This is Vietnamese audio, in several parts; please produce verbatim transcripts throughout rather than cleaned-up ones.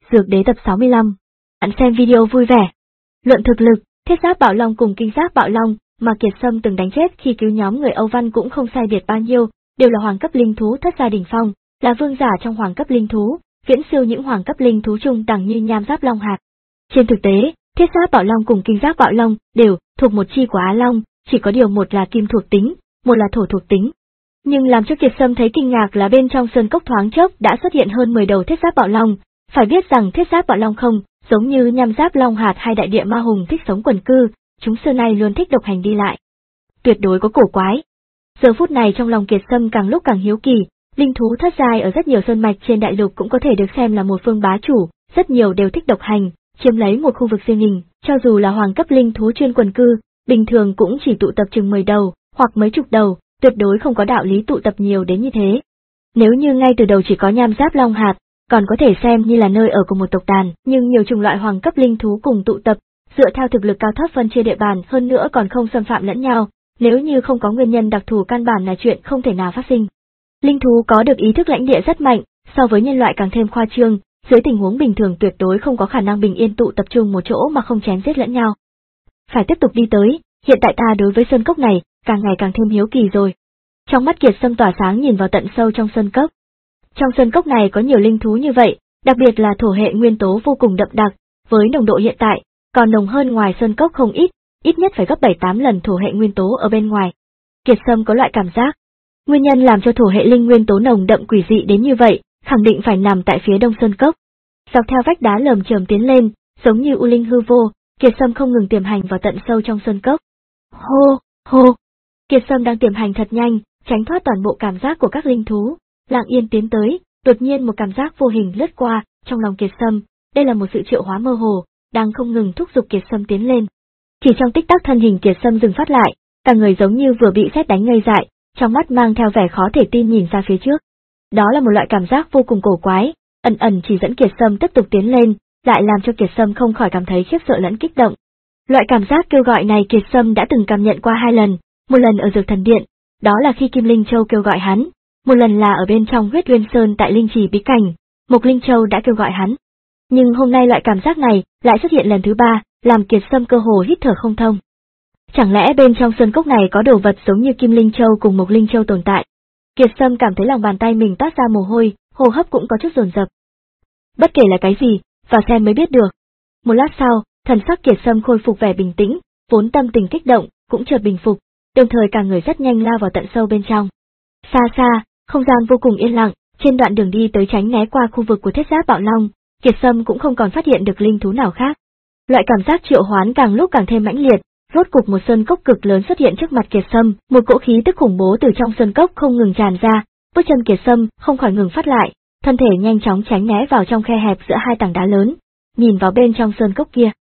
Dược Đế tập sáu mươi lăm. Bạn xem video vui vẻ. Luận thực lực, Thiết Giáp Bạo Long cùng Kinh Giáp Bạo Long mà Kiệt Sâm từng đánh chết khi cứu nhóm người Âu Văn cũng không sai biệt bao nhiêu, đều là hoàng cấp linh thú thất gia đỉnh phong, là vương giả trong hoàng cấp linh thú, viễn siêu những hoàng cấp linh thú trung đẳng như Nham Giáp Long hạt. Trên thực tế, Thiết Giáp Bạo Long cùng Kinh Giáp Bạo Long đều thuộc một chi của Á Long, chỉ có điều một là kim thuộc tính, một là thổ thuộc tính. Nhưng làm cho Kiệt Sâm thấy kinh ngạc là bên trong sơn cốc thoáng chốc đã xuất hiện hơn mười đầu Thiết Giáp Bạo Long. Phải biết rằng Thiết Giáp Bạo Long không giống như Nham Giáp Long hạt hay Đại Địa Ma Hùng thích sống quần cư, chúng xưa nay luôn thích độc hành đi lại. Tuyệt đối có cổ quái. Giờ phút này trong lòng Kiệt Sâm càng lúc càng hiếu kỳ, linh thú thất giai ở rất nhiều sơn mạch trên đại lục cũng có thể được xem là một phương bá chủ, rất nhiều đều thích độc hành, chiếm lấy một khu vực riêng mình, cho dù là hoàng cấp linh thú chuyên quần cư, bình thường cũng chỉ tụ tập chừng mười đầu, hoặc mấy chục đầu, tuyệt đối không có đạo lý tụ tập nhiều đến như thế. Nếu như ngay từ đầu chỉ có Nham Giáp Long hạt, còn có thể xem như là nơi ở của một tộc đàn, nhưng nhiều chủng loại hoàng cấp linh thú cùng tụ tập, dựa theo thực lực cao thấp phân chia địa bàn, hơn nữa còn không xâm phạm lẫn nhau, nếu như không có nguyên nhân đặc thù căn bản là chuyện không thể nào phát sinh. Linh thú có được ý thức lãnh địa rất mạnh, so với nhân loại càng thêm khoa trương, dưới tình huống bình thường tuyệt đối không có khả năng bình yên tụ tập trung một chỗ mà không chém giết lẫn nhau. Phải tiếp tục đi tới, hiện tại ta đối với sơn cốc này càng ngày càng thêm hiếu kỳ rồi. Trong mắt Kiệt Sâm tỏa sáng nhìn vào tận sâu trong sơn cốc. Trong sơn cốc này có nhiều linh thú như vậy, đặc biệt là thổ hệ nguyên tố vô cùng đậm đặc, với nồng độ hiện tại, còn nồng hơn ngoài sơn cốc không ít, ít nhất phải gấp bảy tám lần thổ hệ nguyên tố ở bên ngoài. Kiệt Sâm có loại cảm giác, nguyên nhân làm cho thổ hệ linh nguyên tố nồng đậm quỷ dị đến như vậy, khẳng định phải nằm tại phía đông sơn cốc. Dọc theo vách đá lởm chởm tiến lên, giống như u linh hư vô, Kiệt Sâm không ngừng tiềm hành vào tận sâu trong sơn cốc. Hô, hô. Kiệt Sâm đang tiềm hành thật nhanh, tránh thoát toàn bộ cảm giác của các linh thú, lặng yên tiến tới, đột nhiên một cảm giác vô hình lướt qua, trong lòng Kiệt Sâm, đây là một sự triệu hóa mơ hồ, đang không ngừng thúc giục Kiệt Sâm tiến lên. Chỉ trong tích tắc thân hình Kiệt Sâm dừng phát lại, cả người giống như vừa bị sét đánh ngây dại, trong mắt mang theo vẻ khó thể tin nhìn ra phía trước. Đó là một loại cảm giác vô cùng cổ quái, ẩn ẩn chỉ dẫn Kiệt Sâm tiếp tục tiến lên, lại làm cho Kiệt Sâm không khỏi cảm thấy khiếp sợ lẫn kích động. Loại cảm giác kêu gọi này Kiệt Sâm đã từng cảm nhận qua hai lần, một lần ở Dược Thần Điện, đó là khi Kim Linh Châu kêu gọi hắn, một lần là ở bên trong Huyết Uyên Sơn tại Linh Trì bí cảnh, Mộc Linh Châu đã kêu gọi hắn. Nhưng hôm nay loại cảm giác này lại xuất hiện lần thứ ba, làm Kiệt Sâm cơ hồ hít thở không thông. Chẳng lẽ bên trong sơn cốc này có đồ vật giống như Kim Linh Châu cùng Mộc Linh Châu tồn tại? Kiệt Sâm cảm thấy lòng bàn tay mình toát ra mồ hôi, hô hấp cũng có chút dồn dập. Bất kể là cái gì, vào xem mới biết được. Một lát sau, thần sắc Kiệt Sâm khôi phục vẻ bình tĩnh, vốn tâm tình kích động cũng chợt bình phục, đồng thời cả người rất nhanh lao vào tận sâu bên trong. Xa xa, không gian vô cùng yên lặng, trên đoạn đường đi tới tránh né qua khu vực của Thiết Giáp Bạo Long, Kiệt Sâm cũng không còn phát hiện được linh thú nào khác. Loại cảm giác triệu hoán càng lúc càng thêm mãnh liệt, rốt cục một sơn cốc cực lớn xuất hiện trước mặt Kiệt Sâm, một cỗ khí tức khủng bố từ trong sơn cốc không ngừng tràn ra, bước chân Kiệt Sâm không khỏi ngừng phát lại, thân thể nhanh chóng tránh né vào trong khe hẹp giữa hai tảng đá lớn, nhìn vào bên trong sơn cốc kia.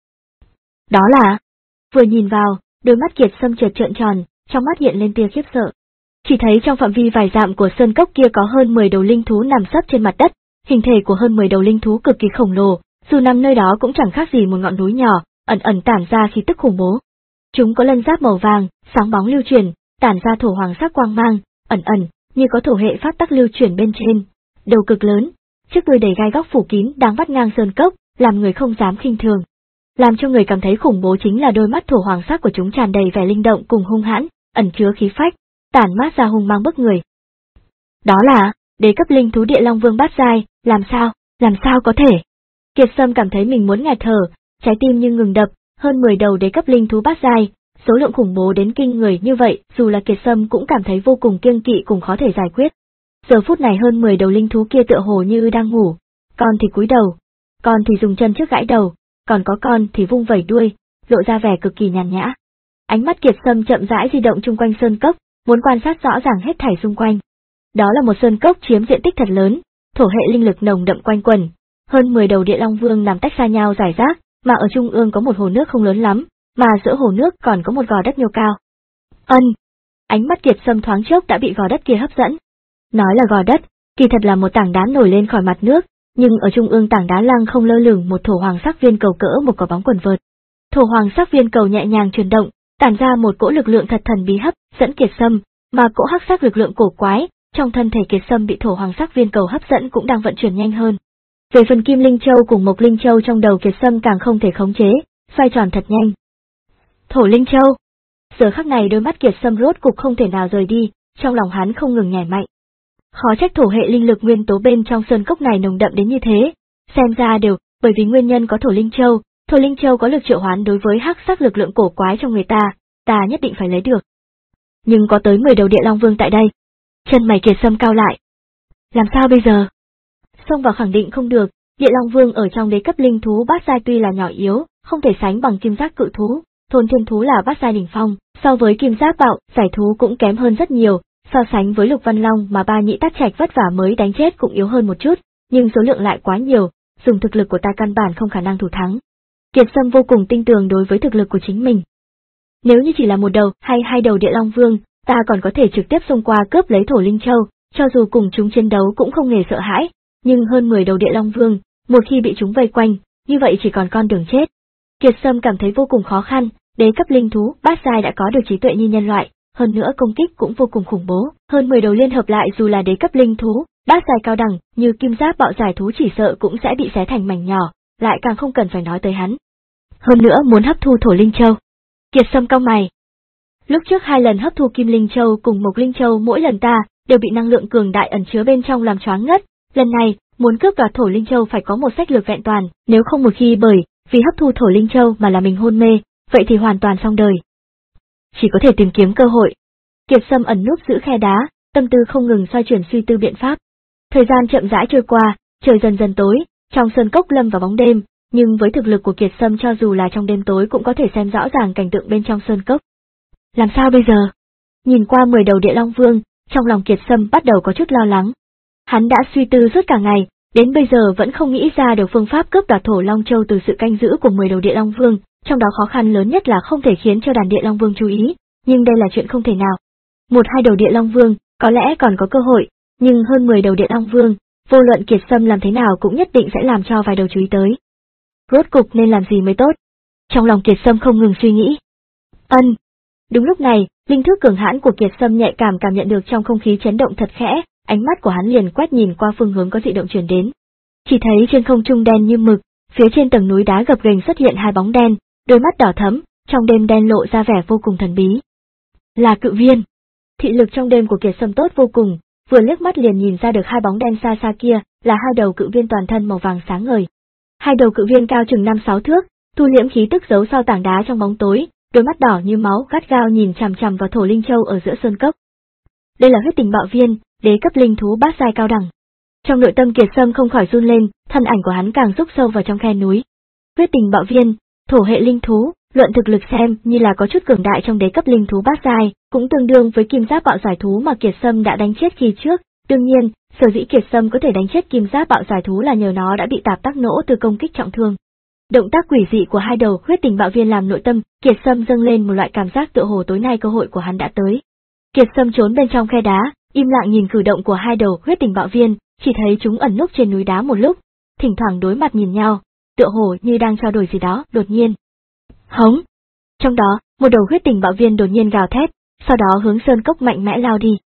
Đó là... Vừa nhìn vào, đôi mắt Kiệt Sâm chợt trợn tròn, trong mắt hiện lên tia khiếp sợ. Chỉ thấy trong phạm vi vài dặm của sơn cốc kia có hơn mười đầu linh thú nằm sấp trên mặt đất, hình thể của hơn mười đầu linh thú cực kỳ khổng lồ, dù nằm nơi đó cũng chẳng khác gì một ngọn núi nhỏ, ẩn ẩn tản ra khí tức khủng bố. Chúng có lân giáp màu vàng, sáng bóng lưu chuyển, tản ra thổ hoàng sắc quang mang, ẩn ẩn như có thổ hệ pháp tắc lưu chuyển bên trên. Đầu cực lớn, chiếc đuôi đầy gai góc phủ kín đang vắt ngang sơn cốc, làm người không dám khinh thường. Làm cho người cảm thấy khủng bố chính là đôi mắt thổ hoàng sắc của chúng tràn đầy vẻ linh động cùng hung hãn, ẩn chứa khí phách, tản mát ra hung mang bức người. Đó là đế cấp linh thú Địa Long Vương bát giai, làm sao, làm sao có thể? Kiệt Sâm cảm thấy mình muốn nghẹt thở, trái tim như ngừng đập, hơn mười đầu đế cấp linh thú bát giai, số lượng khủng bố đến kinh người như vậy, dù là Kiệt Sâm cũng cảm thấy vô cùng kiêng kỵ cùng khó thể giải quyết. Giờ phút này hơn mười đầu linh thú kia tựa hồ như đang ngủ, con thì cúi đầu, con thì dùng chân trước gãi đầu, còn có con thì vung vẩy đuôi, lộ ra vẻ cực kỳ nhàn nhã. Ánh mắt Kiệt Sâm chậm rãi di động chung quanh sơn cốc, muốn quan sát rõ ràng hết thảy xung quanh. Đó là một sơn cốc chiếm diện tích thật lớn, thổ hệ linh lực nồng đậm quanh quẩn, hơn mười đầu Địa Long Vương nằm tách xa nhau rải rác, mà ở trung ương có một hồ nước không lớn lắm, mà giữa hồ nước còn có một gò đất nhô cao. Ân, ánh mắt Kiệt Sâm thoáng chốc đã bị gò đất kia hấp dẫn. Nói là gò đất, kỳ thật là một tảng đá nổi lên khỏi mặt nước, nhưng ở trung ương tảng đá lăng không lơ lửng một thổ hoàng sắc viên cầu cỡ một quả bóng quần vợt. Thổ hoàng sắc viên cầu nhẹ nhàng chuyển động, tản ra một cỗ lực lượng thật thần bí hấp dẫn Kiệt Sâm, mà cỗ hắc sắc lực lượng cổ quái trong thân thể Kiệt Sâm bị thổ hoàng sắc viên cầu hấp dẫn cũng đang vận chuyển nhanh hơn. Về phần Kim Linh Châu cùng Mộc Linh Châu trong đầu Kiệt Sâm càng không thể khống chế, xoay tròn thật nhanh. Thổ Linh Châu. Giờ khắc này đôi mắt Kiệt Sâm rốt cục không thể nào rời đi, trong lòng hắn không ngừng nhảy mạnh. Khó trách thổ hệ linh lực nguyên tố bên trong sơn cốc này nồng đậm đến như thế, xem ra đều bởi vì nguyên nhân có Thổ Linh Châu. Thổ Linh Châu có lực triệu hoán đối với hắc sắc lực lượng cổ quái trong người ta, ta nhất định phải lấy được. Nhưng có tới mười đầu địa long vương tại đây. Chân mày Kiệt Sâm cao lại. Làm sao bây giờ? Xông vào khẳng định không được, địa long vương ở trong đế cấp linh thú bát giai tuy là nhỏ yếu, không thể sánh bằng kim giác cự thú, thôn thiên thú là bát giai đỉnh phong, so với kim giác bạo, giải thú cũng kém hơn rất nhiều, so sánh với Lục Văn Long mà ba nhị tát trạch vất vả mới đánh chết cũng yếu hơn một chút, nhưng số lượng lại quá nhiều, dùng thực lực của ta căn bản không khả năng thủ thắng. Kiệt Sâm vô cùng tin tưởng đối với thực lực của chính mình. Nếu như chỉ là một đầu hay hai đầu địa long vương, ta còn có thể trực tiếp xông qua cướp lấy Thổ Linh Châu, cho dù cùng chúng chiến đấu cũng không hề sợ hãi, nhưng hơn mười đầu địa long vương, một khi bị chúng vây quanh, như vậy chỉ còn con đường chết. Kiệt Sâm cảm thấy vô cùng khó khăn, đế cấp linh thú bát giai đã có được trí tuệ như nhân loại, hơn nữa công kích cũng vô cùng khủng bố, hơn mười đầu liên hợp lại dù là đế cấp linh thú bát giai cao đẳng như kim giáp bạo giải thú chỉ sợ cũng sẽ bị xé thành mảnh nhỏ, lại càng không cần phải nói tới hắn. Hơn nữa muốn hấp thu Thổ Linh Châu. Kiệt Sâm cau mày. Lúc trước hai lần hấp thu Kim Linh Châu cùng Mộc Linh Châu mỗi lần ta đều bị năng lượng cường đại ẩn chứa bên trong làm choáng ngất, lần này muốn cướp đoạt Thổ Linh Châu phải có một sách lược vẹn toàn, nếu không một khi bởi vì hấp thu Thổ Linh Châu mà là mình hôn mê, vậy thì hoàn toàn xong đời. Chỉ có thể tìm kiếm cơ hội. Kiệt Sâm ẩn núp giữ khe đá, tâm tư không ngừng xoay chuyển suy tư biện pháp. Thời gian chậm rãi trôi qua, trời dần dần tối, trong sơn cốc lâm vào bóng đêm, nhưng với thực lực của Kiệt Sâm cho dù là trong đêm tối cũng có thể xem rõ ràng cảnh tượng bên trong sơn cốc. Làm sao bây giờ? Nhìn qua mười đầu địa long vương, trong lòng Kiệt Sâm bắt đầu có chút lo lắng. Hắn đã suy tư suốt cả ngày, đến bây giờ vẫn không nghĩ ra được phương pháp cướp đoạt Thổ Long Châu từ sự canh giữ của mười đầu địa long vương, trong đó khó khăn lớn nhất là không thể khiến cho đàn địa long vương chú ý, nhưng đây là chuyện không thể nào. Một hai đầu địa long vương, có lẽ còn có cơ hội, nhưng hơn mười đầu địa long vương, vô luận Kiệt Sâm làm thế nào cũng nhất định sẽ làm cho vài đầu chú ý tới. Rốt cục nên làm gì mới tốt? Trong lòng Kiệt Sâm không ngừng suy nghĩ. Ân. Đúng lúc này, linh thức cường hãn của Kiệt Sâm nhạy cảm cảm nhận được trong không khí chấn động thật khẽ, ánh mắt của hắn liền quét nhìn qua phương hướng có dị động truyền đến. Chỉ thấy trên không trung đen như mực, phía trên tầng núi đá gập ghềnh xuất hiện hai bóng đen, đôi mắt đỏ thẫm, trong đêm đen lộ ra vẻ vô cùng thần bí. Là cự viên. Thị lực trong đêm của Kiệt Sâm tốt vô cùng, vừa liếc mắt liền nhìn ra được hai bóng đen xa xa kia là hai đầu cự viên toàn thân màu vàng sáng ngời. Hai đầu cự viên cao chừng năm sáu thước, thu liễm khí tức giấu sau tảng đá trong bóng tối, đôi mắt đỏ như máu gắt gao nhìn chằm chằm vào Thổ Linh Châu ở giữa sơn cốc. Đây là huyết tình bạo viên, đế cấp linh thú bát giai cao đẳng. Trong nội tâm Kiệt Sâm không khỏi run lên, thân ảnh của hắn càng rúc sâu vào trong khe núi. Huyết tình bạo viên, thổ hệ linh thú, luận thực lực xem như là có chút cường đại trong đế cấp linh thú bát giai, cũng tương đương với kim giáp bạo giải thú mà Kiệt Sâm đã đánh chết khi trước. Đương nhiên, sở dĩ Kiệt Sâm có thể đánh chết kim giáp bạo giải thú là nhờ nó đã bị tạp tác nổ từ công kích trọng thương. Động tác quỷ dị của hai đầu huyết tình bạo viên làm nội tâm Kiệt Sâm dâng lên một loại cảm giác tựa hồ tối nay cơ hội của hắn đã tới. Kiệt Sâm trốn bên trong khe đá, im lặng nhìn cử động của hai đầu huyết tình bạo viên, chỉ thấy chúng ẩn núp trên núi đá một lúc, thỉnh thoảng đối mặt nhìn nhau, tựa hồ như đang trao đổi gì đó. Đột nhiên, hống! Trong đó, một đầu huyết tình bạo viên đột nhiên gào thét, sau đó hướng sơn cốc mạnh mẽ lao đi.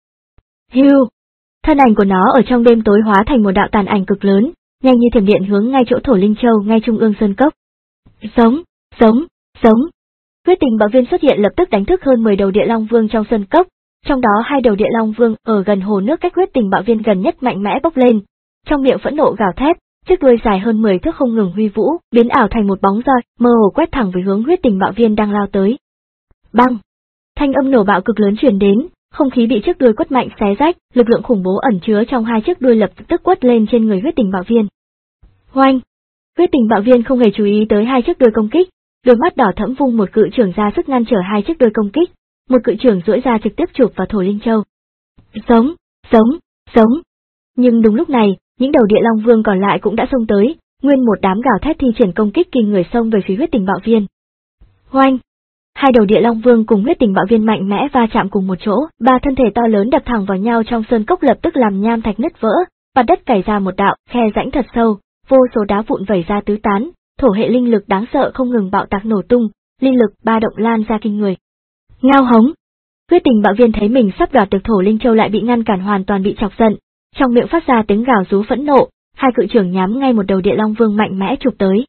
Hưu! Thân ảnh của nó ở trong đêm tối hóa thành một đạo tàn ảnh cực lớn, nhanh như thiểm điện hướng ngay chỗ Thổ Linh Châu ngay trung ương sơn cốc. Giống, giống, giống. Huyết tình bạo viên xuất hiện lập tức đánh thức hơn mười đầu địa long vương trong sơn cốc, trong đó hai đầu địa long vương ở gần hồ nước cách huyết tình bạo viên gần nhất mạnh mẽ bốc lên, trong miệng phẫn nộ gào thét, chiếc đuôi dài hơn mười thước không ngừng huy vũ, biến ảo thành một bóng roi, mơ hồ quét thẳng về hướng huyết tình bạo viên đang lao tới. Băng! Thanh âm nổ bạo cực lớn truyền đến, không khí bị chiếc đuôi quất mạnh xé rách, lực lượng khủng bố ẩn chứa trong hai chiếc đuôi lập tức quất lên trên người huyết tình bạo viên. Hoanh! Huyết tình bạo viên không hề chú ý tới hai chiếc đuôi công kích, đôi mắt đỏ thẫm vung một cự chưởng ra sức ngăn trở hai chiếc đuôi công kích, một cự chưởng duỗi ra trực tiếp chụp vào Thổ Linh Châu. Giống, giống, giống. Nhưng đúng lúc này, những đầu địa long vương còn lại cũng đã xông tới, nguyên một đám gào thét thi triển công kích kinh người xông về phía huyết tình bạo viên. Hoanh! Hai đầu địa long vương cùng huyết tình bạo viên mạnh mẽ va chạm cùng một chỗ, ba thân thể to lớn đập thẳng vào nhau trong sơn cốc lập tức làm nham thạch nứt vỡ, mặt đất cày ra một đạo khe rãnh thật sâu, vô số đá vụn vẩy ra tứ tán, thổ hệ linh lực đáng sợ không ngừng bạo tạc nổ tung, linh lực ba động lan ra kinh người. Ngao hống! Huyết tình bạo viên thấy mình sắp đoạt được Thổ Linh Châu lại bị ngăn cản hoàn toàn bị chọc giận, trong miệng phát ra tiếng gào rú phẫn nộ, hai cự trưởng nhắm ngay một đầu địa long vương mạnh mẽ chụp tới.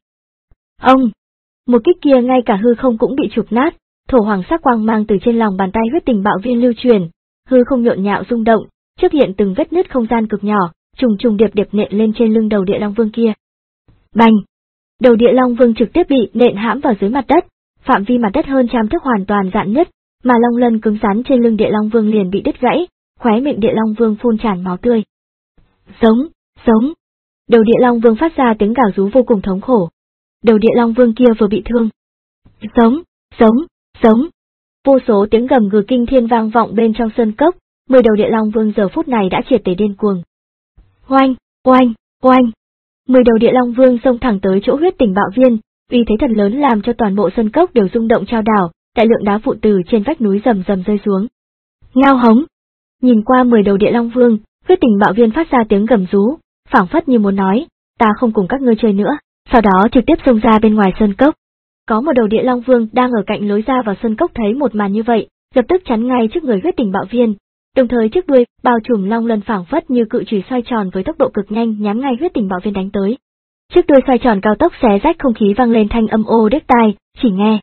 Ông! Một kích kia ngay cả hư không cũng bị chụp nát, thổ hoàng sắc quang mang từ trên lòng bàn tay huyết tình bạo viên lưu truyền, hư không nhộn nhạo rung động, xuất hiện từng vết nứt không gian cực nhỏ, trùng trùng điệp điệp nện lên trên lưng đầu địa long vương kia. Bành! Đầu địa long vương trực tiếp bị nện hãm vào dưới mặt đất, phạm vi mặt đất hơn trăm thước hoàn toàn rạn nứt, mà long lân cứng rắn trên lưng địa long vương liền bị đứt gãy, khóe miệng địa long vương phun tràn máu tươi. Giống, giống. Đầu địa long vương phát ra tiếng gào rú vô cùng thống khổ. Đầu địa long vương kia vừa bị thương. Giống, giống, giống. Vô số tiếng gầm gừ kinh thiên vang vọng bên trong sơn cốc, mười đầu địa long vương giờ phút này đã triệt để điên cuồng. Oanh, oanh, oanh. Mười đầu địa long vương xông thẳng tới chỗ huyết tình bạo viên, uy thế thật lớn làm cho toàn bộ sơn cốc đều rung động trao đảo, đại lượng đá vụn từ trên vách núi rầm rầm rơi xuống. Ngao hống. Nhìn qua mười đầu địa long vương, huyết tình bạo viên phát ra tiếng gầm rú, phảng phất như muốn nói, ta không cùng các ngươi chơi nữa, sau đó trực tiếp xông ra bên ngoài sơn cốc. Có một đầu địa long vương đang ở cạnh lối ra vào sơn cốc thấy một màn như vậy, lập tức chắn ngay trước người huyết tình bạo viên, đồng thời trước đuôi bao trùm long lân phảng phất như cự chùy xoay tròn với tốc độ cực nhanh nhắm ngay huyết tình bạo viên đánh tới. Trước đuôi xoay tròn cao tốc xé rách không khí vang lên thanh âm ô đếch tai, chỉ nghe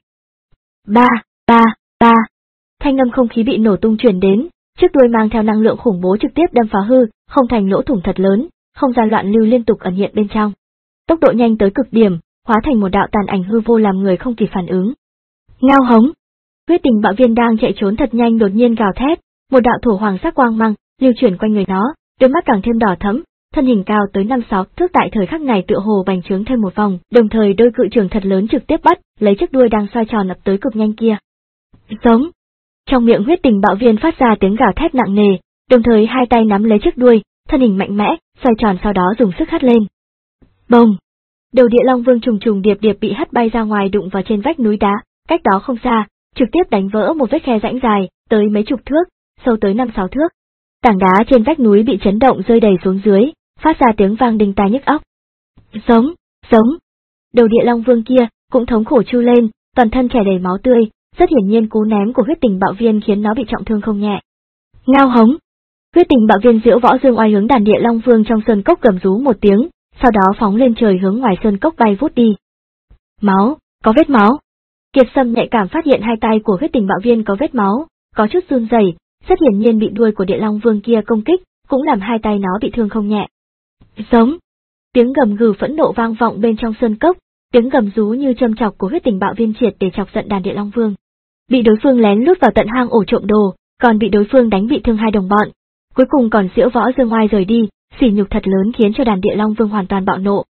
ba, ba, ba. Thanh âm không khí bị nổ tung truyền đến, trước đuôi mang theo năng lượng khủng bố trực tiếp đâm phá hư, không thành lỗ thủng thật lớn, không gian loạn lưu liên tục ẩn hiện bên trong. Tốc độ nhanh tới cực điểm, hóa thành một đạo tàn ảnh hư vô làm người không kịp phản ứng. Ngao hống. Huyết tình bạo viên đang chạy trốn thật nhanh đột nhiên gào thét, một đạo thổ hoàng sắc quang mang lưu chuyển quanh người nó, đôi mắt càng thêm đỏ thẫm, thân hình cao tới năm sáu thước tại thời khắc này tựa hồ bành trướng thêm một vòng, đồng thời đôi cự trường thật lớn trực tiếp bắt lấy chiếc đuôi đang xoay tròn ập tới cực nhanh kia. Giống. Trong miệng huyết tình bạo viên phát ra tiếng gào thét nặng nề, đồng thời hai tay nắm lấy chiếc đuôi, thân hình mạnh mẽ, xoay tròn sau đó dùng sức hất lên. Bồng! Đầu địa long vương trùng trùng điệp điệp bị hất bay ra ngoài đụng vào trên vách núi đá, cách đó không xa, trực tiếp đánh vỡ một vết khe rãnh dài, tới mấy chục thước, sâu tới năm sáu thước. Tảng đá trên vách núi bị chấn động rơi đầy xuống dưới, phát ra tiếng vang đinh tai nhức óc. Giống, giống. Đầu địa long vương kia cũng thống khổ chu lên, toàn thân chảy đầy máu tươi, rất hiển nhiên cú ném của huyết tình bạo viên khiến nó bị trọng thương không nhẹ. Ngao hống. Huyết tình bạo viên diễu võ dương oai hướng đàn địa long vương trong sơn cốc gầm rú một tiếng, sau đó phóng lên trời hướng ngoài sơn cốc bay vút đi. Máu, có vết máu. Kiệt Sâm nhạy cảm phát hiện hai tay của huyết tình bạo viên có vết máu, có chút run rẩy, rất hiển nhiên bị đuôi của địa long vương kia công kích, cũng làm hai tay nó bị thương không nhẹ. Giống. Tiếng gầm gừ phẫn nộ vang vọng bên trong sơn cốc, tiếng gầm rú như châm chọc của huyết tình bạo viên triệt để chọc giận đàn địa long vương. Bị đối phương lén lút vào tận hang ổ trộm đồ, còn bị đối phương đánh bị thương hai đồng bọn, cuối cùng còn diễu võ dương oai rời đi, sỉ nhục thật lớn khiến cho đàn địa long vương hoàn toàn bạo nộ.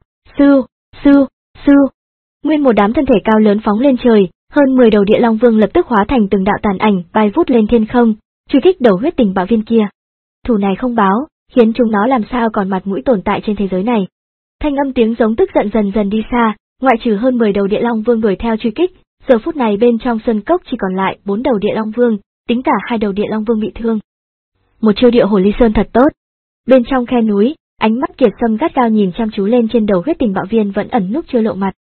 Sư, sư, sư. Nguyên một đám thân thể cao lớn phóng lên trời, hơn mười đầu địa long vương lập tức hóa thành từng đạo tàn ảnh bay vút lên thiên không, truy kích đầu huyết tình bạo viên kia. Thù này không báo, khiến chúng nó làm sao còn mặt mũi tồn tại trên thế giới này. Thanh âm tiếng giống tức giận dần dần đi xa, ngoại trừ hơn mười đầu địa long vương đuổi theo truy kích, giờ phút này bên trong sân cốc chỉ còn lại bốn đầu địa long vương, tính cả hai đầu địa long vương bị thương. Một chiêu địa hồ ly sơn thật tốt. Bên trong khe núi, ánh mắt Kiệt Sâm gắt gao nhìn chăm chú lên trên đầu huyết tình bạo viên vẫn ẩn núp chưa lộ mặt.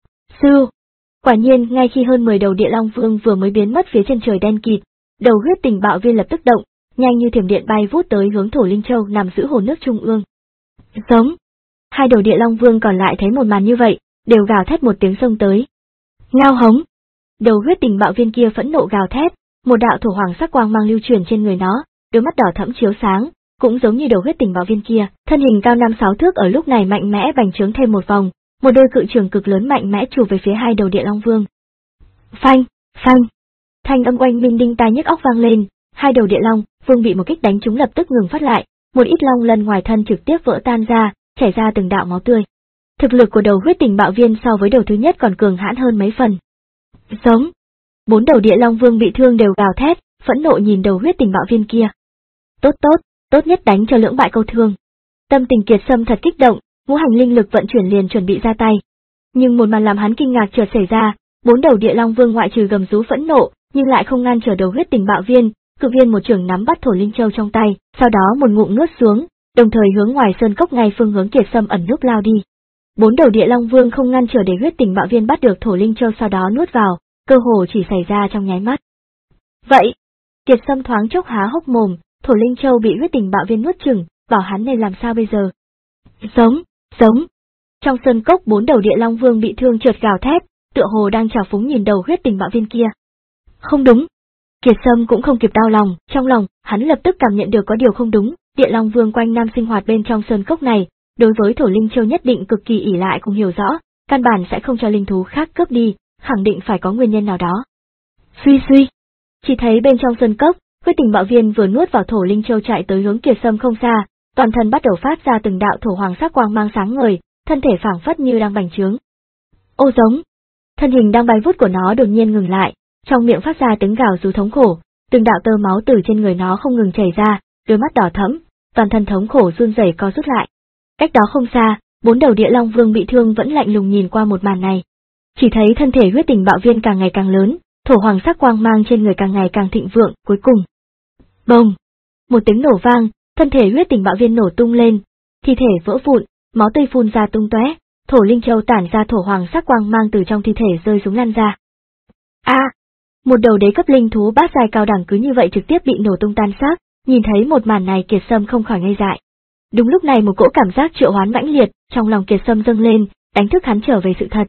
Sư! Quả nhiên, ngay khi hơn mười đầu địa long vương vừa mới biến mất phía chân trời đen kịt, đầu huyết tình bạo viên lập tức động, nhanh như thiểm điện bay vút tới hướng Thổ Linh Châu nằm giữa hồ nước trung ương. Giống! Hai đầu địa long vương còn lại thấy một màn như vậy, đều gào thét một tiếng xông tới. Ngao hống! Đầu huyết tình bạo viên kia phẫn nộ gào thét, một đạo thổ hoàng sắc quang mang lưu truyền trên người nó, đôi mắt đỏ thẫm chiếu sáng, cũng giống như đầu huyết tình bạo viên kia, thân hình cao năm sáu thước ở lúc này mạnh mẽ bành trướng thêm một vòng, một đôi cự trường cực lớn mạnh mẽ chụp về phía hai đầu địa long vương. Phanh, phanh. Thanh âm oanh minh đinh tai nhức óc vang lên, hai đầu địa long vương bị một kích đánh trúng lập tức ngừng phát lại, một ít long lân ngoài thân trực tiếp vỡ tan ra, chảy ra từng đạo máu tươi. Thực lực của đầu huyết tình bạo viên so với đầu thứ nhất còn cường hãn hơn mấy phần. Giống. Bốn đầu địa long vương bị thương đều gào thét, phẫn nộ nhìn đầu huyết tình bạo viên kia. Tốt tốt, tốt nhất đánh cho lưỡng bại câu thương. Tâm tình Kiệt Sâm thật kích động, ngũ hành linh lực vận chuyển liền chuẩn bị ra tay. Nhưng một màn làm hắn kinh ngạc chợt xảy ra, bốn đầu địa long vương ngoại trừ gầm rú phẫn nộ, nhưng lại không ngăn trở đầu huyết tình bạo viên, cự viên một trường nắm bắt Thổ Linh Châu trong tay, sau đó một ngụm nuốt xuống, đồng thời hướng ngoài sơn cốc ngay phương hướng Kiệt Sâm ẩn núp lao đi. Bốn đầu địa long vương không ngăn trở để huyết tình bạo viên bắt được Thổ Linh Châu sau đó nuốt vào, cơ hồ chỉ xảy ra trong nháy mắt. Vậy, Kiệt Sâm thoáng chốc há hốc mồm, Thổ Linh Châu bị huyết tình bạo viên nuốt chửng, bảo hắn nên làm sao bây giờ. Giống, giống. Trong sơn cốc bốn đầu địa long vương bị thương chợt gào thét, tựa hồ đang trào phúng nhìn đầu huyết tình bạo viên kia. Không đúng. Kiệt Sâm cũng không kịp đau lòng, trong lòng, hắn lập tức cảm nhận được có điều không đúng, địa long vương quanh năm sinh hoạt bên trong sơn cốc này, đối với thổ linh châu nhất định cực kỳ ỷ lại cùng hiểu rõ, căn bản sẽ không cho linh thú khác cướp đi, khẳng định phải có nguyên nhân nào đó. Suy suy. Chỉ thấy bên trong sơn cốc, huyết tình bạo viên vừa nuốt vào thổ linh châu chạy tới hướng Kiệt Sâm không xa, toàn thân bắt đầu phát ra từng đạo thổ hoàng sắc quang mang sáng ngời, thân thể phảng phất như đang bành trướng. Ô giống. Thân hình đang bay vút của nó đột nhiên ngừng lại, trong miệng phát ra tiếng gào rú thống khổ, từng đạo tơ máu từ trên người nó không ngừng chảy ra, đôi mắt đỏ thẫm, toàn thân thống khổ run rẩy co rút lại. Cách đó không xa, bốn đầu địa long vương bị thương vẫn lạnh lùng nhìn qua một màn này. Chỉ thấy thân thể huyết tình bạo viên càng ngày càng lớn, thổ hoàng sắc quang mang trên người càng ngày càng thịnh vượng, cuối cùng. Bông! Một tiếng nổ vang, thân thể huyết tình bạo viên nổ tung lên, thi thể vỡ vụn, máu tươi phun ra tung tóe, thổ linh châu tản ra thổ hoàng sắc quang mang từ trong thi thể rơi xuống lan ra. A! À, một đầu đế cấp linh thú bát giai cao đẳng cứ như vậy trực tiếp bị nổ tung tan xác, nhìn thấy một màn này Kiệt Sâm không khỏi ngây dại. Đúng lúc này một cỗ cảm giác triệu hoán mãnh liệt trong lòng Kiệt Sâm dâng lên, đánh thức hắn trở về sự thật.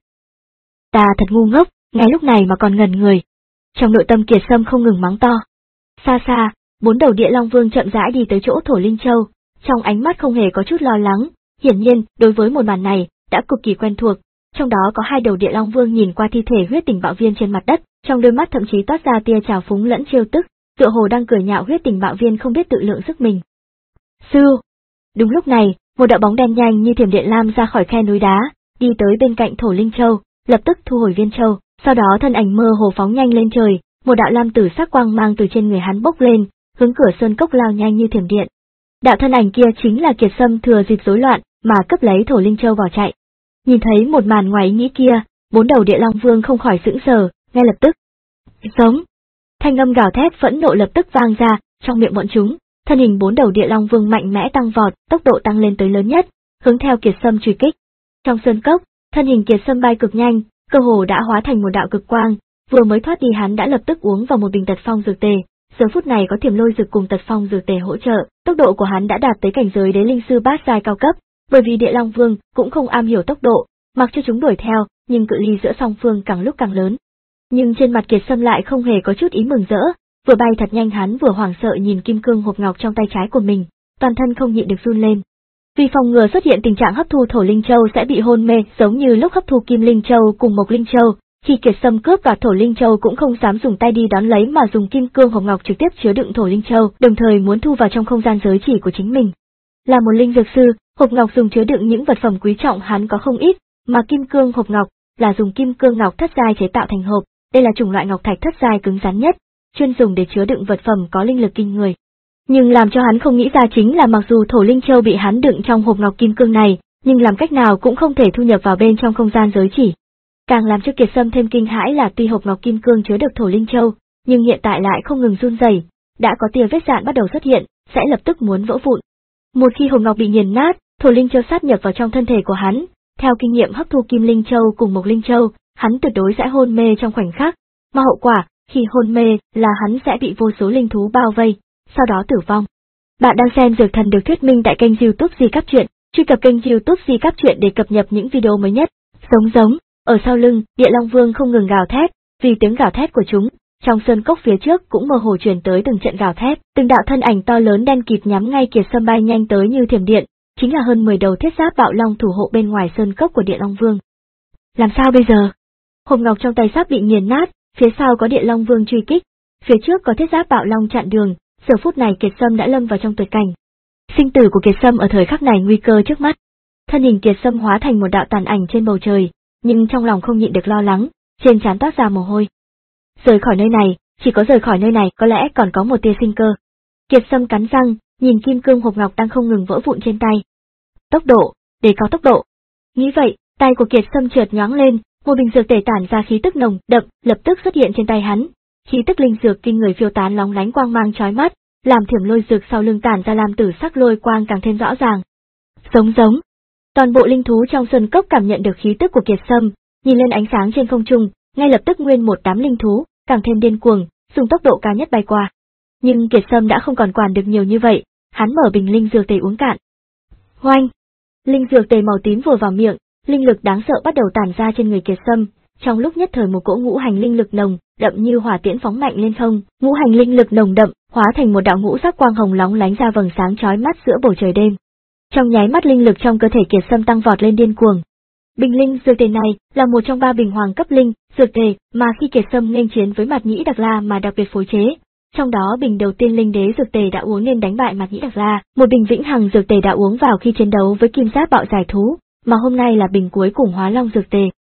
Ta thật ngu ngốc, ngay lúc này mà còn ngẩn người. Trong nội tâm Kiệt Sâm không ngừng mắng to. Xa xa, bốn đầu địa long vương chậm rãi đi tới chỗ thổ linh châu, trong ánh mắt không hề có chút lo lắng, hiển nhiên, đối với một màn này, đã cực kỳ quen thuộc. Trong đó có hai đầu địa long vương nhìn qua thi thể huyết tình bạo viên trên mặt đất, trong đôi mắt thậm chí toát ra tia trào phúng lẫn trêu tức, tựa hồ đang cười nhạo huyết tình bạo viên không biết tự lượng sức mình. Sư! Đúng lúc này, một đạo bóng đen nhanh như thiểm điện lam ra khỏi khe núi đá, đi tới bên cạnh thổ linh châu, lập tức thu hồi viên châu, sau đó thân ảnh mơ hồ phóng nhanh lên trời, một đạo lam tử sắc quang mang từ trên người hắn bốc lên, hướng cửa sơn cốc lao nhanh như thiểm điện. Đạo thân ảnh kia chính là Kiệt Sâm thừa dịp rối loạn mà cấp lấy thổ linh châu bỏ chạy. Nhìn thấy một màn ngoài ý nghĩ kia, bốn đầu địa long vương không khỏi sững sờ, ngay lập tức. Giống. Thanh âm gào thét phẫn nộ lập tức vang ra, trong miệng bọn chúng, thân hình bốn đầu địa long vương mạnh mẽ tăng vọt, tốc độ tăng lên tới lớn nhất, hướng theo Kiệt Sâm truy kích. Trong sơn cốc, thân hình Kiệt Sâm bay cực nhanh, cơ hồ đã hóa thành một đạo cực quang, vừa mới thoát đi hắn đã lập tức uống vào một bình tật phong dược tề. Giờ phút này có thiểm lôi dược cùng tật phong dược tề hỗ trợ, tốc độ của hắn đã đạt tới cảnh giới đế linh sư bát giai cao cấp, bởi vì địa long vương cũng không am hiểu tốc độ, mặc cho chúng đuổi theo, nhưng cự ly giữa song phương càng lúc càng lớn. Nhưng trên mặt Kiệt Sâm lại không hề có chút ý mừng rỡ, vừa bay thật nhanh hắn vừa hoảng sợ nhìn kim cương hộp ngọc trong tay trái của mình, toàn thân không nhịn được run lên. Vì phòng ngừa xuất hiện tình trạng hấp thu thổ linh châu sẽ bị hôn mê giống như lúc hấp thu kim linh châu cùng mộc linh châu, khi Kiệt Sâm cướp vào thổ linh châu cũng không dám dùng tay đi đón lấy mà dùng kim cương hộp ngọc trực tiếp chứa đựng thổ linh châu, đồng thời muốn thu vào trong không gian giới chỉ của chính mình. Là một linh dược sư, hộp ngọc dùng chứa đựng những vật phẩm quý trọng hắn có không ít, mà kim cương hộp ngọc là dùng kim cương ngọc thất giai chế tạo thành hộp, đây là chủng loại ngọc thạch thất giai cứng rắn nhất, chuyên dùng để chứa đựng vật phẩm có linh lực kinh người. Nhưng làm cho hắn không nghĩ ra chính là mặc dù thổ linh châu bị hắn đựng trong hộp ngọc kim cương này, nhưng làm cách nào cũng không thể thu nhập vào bên trong không gian giới chỉ. Càng làm cho Kiệt Sâm thêm kinh hãi là tuy hộp ngọc kim cương chứa được thổ linh châu, nhưng hiện tại lại không ngừng run rẩy, đã có tia vết rạn bắt đầu xuất hiện, sẽ lập tức muốn vỡ vụn. Một khi hộp ngọc bị nghiền nát, thổ linh châu sát nhập vào trong thân thể của hắn, theo kinh nghiệm hấp thu kim linh châu cùng mộc linh châu, hắn tuyệt đối sẽ hôn mê trong khoảnh khắc, mà hậu quả khi hôn mê là hắn sẽ bị vô số linh thú bao vây, sau đó tử vong. Bạn đang xem Dược Thần được thuyết minh tại kênh YouTube Di Cáp Truyện, truy cập kênh YouTube Di Cáp Truyện để cập nhật những video mới nhất. Giống giống, ở sau lưng, địa long vương không ngừng gào thét, vì tiếng gào thét của chúng, trong sơn cốc phía trước cũng mơ hồ truyền tới từng trận gào thét, từng đạo thân ảnh to lớn đen kịt nhắm ngay Kiệt Sâm bay nhanh tới như thiểm điện, chính là hơn mười đầu thiết giáp bạo long thủ hộ bên ngoài sơn cốc của địa long vương. Làm sao bây giờ? Hộp ngọc trong tay sắp bị nghiền nát, phía sau có địa long vương truy kích, phía trước có thiết giáp bạo long chặn đường, giờ phút này Kiệt Sâm đã lâm vào trong tuyệt cảnh. Sinh tử của Kiệt Sâm ở thời khắc này nguy cơ trước mắt. Thân hình Kiệt Sâm hóa thành một đạo tàn ảnh trên bầu trời, nhưng trong lòng không nhịn được lo lắng, trên trán toát ra mồ hôi. Rời khỏi nơi này, chỉ có rời khỏi nơi này có lẽ còn có một tia sinh cơ. Kiệt Sâm cắn răng, nhìn kim cương hộp ngọc đang không ngừng vỡ vụn trên tay. Tốc độ, để có tốc độ. Nghĩ vậy, tay của Kiệt Sâm chợt nhoáng lên, một bình dược tể tản ra khí tức nồng đậm, lập tức xuất hiện trên tay hắn. Khí tức linh dược kinh người phiêu tán lóng lánh quang mang chói mắt, làm thiểm lôi dược sau lưng tản ra làm tử sắc lôi quang càng thêm rõ ràng. Giống giống. Toàn bộ linh thú trong sơn cốc cảm nhận được khí tức của Kiệt Sâm, nhìn lên ánh sáng trên không trung, ngay lập tức nguyên một đám linh thú, càng thêm điên cuồng, dùng tốc độ cao nhất bay qua. Nhưng Kiệt Sâm đã không còn quản được nhiều như vậy, hắn mở bình linh dược tề uống cạn. Oanh! Linh dược tề màu tím vừa vào miệng, linh lực đáng sợ bắt đầu tản ra trên người Kiệt Sâm, trong lúc nhất thời một cỗ ngũ hành linh lực nồng đậm như hỏa tiễn phóng mạnh lên không, ngũ hành linh lực nồng đậm hóa thành một đạo ngũ sắc quang hồng lóng lánh ra vầng sáng chói mắt giữa bầu trời đêm. Trong nháy mắt linh lực trong cơ thể Kiệt Sâm tăng vọt lên điên cuồng. Bình linh dược tề này là một trong ba bình hoàng cấp linh dược tề mà khi Kiệt Sâm nghênh chiến với Mạt Nhĩ Đặc La mà đặc biệt phối chế. Trong đó bình đầu tiên linh đế dược tề đã uống nên đánh bại Mạt Nhĩ Đặc La, một bình vĩnh hằng dược tề đã uống vào khi chiến đấu với Kim Giáp Bạo Giải Thú, mà hôm nay là bình cuối cùng Hóa Long dược tề.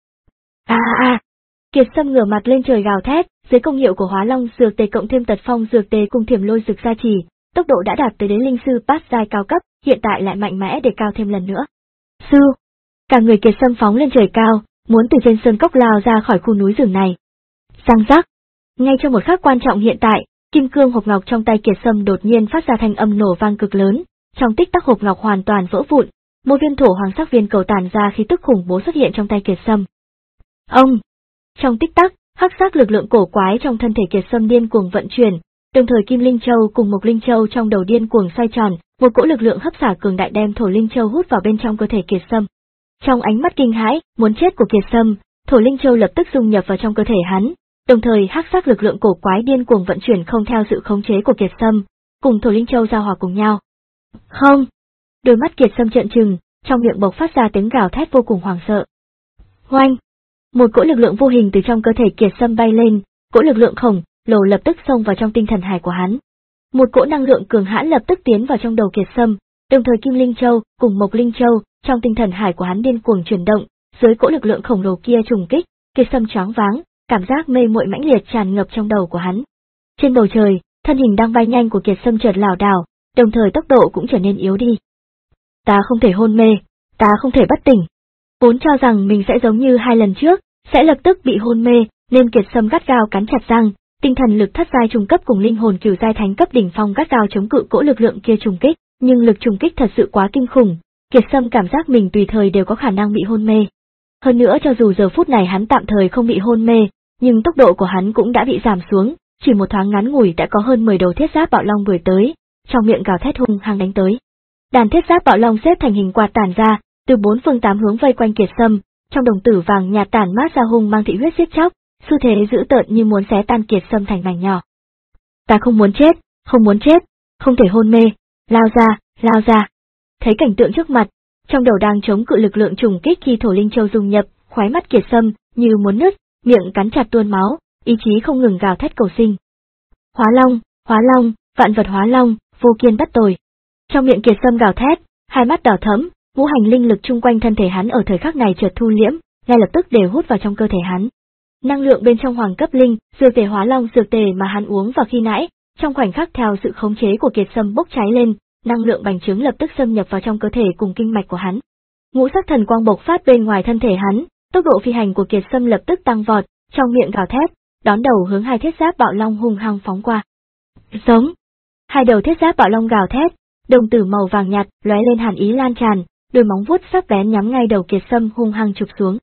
A a a! Kiệt Sâm ngửa mặt lên trời gào thét, dưới công hiệu của Hóa Long dược tề cộng thêm Tật Phong dược tề cùng Thiểm Lôi dược gia trì, tốc độ đã đạt tới đế linh sư bát giai cao cấp, hiện tại lại mạnh mẽ để cao thêm lần nữa. Sư! Cả người Kiệt Sâm phóng lên trời cao, muốn từ trên sơn cốc lao ra khỏi khu núi rừng này. Răng rắc! Ngay trong một khắc quan trọng hiện tại, kim cương hộp ngọc trong tay Kiệt Sâm đột nhiên phát ra thanh âm nổ vang cực lớn, trong tích tắc hộp ngọc hoàn toàn vỡ vụn, một viên thổ hoàng sắc viên cầu tản ra khí tức khủng bố xuất hiện trong tay Kiệt Sâm. Ông! Trong tích tắc, hắc sắc lực lượng cổ quái trong thân thể Kiệt Sâm điên cuồng vận chuyển, đồng thời Kim Linh Châu cùng Mộc Linh Châu trong đầu điên cuồng xoay tròn, một cỗ lực lượng hấp xả cường đại đem Thổ Linh Châu hút vào bên trong cơ thể Kiệt Sâm. Trong ánh mắt kinh hãi, muốn chết của Kiệt Sâm, Thổ Linh Châu lập tức dung nhập vào trong cơ thể hắn, đồng thời hắc sắc lực lượng cổ quái điên cuồng vận chuyển không theo sự khống chế của Kiệt Sâm, cùng Thổ Linh Châu giao hòa cùng nhau. Không! Đôi mắt Kiệt Sâm trợn trừng, trong miệng bộc phát ra tiếng gào thét vô cùng hoảng sợ. Oanh! Một cỗ lực lượng vô hình từ trong cơ thể Kiệt Sâm bay lên, cỗ lực lượng khổng lồ lập tức xông vào trong tinh thần hải của hắn. Một cỗ năng lượng cường hãn lập tức tiến vào trong đầu Kiệt Sâm, đồng thời Kim Linh Châu cùng Mộc Linh Châu trong tinh thần hải của hắn điên cuồng chuyển động, dưới cỗ lực lượng khổng lồ kia trùng kích, Kiệt Sâm choáng váng, cảm giác mê muội mãnh liệt tràn ngập trong đầu của hắn. Trên bầu trời, thân hình đang bay nhanh của Kiệt Sâm chợt lảo đảo, đồng thời tốc độ cũng trở nên yếu đi. Ta không thể hôn mê, ta không thể bất tỉnh. Vốn cho rằng mình sẽ giống như hai lần trước, sẽ lập tức bị hôn mê, nên Kiệt Sâm gắt gao cắn chặt răng, tinh thần lực thất giai trung cấp cùng linh hồn cửu giai thánh cấp đỉnh phong gắt gao chống cự cỗ lực lượng kia trùng kích, nhưng lực trùng kích thật sự quá kinh khủng, Kiệt Sâm cảm giác mình tùy thời đều có khả năng bị hôn mê. Hơn nữa cho dù giờ phút này hắn tạm thời không bị hôn mê, nhưng tốc độ của hắn cũng đã bị giảm xuống, chỉ một thoáng ngắn ngủi đã có hơn mười đầu thiết giáp bạo long đuổi tới, trong miệng gào thét hung hăng đánh tới. Đàn thiết giáp bạo long xếp thành hình quạt tản ra, từ bốn phương tám hướng vây quanh Kiệt Sâm, trong đồng tử vàng nhạt tản mát ra hung mang thị huyết giết chóc, xu thế dữ tợn như muốn xé tan Kiệt Sâm thành mảnh nhỏ. Ta không muốn chết, không muốn chết, không thể hôn mê, lao ra, lao ra. Thấy cảnh tượng trước mặt, trong đầu đang chống cự lực lượng trùng kích khi Thổ Linh Châu dung nhập, khóe mắt Kiệt Sâm như muốn nứt, miệng cắn chặt tuôn máu, ý chí không ngừng gào thét cầu sinh. Hóa Long, Hóa Long, vạn vật Hóa Long, vô kiên bất tồi. Trong miệng Kiệt Sâm gào thét, hai mắt đỏ thẫm, ngũ hành linh lực chung quanh thân thể hắn ở thời khắc này chợt thu liễm, ngay lập tức đều hút vào trong cơ thể hắn. Năng lượng bên trong hoàng cấp linh dược tề Hóa Long dược tề mà hắn uống vào khi nãy, trong khoảnh khắc theo sự khống chế của Kiệt Sâm bốc cháy lên, năng lượng bành trướng lập tức xâm nhập vào trong cơ thể cùng kinh mạch của hắn. Ngũ sắc thần quang bộc phát bên ngoài thân thể hắn, tốc độ phi hành của Kiệt Sâm lập tức tăng vọt, trong miệng gào thét, đón đầu hướng hai thiết giáp bạo long hung hăng phóng qua. Giống! Hai đầu thiết giáp bạo long gào thét, đồng tử màu vàng nhạt lóe lên hàn ý lan tràn, đôi móng vuốt sắc bén nhắm ngay đầu Kiệt Sâm hung hăng chụp xuống.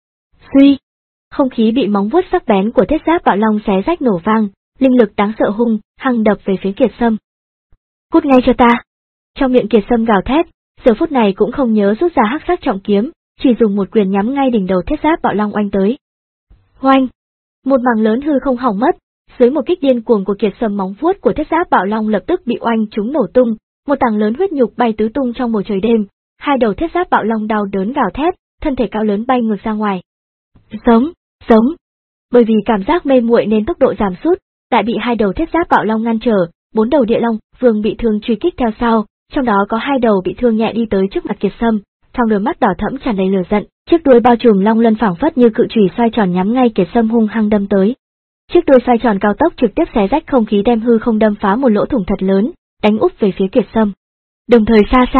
Suy! Không khí bị móng vuốt sắc bén của thiết giáp bạo long xé rách nổ vang, linh lực đáng sợ hung hăng đập về phía Kiệt Sâm. Cút ngay cho ta! Trong miệng Kiệt Sâm gào thét, giờ phút này cũng không nhớ rút ra hắc sắc trọng kiếm, chỉ dùng một quyền nhắm ngay đỉnh đầu thiết giáp bạo long oanh tới. Oanh! Một mảng lớn hư không hỏng mất, dưới một kích điên cuồng của Kiệt Sâm móng vuốt của thiết giáp bạo long lập tức bị oanh trúng nổ tung, một tảng lớn huyết nhục bay tứ tung trong bầu trời đêm, hai đầu thiết giáp bạo long đau đớn gào thét, thân thể cao lớn bay ngược ra ngoài. Giống, giống. Bởi vì cảm giác mê muội nên tốc độ giảm sút, lại bị hai đầu thiết giáp bạo long ngăn trở, bốn đầu địa long vương bị thương truy kích theo sau, trong đó có hai đầu bị thương nhẹ đi tới trước mặt Kiệt Sâm, trong đôi mắt đỏ thẫm tràn đầy lửa giận, chiếc đuôi bao trùm long lân phảng phất như cự chùy xoay tròn nhắm ngay Kiệt Sâm hung hăng đâm tới. Chiếc đuôi xoay tròn cao tốc trực tiếp xé rách không khí đem hư không đâm phá một lỗ thủng thật lớn, đánh úp về phía Kiệt Sâm. Đồng thời xa xa,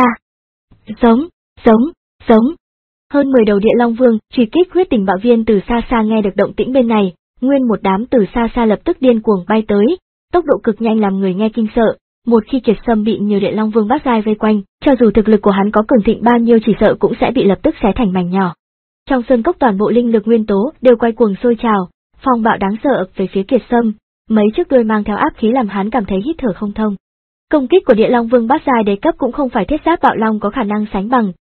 giống, giống, giống. Hơn mười đầu địa long vương truy kích huyết tình bạo viên từ xa xa nghe được động tĩnh bên này, nguyên một đám từ xa xa lập tức điên cuồng bay tới, tốc độ cực nhanh làm người nghe kinh sợ. Một khi Kiệt Sâm bị nhiều địa long vương bát giai vây quanh, cho dù thực lực của hắn có cường thịnh bao nhiêu chỉ sợ cũng sẽ bị lập tức xé thành mảnh nhỏ. Trong sơn cốc toàn bộ linh lực nguyên tố đều quay cuồng sôi trào, phong bạo đáng sợ ập về phía Kiệt Sâm, mấy chiếc đuôi mang theo áp khí làm hắn cảm thấy hít thở không thông. Công kích của địa long vương bát giai đế cấp cũng không phải thiết giáp bạo long có khả năng sánh bằng,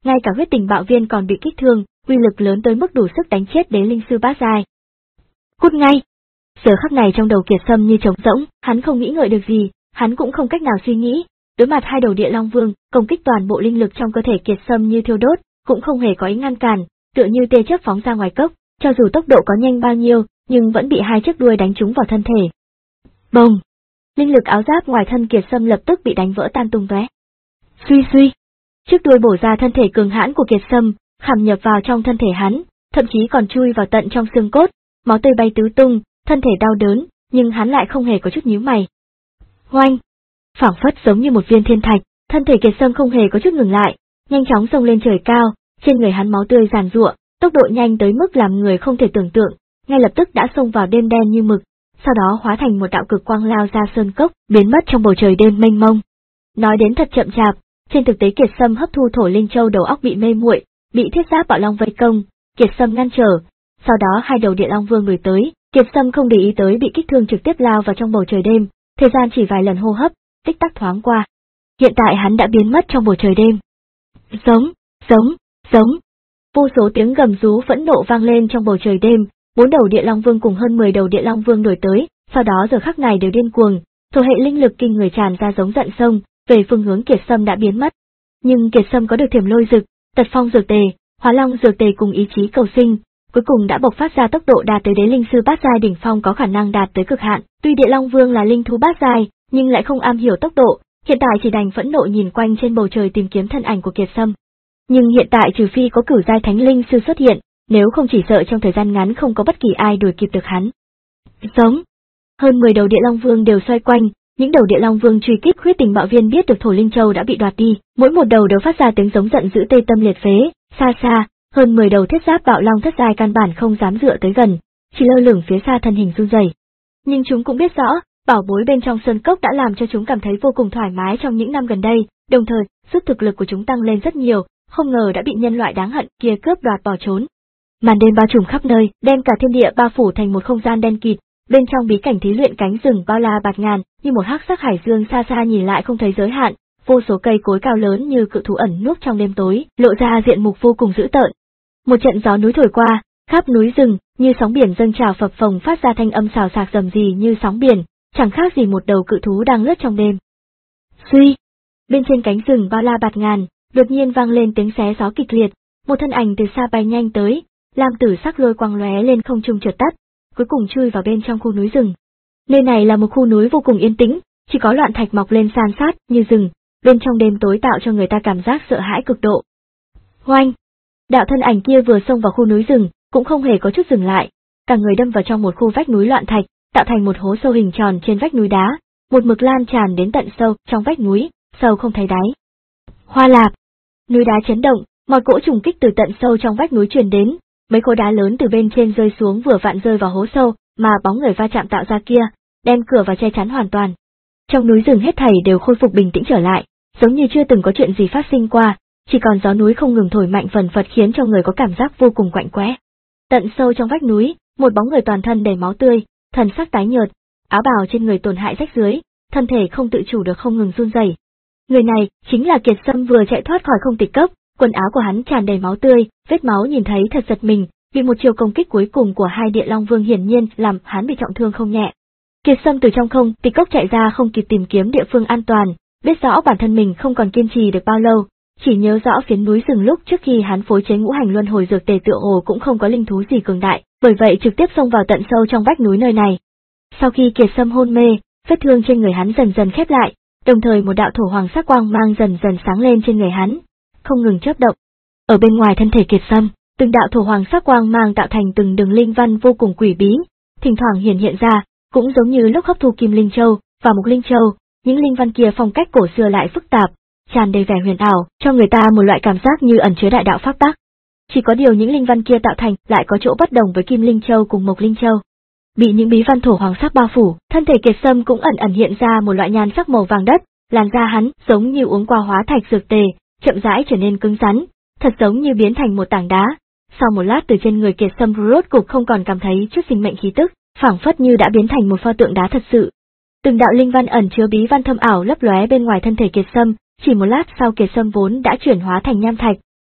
ngay cả huyết tình bạo viên còn bị kích thương, uy lực lớn tới mức đủ sức đánh chết đế linh sư bát giai. Cút ngay! Giờ khắc này trong đầu Kiệt Sâm như trống rỗng, hắn không nghĩ ngợi được gì, hắn cũng không cách nào suy nghĩ. Đối mặt hai đầu địa long vương, công kích toàn bộ linh lực trong cơ thể Kiệt Sâm như thiêu đốt, cũng không hề có ý ngăn cản, tựa như tia chớp phóng ra ngoài cốc, cho dù tốc độ có nhanh bao nhiêu, nhưng vẫn bị hai chiếc đuôi đánh trúng vào thân thể. Bồng! Linh lực áo giáp ngoài thân Kiệt Sâm lập tức bị đánh vỡ tan tung tóe. Suy suy! Chiếc đuôi bổ ra thân thể cường hãn của Kiệt Sâm, khảm nhập vào trong thân thể hắn, thậm chí còn chui vào tận trong xương cốt, máu tươi bay tứ tung, thân thể đau đớn, nhưng hắn lại không hề có chút nhíu mày. Oanh! Phảng phất giống như một viên thiên thạch, thân thể Kiệt Sâm không hề có chút ngừng lại, nhanh chóng xông lên trời cao, trên người hắn máu tươi giàn giụa, tốc độ nhanh tới mức làm người không thể tưởng tượng, ngay lập tức đã xông vào đêm đen như mực, sau đó hóa thành một đạo cực quang lao ra sơn cốc, biến mất trong bầu trời đêm mênh mông. Nói đến thật chậm chạp, trên thực tế Kiệt Sâm hấp thu thổ linh châu đầu óc bị mê muội, bị thiết giáp bạo long vây công, Kiệt Sâm ngăn trở, sau đó hai đầu địa long vương đuổi tới, Kiệt Sâm không để ý tới bị kích thương trực tiếp lao vào trong bầu trời đêm, thời gian chỉ vài lần hô hấp, tích tắc thoáng qua. Hiện tại hắn đã biến mất trong bầu trời đêm. Giống, giống, giống. Vô số tiếng gầm rú phẫn nộ vang lên trong bầu trời đêm, bốn đầu địa long vương cùng hơn mười đầu địa long vương đuổi tới, sau đó giờ khắc này đều điên cuồng, thổ hệ linh lực kinh người tràn ra giống giận sông, về phương hướng Kiệt Sâm đã biến mất. Nhưng Kiệt Sâm có được thiểm lôi dực, tật phong dược tề, hóa long dược tề cùng ý chí cầu sinh, cuối cùng đã bộc phát ra tốc độ đạt tới đế linh sư bát giai đỉnh phong có khả năng đạt tới cực hạn. Tuy địa long vương là linh thú bát giai, nhưng lại không am hiểu tốc độ, hiện tại chỉ đành phẫn nộ nhìn quanh trên bầu trời tìm kiếm thân ảnh của Kiệt Sâm. Nhưng hiện tại trừ phi có cửu giai thánh linh sư xuất hiện, nếu không chỉ sợ trong thời gian ngắn không có bất kỳ ai đuổi kịp được hắn. Giống. Hơn mười đầu địa long vương đều xoay quanh, những đầu địa long vương truy kích huyết tình bạo viên biết được thổ linh châu đã bị đoạt đi, mỗi một đầu đều phát ra tiếng giống giận dữ tê tâm liệt phế, xa xa, hơn mười đầu thiết giáp bạo long thất giai căn bản không dám dựa tới gần, chỉ lơ lửng phía xa thân hình run rẩy. Nhưng chúng cũng biết rõ, bảo bối bên trong sơn cốc đã làm cho chúng cảm thấy vô cùng thoải mái trong những năm gần đây, đồng thời, sức thực lực của chúng tăng lên rất nhiều, không ngờ đã bị nhân loại đáng hận kia cướp đoạt bỏ trốn. Màn đêm bao trùm khắp nơi, đem cả thiên địa bao phủ thành một không gian đen kịt, bên trong bí cảnh thí luyện cánh rừng bao la bạt ngàn, như một hắc sắc hải dương xa xa nhìn lại không thấy giới hạn, vô số cây cối cao lớn như cự thú ẩn núp trong đêm tối, lộ ra diện mục vô cùng dữ tợn. Một trận gió núi thổi qua, khắp núi rừng, như sóng biển dâng trào phập phồng phát ra thanh âm xào xạc rầm rì như sóng biển, chẳng khác gì một đầu cự thú đang lướt trong đêm. Suy! Bên trên cánh rừng bao la bạt ngàn, đột nhiên vang lên tiếng xé gió kịch liệt, một thân ảnh từ xa bay nhanh tới, lam tử sắc lôi quang lóe lên không trung chợt tắt, cuối cùng chui vào bên trong khu núi rừng. Nơi này là một khu núi vô cùng yên tĩnh, chỉ có loạn thạch mọc lên san sát như rừng, bên trong đêm tối tạo cho người ta cảm giác sợ hãi cực độ. Oanh! Đạo thân ảnh kia vừa xông vào khu núi rừng, cũng không hề có chút dừng lại, cả người đâm vào trong một khu vách núi loạn thạch, tạo thành một hố sâu hình tròn trên vách núi đá, một mực lan tràn đến tận sâu trong vách núi, sâu không thấy đáy. Hoa lạp! Núi đá chấn động, mọi cỗ trùng kích từ tận sâu trong vách núi truyền đến, mấy khối đá lớn từ bên trên rơi xuống vừa vặn rơi vào hố sâu, mà bóng người va chạm tạo ra kia, đem cửa và che chắn hoàn toàn. Trong núi rừng hết thảy đều khôi phục bình tĩnh trở lại, giống như chưa từng có chuyện gì phát sinh qua, chỉ còn gió núi không ngừng thổi mạnh phần phật khiến cho người có cảm giác vô cùng quạnh quẽ. Tận sâu trong vách núi, một bóng người toàn thân đầy máu tươi, thần sắc tái nhợt, áo bào trên người tổn hại rách rưới, thân thể không tự chủ được không ngừng run rẩy. Người này chính là Kiệt Sâm vừa chạy thoát khỏi không tịch cốc, quần áo của hắn tràn đầy máu tươi, vết máu nhìn thấy thật giật mình, vì một chiều công kích cuối cùng của hai địa long vương hiển nhiên làm hắn bị trọng thương không nhẹ. Kiệt Sâm từ trong không tịch cốc chạy ra không kịp tìm kiếm địa phương an toàn, biết rõ bản thân mình không còn kiên trì được bao lâu, chỉ nhớ rõ phiến núi rừng lúc trước khi hắn phối chế ngũ hành luân hồi dược tề tựa hồ cũng không có linh thú gì cường đại, bởi vậy trực tiếp xông vào tận sâu trong vách núi nơi này. Sau khi Kiệt Sâm hôn mê, vết thương trên người hắn dần dần khép lại, đồng thời một đạo thổ hoàng sắc quang mang dần dần sáng lên trên người hắn, không ngừng chớp động. Ở bên ngoài thân thể Kiệt Sâm, từng đạo thổ hoàng sắc quang mang tạo thành từng đường linh văn vô cùng quỷ bí, thỉnh thoảng hiện hiện ra, cũng giống như lúc hấp thu kim linh châu và mục linh châu, những linh văn kia phong cách cổ xưa lại phức tạp, tràn đầy vẻ huyền ảo, cho người ta một loại cảm giác như ẩn chứa đại đạo pháp tắc. Chỉ có điều những linh văn kia tạo thành lại có chỗ bất đồng với kim linh châu cùng mộc linh châu. Bị những bí văn thổ hoàng sắc bao phủ, thân thể Kiệt Sâm cũng ẩn ẩn hiện ra một loại nhan sắc màu vàng đất, làn da hắn giống như uống qua hóa thạch dược tề, chậm rãi trở nên cứng rắn, thật giống như biến thành một tảng đá. Sau một lát từ trên người Kiệt Sâm rốt cục không còn cảm thấy chút sinh mệnh khí tức, phảng phất như đã biến thành một pho tượng đá thật sự. Từng đạo linh văn ẩn chứa bí văn thâm ảo lấp lóe bên ngoài thân thể Kiệt Sâm, chỉ một lát sau Kiệt Sâm vốn đã chuyển hóa thành nham thạch,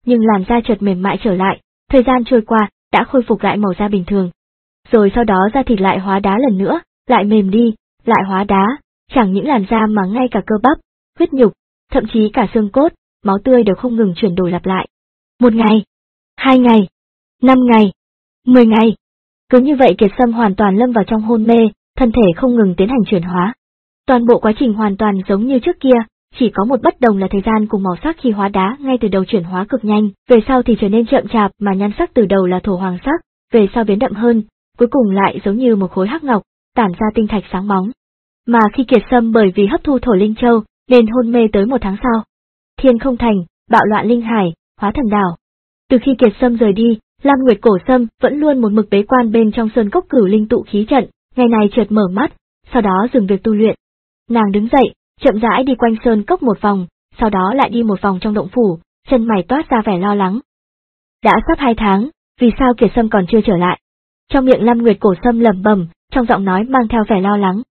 nhưng làn da chợt mềm mại trở lại, thời gian trôi qua, đã khôi phục lại màu da bình thường. Rồi sau đó da thịt lại hóa đá lần nữa, lại mềm đi, lại hóa đá, chẳng những làn da mà ngay cả cơ bắp, huyết nhục, thậm chí cả xương cốt, máu tươi đều không ngừng chuyển đổi lặp lại. Một ngày, hai ngày, năm ngày, mười ngày. Cứ như vậy Kiệt Sâm hoàn toàn lâm vào trong hôn mê, thân thể không ngừng tiến hành chuyển hóa. Toàn bộ quá trình hoàn toàn giống như trước kia, chỉ có một bất đồng là thời gian cùng màu sắc khi hóa đá ngay từ đầu chuyển hóa cực nhanh, về sau thì trở nên chậm chạp mà nhan sắc từ đầu là thổ hoàng sắc, về sau biến đậm hơn, cuối cùng lại giống như một khối hắc ngọc, tản ra tinh thạch sáng bóng. Mà khi Kiệt Sâm bởi vì hấp thu thổ linh châu, nên hôn mê tới một tháng sau. Thiên Không Thành, bạo loạn linh hải, hóa thần đảo. Từ khi Kiệt Sâm rời đi, Lam Nguyệt Cổ Sâm vẫn luôn một mực bế quan bên trong sơn cốc Cửu Linh tụ khí trận, ngày này chợt mở mắt, sau đó dừng việc tu luyện. Nàng đứng dậy, chậm rãi đi quanh sơn cốc một vòng, sau đó lại đi một vòng trong động phủ, chân mày toát ra vẻ lo lắng. Đã sắp hai tháng, vì sao Kiệt Sâm còn chưa trở lại? Trong miệng Lam Nguyệt Cổ Sâm lẩm bẩm, trong giọng nói mang theo vẻ lo lắng.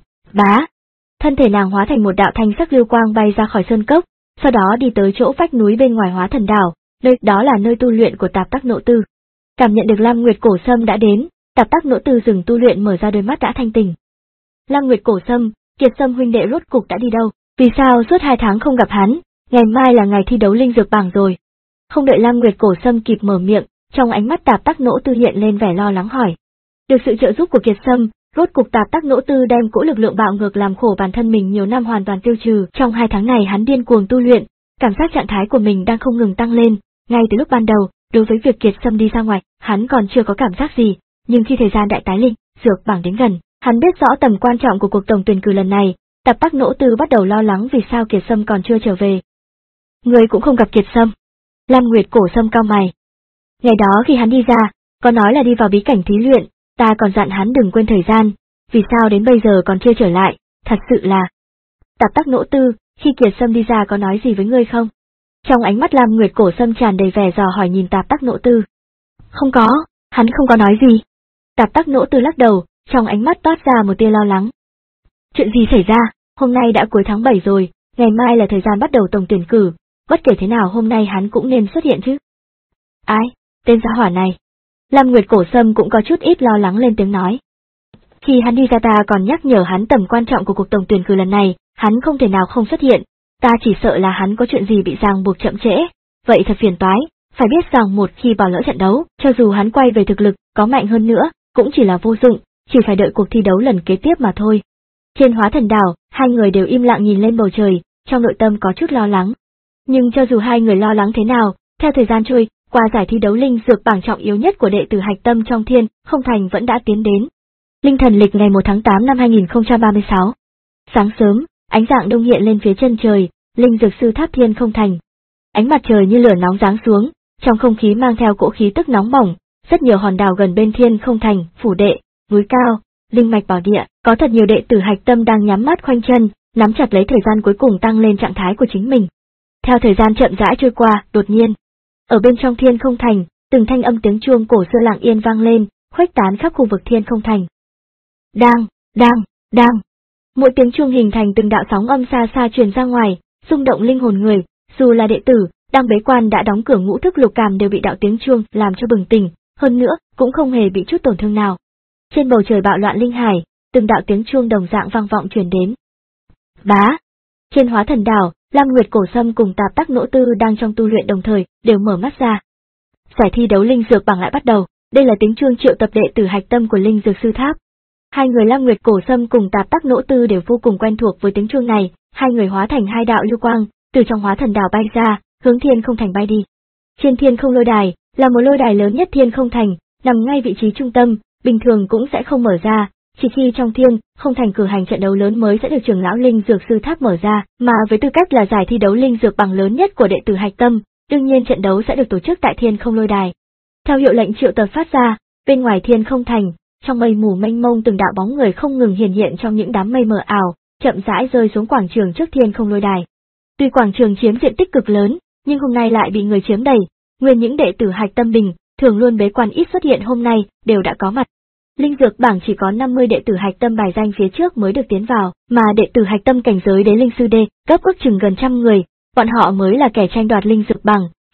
Bá! Thân thể nàng hóa thành một đạo thanh sắc lưu quang bay ra khỏi sơn cốc, sau đó đi tới chỗ vách núi bên ngoài hóa thần đảo, nơi đó là nơi tu luyện của Tạp Tắc Nộ Tư. Cảm nhận được Lam Nguyệt Cổ Sâm đã đến, Tạp Tắc Nộ Tư dừng tu luyện mở ra đôi mắt đã thanh tỉnh. Lam Nguyệt Cổ Sâm, Kiệt Sâm huynh đệ rốt cục đã đi đâu? Vì sao suốt hai tháng không gặp hắn? Ngày mai là ngày thi đấu linh dược bảng rồi. Không đợi Lam Nguyệt Cổ Sâm kịp mở miệng, trong ánh mắt Tạp Tắc Nộ Tư hiện lên vẻ lo lắng hỏi. Được sự trợ giúp của Kiệt Sâm, rốt cục Tạp Tắc Nộ Tư đem cỗ lực lượng bạo ngược làm khổ bản thân mình nhiều năm hoàn toàn tiêu trừ. Trong hai tháng này hắn điên cuồng tu luyện, cảm giác trạng thái của mình đang không ngừng tăng lên. Ngay từ lúc ban đầu, đối với việc Kiệt Sâm đi ra ngoài, hắn còn chưa có cảm giác gì, nhưng khi thời gian đại tái linh dược bảng đến gần, hắn biết rõ tầm quan trọng của cuộc tổng tuyển cử lần này. Tạp Tắc Nộ Tư bắt đầu lo lắng vì sao Kiệt Sâm còn chưa trở về. Người cũng không gặp Kiệt Sâm. Lam Nguyệt Cổ Sâm cau mày. Ngày đó khi hắn đi ra, có nói là đi vào bí cảnh thí luyện, ta còn dặn hắn đừng quên thời gian, vì sao đến bây giờ còn chưa trở lại, thật sự là... Tạp Tắc Nộ Tư, khi Kiệt Sâm đi ra có nói gì với ngươi không? Trong ánh mắt Lam Nguyệt Cổ Sâm tràn đầy vẻ dò hỏi nhìn Tạp Tắc Nộ Tư. Không có, hắn không có nói gì. Tạp Tắc Nộ Tư lắc đầu, trong ánh mắt toát ra một tia lo lắng. Chuyện gì xảy ra? Hôm nay đã cuối tháng bảy rồi, ngày mai là thời gian bắt đầu tổng tuyển cử, bất kể thế nào hôm nay hắn cũng nên xuất hiện chứ. Ai? Tên gia hỏa này. Lam Nguyệt Cổ Sâm cũng có chút ít lo lắng lên tiếng nói. Khi hắn đi ra ta còn nhắc nhở hắn tầm quan trọng của cuộc tổng tuyển cử lần này, hắn không thể nào không xuất hiện, ta chỉ sợ là hắn có chuyện gì bị ràng buộc chậm trễ, vậy thật phiền toái, phải biết rằng một khi bỏ lỡ trận đấu, cho dù hắn quay về thực lực, có mạnh hơn nữa, cũng chỉ là vô dụng, chỉ phải đợi cuộc thi đấu lần kế tiếp mà thôi. Trên hóa thần đảo, hai người đều im lặng nhìn lên bầu trời, trong nội tâm có chút lo lắng. Nhưng cho dù hai người lo lắng thế nào, theo thời gian trôi, qua giải thi đấu linh dược bảng trọng yếu nhất của đệ tử Hạch Tâm trong Thiên Không Thành vẫn đã tiến đến. Linh thần lịch ngày một tháng tám năm hai nghìn không trăm ba mươi sáu. Sáng sớm, ánh dạng đông hiện lên phía chân trời, linh dược sư tháp Thiên Không Thành. Ánh mặt trời như lửa nóng giáng xuống, trong không khí mang theo cỗ khí tức nóng bỏng, rất nhiều hòn đảo gần bên Thiên Không Thành, phủ đệ, núi cao, linh mạch bảo địa, có thật nhiều đệ tử Hạch Tâm đang nhắm mắt khoanh chân, nắm chặt lấy thời gian cuối cùng tăng lên trạng thái của chính mình. Theo thời gian chậm rãi trôi qua, đột nhiên, ở bên trong Thiên Không Thành, từng thanh âm tiếng chuông cổ xưa lặng yên vang lên, khuếch tán khắp khu vực Thiên Không Thành. Đang, đang, đang. Mỗi tiếng chuông hình thành từng đạo sóng âm xa xa truyền ra ngoài, rung động linh hồn người, dù là đệ tử đang bế quan đã đóng cửa ngũ thức lục cảm đều bị đạo tiếng chuông làm cho bừng tỉnh, hơn nữa cũng không hề bị chút tổn thương nào. Trên bầu trời bạo loạn linh hải, từng đạo tiếng chuông đồng dạng vang vọng truyền đến. Bá. Trên hóa thần đảo, Lam Nguyệt Cổ Sâm cùng Tạp Tắc Nộ Tư đang trong tu luyện đồng thời, đều mở mắt ra. Giải thi đấu linh dược bảng lại bắt đầu, đây là tiếng chuông triệu tập đệ tử Hạch Tâm của linh dược sư tháp. Hai người Lam Nguyệt Cổ Sâm cùng Tạp Tắc Nộ Tư đều vô cùng quen thuộc với tiếng chuông này, hai người hóa thành hai đạo lưu quang, từ trong hóa thần đảo bay ra, hướng Thiên Không Thành bay đi. Trên Thiên Không Lôi Đài, là một lôi đài lớn nhất Thiên Không Thành, nằm ngay vị trí trung tâm, bình thường cũng sẽ không mở ra, chỉ khi trong Thiên Không Thành cử hành trận đấu lớn mới sẽ được trưởng lão linh dược sư tháp mở ra, mà với tư cách là giải thi đấu linh dược bảng lớn nhất của đệ tử Hạch Tâm, đương nhiên trận đấu sẽ được tổ chức tại Thiên Không Lôi Đài. Theo hiệu lệnh triệu tập phát ra, bên ngoài Thiên Không Thành, trong mây mù mênh mông từng đạo bóng người không ngừng hiện hiện trong những đám mây mờ ảo, chậm rãi rơi xuống quảng trường trước Thiên Không Lôi Đài. Tuy quảng trường chiếm diện tích cực lớn, nhưng hôm nay lại bị người chiếm đầy, nguyên những đệ tử Hạch Tâm bình thường luôn bế quan ít xuất hiện hôm nay đều đã có mặt. Linh dược bảng chỉ có năm mươi đệ tử Hạch Tâm bài danh phía trước mới được tiến vào, mà đệ tử Hạch Tâm cảnh giới đế linh sư đê, cấp ước chừng gần trăm người, bọn họ mới là kẻ tranh đoạt linh dược bảng,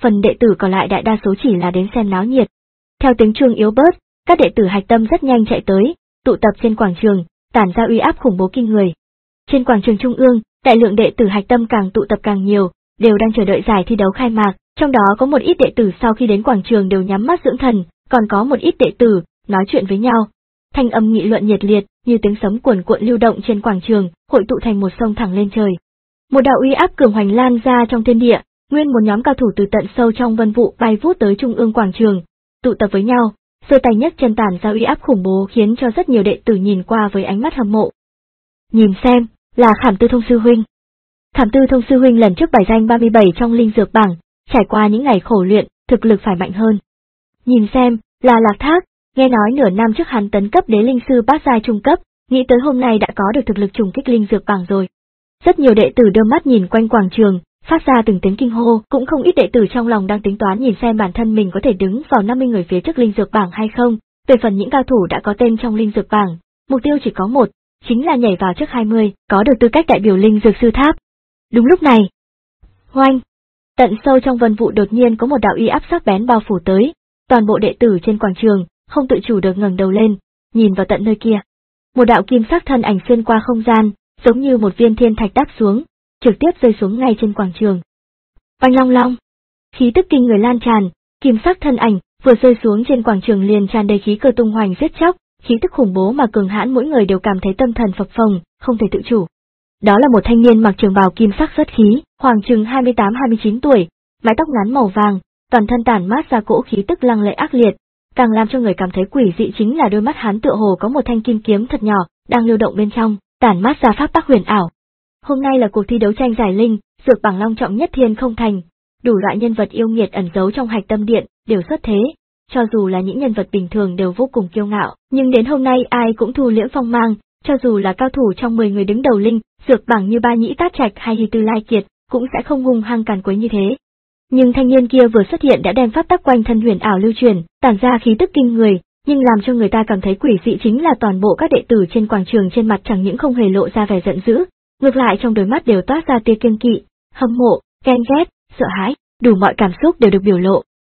phần đệ tử còn lại đại đa số chỉ là đến xem náo nhiệt. Theo tiếng chuông yếu bớt, các đệ tử Hạch Tâm rất nhanh chạy tới, tụ tập trên quảng trường, tản ra uy áp khủng bố kinh người. Trên quảng trường trung ương, đại lượng đệ tử Hạch Tâm càng tụ tập càng nhiều, đều đang chờ đợi giải thi đấu khai mạc, trong đó có một ít đệ tử sau khi đến quảng trường đều nhắm mắt dưỡng thần, còn có một ít đệ tử nói chuyện với nhau. Thanh âm nghị luận nhiệt liệt, như tiếng sấm cuồn cuộn lưu động trên quảng trường, hội tụ thành một sông thẳng lên trời. Một đạo uy áp cường hoành lan ra trong thiên địa, nguyên một nhóm cao thủ từ tận sâu trong vân vụ bay vút tới trung ương quảng trường, tụ tập với nhau, giơ tay nhấc chân tản ra uy áp khủng bố khiến cho rất nhiều đệ tử nhìn qua với ánh mắt hâm mộ. Nhìn xem, là Khảm Tư Thông sư huynh. Khảm Tư Thông sư huynh lần trước bài danh ba mươi bảy trong linh dược bảng, trải qua những ngày khổ luyện, thực lực phải mạnh hơn. Nhìn xem, là Lạc Thác, nghe nói nửa năm trước hắn tấn cấp đế linh sư bát giai trung cấp, nghĩ tới hôm nay đã có được thực lực trùng kích linh dược bảng rồi. Rất nhiều đệ tử đưa mắt nhìn quanh quảng trường, phát ra từng tiếng kinh hô, cũng không ít đệ tử trong lòng đang tính toán nhìn xem bản thân mình có thể đứng vào năm mươi người phía trước linh dược bảng hay không. Về phần những cao thủ đã có tên trong linh dược bảng, mục tiêu chỉ có một, chính là nhảy vào trước hai mươi, có được tư cách đại biểu linh dược sư tháp. Đúng lúc này, hoanh, tận sâu trong vân vụ đột nhiên có một đạo uy áp sắc bén bao phủ tới, toàn bộ đệ tử trên quảng trường không tự chủ được ngẩng đầu lên, nhìn vào tận nơi kia. Một đạo kim sắc thân ảnh xuyên qua không gian, giống như một viên thiên thạch đáp xuống, trực tiếp rơi xuống ngay trên quảng trường. Oanh long long, khí tức kinh người lan tràn, kim sắc thân ảnh vừa rơi xuống trên quảng trường liền tràn đầy khí cơ tung hoành giết chóc, khí tức khủng bố mà cường hãn mỗi người đều cảm thấy tâm thần phập phồng, không thể tự chủ. Đó là một thanh niên mặc trường bào kim sắc xuất khí, khoảng chừng hai mươi tám hai mươi chín tuổi, mái tóc ngắn màu vàng, toàn thân tản mát ra cỗ khí tức lăng lệ ác liệt, càng làm cho người cảm thấy quỷ dị chính là đôi mắt hắn tựa hồ có một thanh kim kiếm thật nhỏ đang lưu động bên trong, tản mát ra pháp tắc huyền ảo. Hôm nay là cuộc thi đấu tranh giải linh, dược bảng long trọng nhất Thiên Không Thành, đủ loại nhân vật yêu nghiệt ẩn giấu trong Hạch Tâm Điện đều xuất thế, cho dù là những nhân vật bình thường đều vô cùng kiêu ngạo, nhưng đến hôm nay ai cũng thu liễm phong mang, cho dù là cao thủ trong mười người đứng đầu linh dược bảng như Ba Nhĩ Tát Trạch hay Hy Tư Lai Kiệt, cũng sẽ không hung hăng càn quấy như thế. Nhưng thanh niên kia vừa xuất hiện đã đem pháp tắc quanh thân huyền ảo lưu truyền, tản ra khí tức kinh người, nhưng làm cho người ta cảm thấy quỷ dị chính là toàn bộ các đệ tử trên quảng trường trên mặt chẳng những không hề lộ ra vẻ giận dữ, ngược lại trong đôi mắt đều toát ra tia kiêng kỵ, hâm mộ, ghen ghét, sợ hãi, đủ mọi cảm xúc đều được biểu lộ.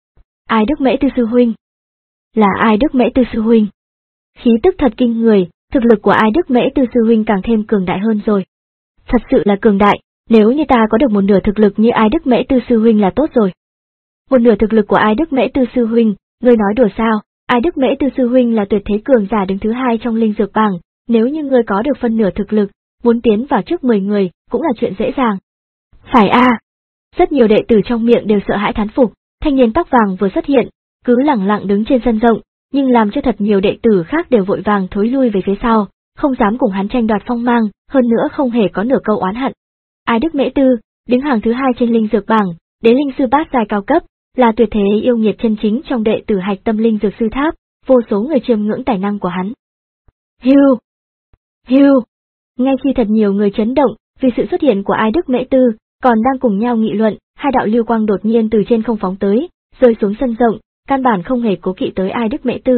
Ai Đức Mễ Tư sư huynh? Là Ai Đức Mễ Tư sư huynh? Khí tức thật kinh người, thực lực của Ai Đức Mễ Tư sư huynh càng thêm cường đại hơn rồi. Thật sự là cường đại, nếu như ta có được một nửa thực lực như Ai Đức Mễ Tư sư huynh là tốt rồi. Một nửa thực lực của Ai Đức Mễ Tư sư huynh, ngươi nói đùa sao? Ai Đức Mễ Tư sư huynh là tuyệt thế cường giả đứng thứ hai trong linh dược bảng, nếu như ngươi có được phân nửa thực lực, muốn tiến vào trước mười người cũng là chuyện dễ dàng. Phải a. À. Rất nhiều đệ tử trong miệng đều sợ hãi thán phục, thanh niên tóc vàng vừa xuất hiện, cứ lẳng lặng đứng trên sân rộng, nhưng làm cho thật nhiều đệ tử khác đều vội vàng thối lui về phía sau, không dám cùng hắn tranh đoạt phong mang, hơn nữa không hề có nửa câu oán hận. Ai Đức Mễ Tư, đứng hàng thứ hai trên linh dược bảng, đế linh sư bát giai cao cấp, là tuyệt thế yêu nghiệt chân chính trong đệ tử Hạch Tâm linh dược sư tháp, vô số người chiêm ngưỡng tài năng của hắn. Hiu, hiu. Ngay khi thật nhiều người chấn động vì sự xuất hiện của Ai Đức Mễ Tư, còn đang cùng nhau nghị luận, hai đạo lưu quang đột nhiên từ trên không phóng tới, rơi xuống sân rộng, căn bản không hề cố kỵ tới Ai Đức Mễ Tư.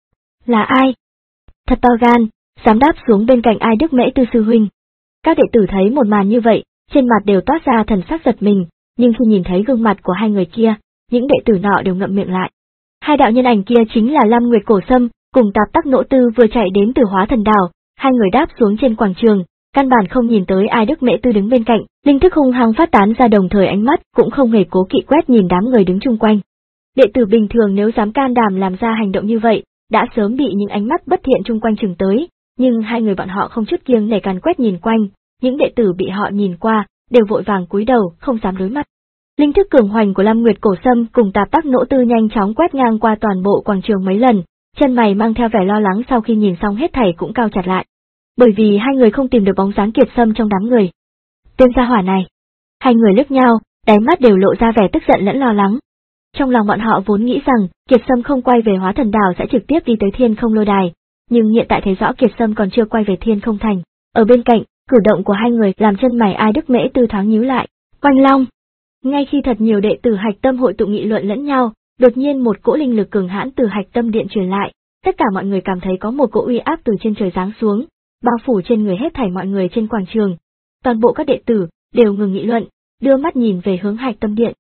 Là ai? Thật to gan, dám đáp xuống bên cạnh Ai Đức Mễ Tư sư huynh. Các đệ tử thấy một màn như vậy, trên mặt đều toát ra thần sắc giật mình, nhưng khi nhìn thấy gương mặt của hai người kia, những đệ tử nọ đều ngậm miệng lại. Hai đạo nhân ảnh kia chính là Lam Nguyệt Cổ Sâm cùng Tạp Tắc Nỗ Tư vừa chạy đến từ Hóa Thần Đảo, hai người đáp xuống trên quảng trường, căn bản không nhìn tới Ai Đức Mễ Tư đứng bên cạnh, linh thức hung hăng phát tán ra đồng thời ánh mắt cũng không hề cố kỵ quét nhìn đám người đứng chung quanh. Đệ tử bình thường nếu dám can đảm làm ra hành động như vậy, đã sớm bị những ánh mắt bất thiện chung quanh chừng tới, nhưng hai người bọn họ không chút kiêng nể càn quét nhìn quanh, những đệ tử bị họ nhìn qua, đều vội vàng cúi đầu, không dám đối mặt. Linh thức cường hoành của Lam Nguyệt Cổ Sâm cùng Tạp Tắc Nỗ Tư nhanh chóng quét ngang qua toàn bộ quảng trường mấy lần, chân mày mang theo vẻ lo lắng sau khi nhìn xong hết thảy cũng cau chặt lại. Bởi vì hai người không tìm được bóng dáng Kiệt Sâm trong đám người. Tên gia hỏa này. Hai người liếc nhau, đáy mắt đều lộ ra vẻ tức giận lẫn lo lắng. Trong lòng bọn họ vốn nghĩ rằng Kiệt Sâm không quay về Hóa Thần Đảo sẽ trực tiếp đi tới Thiên Không Lôi Đài, nhưng hiện tại thấy rõ Kiệt Sâm còn chưa quay về Thiên Không Thành. Ở bên cạnh, cử động của hai người làm chân mày Ai Đức Mễ Tư thoáng nhíu lại. Oanh long. Ngay khi thật nhiều đệ tử Hạch Tâm hội tụ nghị luận lẫn nhau, đột nhiên một cỗ linh lực cường hãn từ Hạch Tâm Điện truyền lại, tất cả mọi người cảm thấy có một cỗ uy áp từ trên trời giáng xuống, bao phủ trên người hết thảy mọi người trên quảng trường. Toàn bộ các đệ tử đều ngừng nghị luận, đưa mắt nhìn về hướng Hạch Tâm Điện.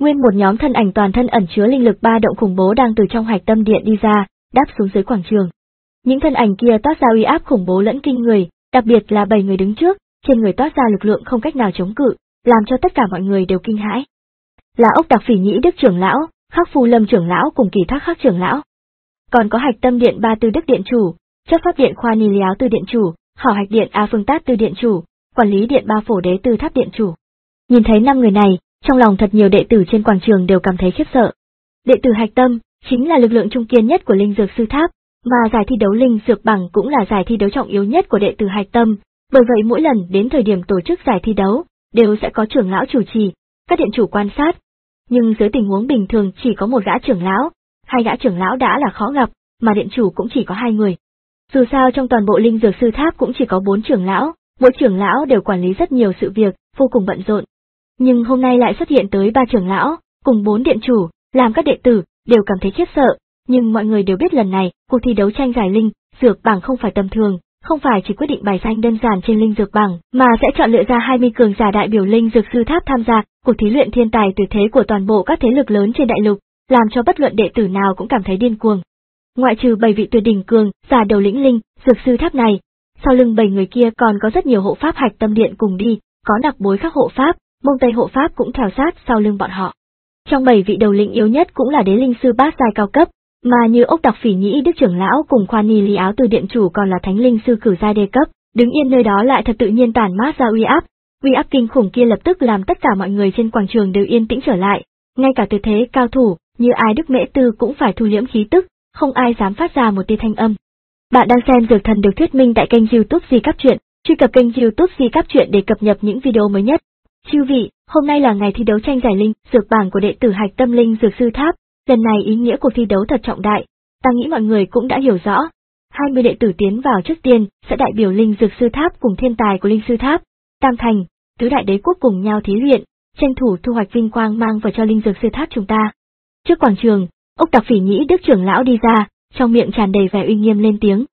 Nguyên một nhóm thân ảnh toàn thân ẩn chứa linh lực ba động khủng bố đang từ trong hạch tâm điện đi ra, đáp xuống dưới quảng trường. Những thân ảnh kia toát ra uy áp khủng bố lẫn kinh người, đặc biệt là bảy người đứng trước, trên người toát ra lực lượng không cách nào chống cự, làm cho tất cả mọi người đều kinh hãi. Là Ốc Đặc Phỉ Nhĩ Đức trưởng lão, Khắc Phu Lâm trưởng lão cùng Kỳ Thác Khắc trưởng lão. Còn có Hạch Tâm Điện Ba Tư Đức điện chủ, Chấp Pháp Điện Khoa Ni Lý Áo Tư điện chủ, Hảo Hạch Điện A Phương Tát Tư điện chủ, Quản lý Điện Ba Phổ Đế Tư Tháp điện chủ. Nhìn thấy năm người này, trong lòng thật nhiều đệ tử trên quảng trường đều cảm thấy khiếp sợ. Đệ tử Hạch Tâm chính là lực lượng trung kiên nhất của Linh Dược Sư Tháp, mà giải thi đấu Linh Dược Bảng cũng là giải thi đấu trọng yếu nhất của đệ tử Hạch Tâm, bởi vậy mỗi lần đến thời điểm tổ chức giải thi đấu, đều sẽ có trưởng lão chủ trì, các điện chủ quan sát. Nhưng dưới tình huống bình thường chỉ có một gã trưởng lão, hai gã trưởng lão đã là khó gặp, mà điện chủ cũng chỉ có hai người. Dù sao trong toàn bộ Linh Dược Sư Tháp cũng chỉ có bốn trưởng lão, mỗi trưởng lão đều quản lý rất nhiều sự việc, vô cùng bận rộn. Nhưng hôm nay lại xuất hiện tới ba trưởng lão, cùng bốn điện chủ, làm các đệ tử đều cảm thấy khiếp sợ, nhưng mọi người đều biết lần này, cuộc thi đấu tranh giải Linh Dược Bảng không phải tầm thường, không phải chỉ quyết định bài danh đơn giản trên Linh Dược Bảng, mà sẽ chọn lựa ra hai mươi cường giả đại biểu Linh Dược Sư Tháp tham gia cuộc thí luyện thiên tài tuyệt thế của toàn bộ các thế lực lớn trên đại lục, làm cho bất luận đệ tử nào cũng cảm thấy điên cuồng. Ngoại trừ bảy vị tuyệt đỉnh cường giả đầu lĩnh Linh Dược Sư Tháp này, sau lưng bảy người kia còn có rất nhiều hộ pháp Hạch Tâm Điện cùng đi, có Nặc Bối Khắc hộ pháp, Mông Tây hộ pháp cũng theo sát sau lưng bọn họ. Trong bảy vị đầu lĩnh yếu nhất cũng là đế linh sư bát giai cao cấp, mà như Ốc Đặc Phỉ Nhĩ Đức trưởng lão cùng Khoa Ni Lý Áo Tư điện chủ còn là thánh linh sư cửu giai đề cấp, đứng yên nơi đó lại thật tự nhiên tản mát ra uy áp. Uy áp kinh khủng kia lập tức làm tất cả mọi người trên quảng trường đều yên tĩnh trở lại, ngay cả tuyệt thế cao thủ như Ai Đức Mễ Tư cũng phải thu liễm khí tức, không ai dám phát ra một tia thanh âm. Bạn đang xem Dược Thần được thuyết minh tại kênh YouTube Di Cáp Truyện, truy cập kênh YouTube Di Cáp Truyện để cập nhật những video mới nhất. Chư vị, hôm nay là ngày thi đấu tranh giải Linh Dược Bảng của đệ tử Hạch Tâm Linh Dược Sư Tháp, lần này ý nghĩa cuộc thi đấu thật trọng đại, ta nghĩ mọi người cũng đã hiểu rõ. hai mươi đệ tử tiến vào trước tiên sẽ đại biểu Linh Dược Sư Tháp cùng thiên tài của Linh Sư Tháp, Tam Thành, tứ đại đế quốc cùng nhau thí luyện, tranh thủ thu hoạch vinh quang mang vào cho Linh Dược Sư Tháp chúng ta. Trước quảng trường, Ốc Đặc Phỉ Nhĩ Đức trưởng lão đi ra, trong miệng tràn đầy vẻ uy nghiêm lên tiếng.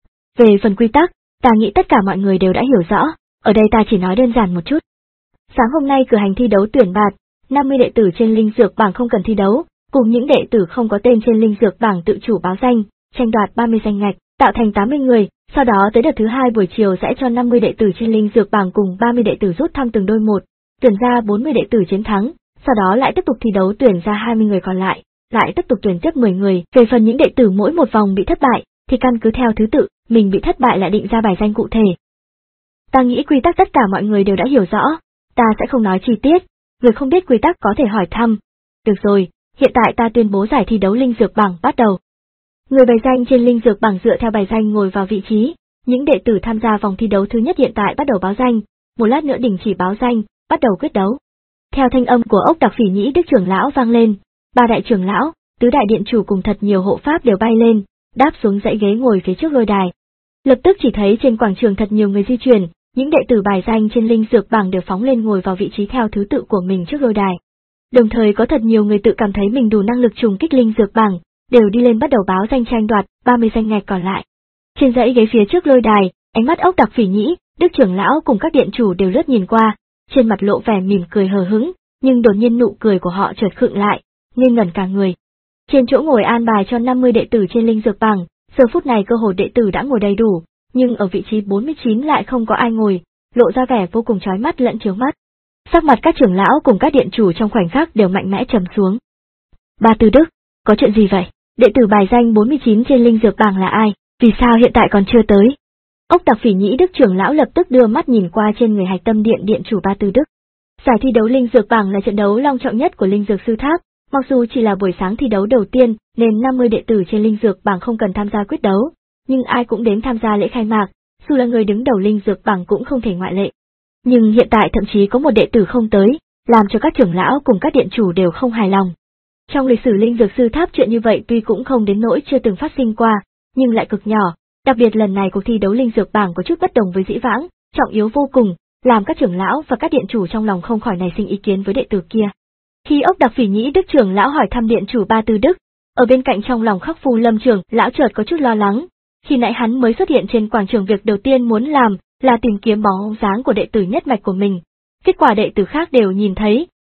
Về phần quy tắc, ta nghĩ tất cả mọi người đều đã hiểu rõ, ở đây ta chỉ nói đơn giản một chút. Sáng hôm nay cử hành thi đấu tuyển bạt, năm mươi đệ tử trên Linh Dược Bảng không cần thi đấu, cùng những đệ tử không có tên trên Linh Dược Bảng tự chủ báo danh, tranh đoạt ba mươi danh ngạch, tạo thành tám mươi người, sau đó tới đợt thứ hai buổi chiều sẽ cho năm mươi đệ tử trên Linh Dược Bảng cùng ba mươi đệ tử rút thăm từng đôi một, tuyển ra bốn mươi đệ tử chiến thắng, sau đó lại tiếp tục thi đấu tuyển ra hai mươi người còn lại, lại tiếp tục tuyển tiếp mười người. Về phần những đệ tử mỗi một vòng bị thất bại, thì căn cứ theo thứ tự, mình bị thất bại lại định ra bài danh cụ thể. Ta nghĩ quy tắc tất cả mọi người đều đã hiểu rõ, ta sẽ không nói chi tiết, người không biết quy tắc có thể hỏi thăm. Được rồi, hiện tại ta tuyên bố giải thi đấu Linh Dược Bảng bắt đầu. Người bài danh trên Linh Dược Bảng dựa theo bài danh ngồi vào vị trí, những đệ tử tham gia vòng thi đấu thứ nhất hiện tại bắt đầu báo danh, một lát nữa đình chỉ báo danh, bắt đầu quyết đấu. Theo thanh âm của Ốc Đặc Phỉ Nhĩ Đức trưởng lão vang lên, ba đại trưởng lão, tứ đại điện chủ cùng thật nhiều hộ pháp đều bay lên, đáp xuống dãy ghế ngồi phía trước lôi đài. Lập tức chỉ thấy trên quảng trường thật nhiều người di chuyển, những đệ tử bài danh trên Linh Dược Bảng đều phóng lên ngồi vào vị trí theo thứ tự của mình trước lôi đài. Đồng thời có thật nhiều người tự cảm thấy mình đủ năng lực trùng kích Linh Dược Bảng, đều đi lên bắt đầu báo danh tranh đoạt ba mươi danh ngạch còn lại. Trên dãy ghế phía trước lôi đài, ánh mắt Ốc Đặc Phỉ Nhĩ Đức trưởng lão cùng các điện chủ đều lướt nhìn qua, trên mặt lộ vẻ mỉm cười hờ hững, nhưng đột nhiên nụ cười của họ chợt khựng lại, ngây ngẩn cả người. Trên chỗ ngồi an bài cho năm mươi đệ tử trên Linh Dược Bảng, giờ phút này cơ hồ đệ tử đã ngồi đầy đủ, nhưng ở vị trí bốn mươi chín lại không có ai ngồi, lộ ra vẻ vô cùng chói mắt lẫn chướng mắt. Sắc mặt các trưởng lão cùng các điện chủ trong khoảnh khắc đều mạnh mẽ trầm xuống. Ba Tư Đức, có chuyện gì vậy? Đệ tử bài danh bốn mươi chín trên Linh Dược Bảng là ai? Vì sao hiện tại còn chưa tới? Ốc Đặc Phỉ Nhĩ Đức trưởng lão lập tức đưa mắt nhìn qua trên người Hạch Tâm Điện điện chủ Ba Tư Đức. Giải thi đấu Linh Dược Bảng là trận đấu long trọng nhất của Linh Dược Sư Tháp, mặc dù chỉ là buổi sáng thi đấu đầu tiên nên năm mươi đệ tử trên Linh Dược Bảng không cần tham gia quyết đấu, nhưng ai cũng đến tham gia lễ khai mạc, dù là người đứng đầu Linh Dược Bảng cũng không thể ngoại lệ. Nhưng hiện tại thậm chí có một đệ tử không tới, làm cho các trưởng lão cùng các điện chủ đều không hài lòng. Trong lịch sử Linh Dược Sư Tháp chuyện như vậy tuy cũng không đến nỗi chưa từng phát sinh qua, nhưng lại cực nhỏ, đặc biệt lần này cuộc thi đấu Linh Dược Bảng có chút bất đồng với dĩ vãng, trọng yếu vô cùng, làm các trưởng lão và các điện chủ trong lòng không khỏi nảy sinh ý kiến với đệ tử kia. Khi Ốc Đặc Phỉ Nhĩ Đức trưởng lão hỏi thăm điện chủ Ba Tư Đức, ở bên cạnh trong lòng Khắc Phu Lâm trưởng lão chợt có chút lo lắng, khi nãy hắn mới xuất hiện trên quảng trường việc đầu tiên muốn làm là tìm kiếm bóng dáng của đệ tử nhất mạch của mình. Kết quả đệ tử khác đều nhìn thấy,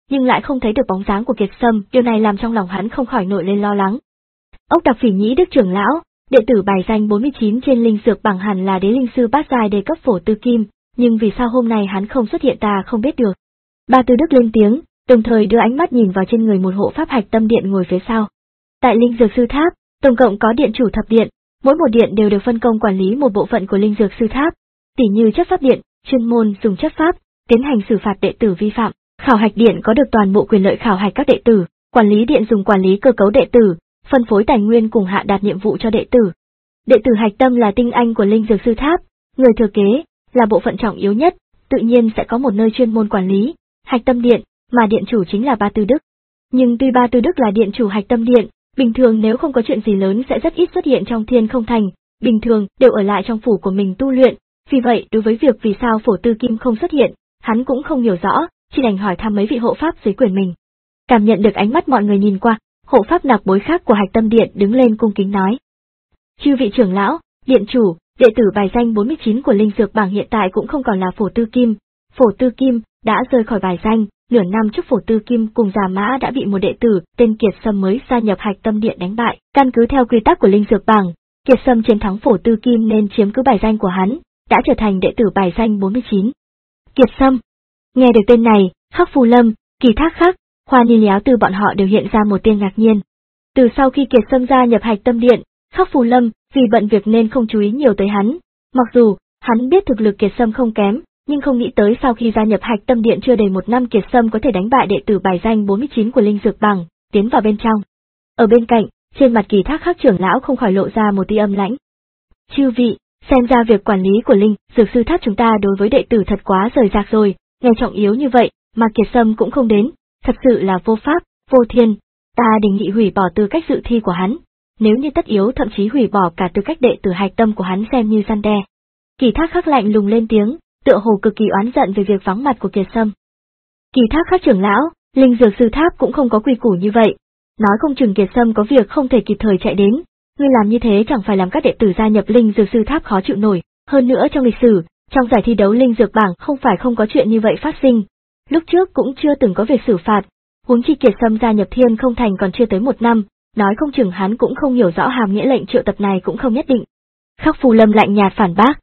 nhưng lại không thấy được bóng dáng của Kiệt Sâm, điều này làm trong lòng hắn không khỏi nổi lên lo lắng. Ốc Đặc Phỉ Nhĩ Đức trưởng lão, đệ tử bài danh bốn mươi chín trên linh dược bảng hẳn là đế linh sư bát giai đề cấp phổ tư kim, nhưng vì sao hôm nay hắn không xuất hiện ta không biết được. Ba Tư Đức lên tiếng, đồng thời đưa ánh mắt nhìn vào trên người một hộ pháp hạch tâm điện ngồi phía sau. Tại linh dược sư tháp, tổng cộng có điện chủ thập điện, mỗi một điện đều được phân công quản lý một bộ phận của linh dược sư tháp, tỉ như chất pháp điện, chuyên môn dùng chất pháp tiến hành xử phạt đệ tử vi phạm. Khảo hạch điện có được toàn bộ quyền lợi khảo hạch các đệ tử, quản lý điện dùng quản lý cơ cấu đệ tử, phân phối tài nguyên cùng hạ đạt nhiệm vụ cho đệ tử. Đệ tử hạch tâm là tinh anh của linh dược sư tháp, người thừa kế là bộ phận trọng yếu nhất, tự nhiên sẽ có một nơi chuyên môn quản lý hạch tâm điện, mà điện chủ chính là Ba Tư Đức. Nhưng tuy Ba Tư Đức là điện chủ hạch tâm điện, bình thường nếu không có chuyện gì lớn sẽ rất ít xuất hiện trong Thiên Không Thành, bình thường đều ở lại trong phủ của mình tu luyện, vì vậy đối với việc vì sao Phổ Tư Kim không xuất hiện, hắn cũng không hiểu rõ, chỉ đành hỏi thăm mấy vị hộ pháp dưới quyền mình. Cảm nhận được ánh mắt mọi người nhìn qua, hộ pháp nặc bối khác của hạch tâm điện đứng lên cung kính nói. Chư vị trưởng lão, điện chủ, đệ tử bài danh bốn mươi chín của linh dược bảng hiện tại cũng không còn là Phổ Tư Kim. Phổ Tư Kim đã rời khỏi bài danh, nửa năm trước Phổ Tư Kim cùng Già Mã đã bị một đệ tử tên Kiệt Sâm mới gia nhập hạch tâm điện đánh bại. Căn cứ theo quy tắc của linh dược bảng, Kiệt Sâm chiến thắng Phổ Tư Kim nên chiếm cứ bài danh của hắn, đã trở thành đệ tử bài danh bốn mươi chín. Kiệt Sâm. Nghe được tên này, Khắc Phù Lâm, Kỳ Thác Khắc, Hoa Ni Léo Tư bọn họ đều hiện ra một tia ngạc nhiên. Từ sau khi Kiệt Sâm gia nhập hạch tâm điện, Khắc Phù Lâm vì bận việc nên không chú ý nhiều tới hắn. Mặc dù hắn biết thực lực Kiệt Sâm không kém, nhưng không nghĩ tới sau khi gia nhập hạch tâm điện chưa đầy một năm Kiệt Sâm có thể đánh bại đệ tử bài danh bốn mươi chín của linh dược bảng, tiến vào bên trong. Ở bên cạnh, trên mặt Kỳ Thác Khắc trưởng lão không khỏi lộ ra một tia âm lãnh. Chư vị, xem ra việc quản lý của linh dược sư tháp chúng ta đối với đệ tử thật quá rời rạc rồi, nghe trọng yếu như vậy mà Kiệt Sâm cũng không đến, thật sự là vô pháp, vô thiên. Ta đề nghị hủy bỏ tư cách dự thi của hắn, nếu như tất yếu thậm chí hủy bỏ cả tư cách đệ tử hạch tâm của hắn xem như răn đe. Kỳ Thác Khắc lạnh lùng lên tiếng, tựa hồ cực kỳ oán giận về việc vắng mặt của Kiệt Sâm. Kỳ Thác Khắc trưởng lão, linh dược sư tháp cũng không có quy củ như vậy, nói không chừng Kiệt Sâm có việc không thể kịp thời chạy đến, ngươi làm như thế chẳng phải làm các đệ tử gia nhập linh dược sư tháp khó chịu nổi. Hơn nữa trong lịch sử, trong giải thi đấu linh dược bảng không phải không có chuyện như vậy phát sinh, lúc trước cũng chưa từng có việc xử phạt, huống chi Kiệt Sâm gia nhập Thiên Không Thành còn chưa tới một năm, nói không chừng hắn cũng không hiểu rõ hàm nghĩa lệnh triệu tập này cũng không nhất định. Khắc Phù Lâm lạnh nhạt phản bác.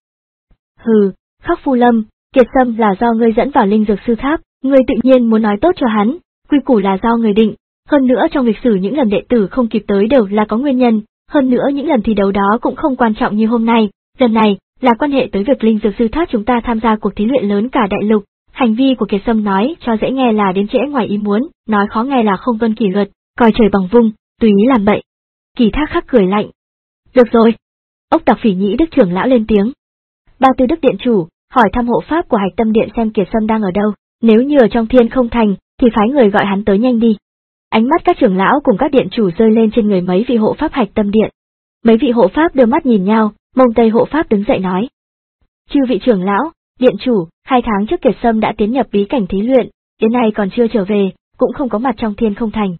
Hừ, Khắc Phù Lâm, Kiệt Sâm là do ngươi dẫn vào linh dược sư tháp, ngươi tự nhiên muốn nói tốt cho hắn, quy củ là do người định, hơn nữa trong lịch sử những lần đệ tử không kịp tới đều là có nguyên nhân, hơn nữa những lần thi đấu đó cũng không quan trọng như hôm nay, lần này là quan hệ tới việc linh dược sư tháp chúng ta tham gia cuộc thí luyện lớn cả đại lục. Hành vi của Kiệt Sâm nói cho dễ nghe là đến trễ ngoài ý muốn, nói khó nghe là không tuân kỷ luật, coi trời bằng vung, tùy ý làm bậy. Kỳ Thác Khắc cười lạnh. Được rồi. Ốc Đặc Phỉ Nhĩ Đức trưởng lão lên tiếng. Ba Tư Đức điện chủ, hỏi thăm hộ pháp của hạch tâm điện xem Kiệt Sâm đang ở đâu, nếu như ở trong Thiên Không Thành, thì phái người gọi hắn tới nhanh đi. Ánh mắt các trưởng lão cùng các điện chủ rơi lên trên người mấy vị hộ pháp hạch tâm điện. Mấy vị hộ pháp đưa mắt nhìn nhau, Mông Tây hộ pháp đứng dậy nói. Chư vị trưởng lão, điện chủ, hai tháng trước Kiệt Sâm đã tiến nhập bí cảnh thí luyện, đến nay còn chưa trở về, cũng không có mặt trong Thiên Không Thành.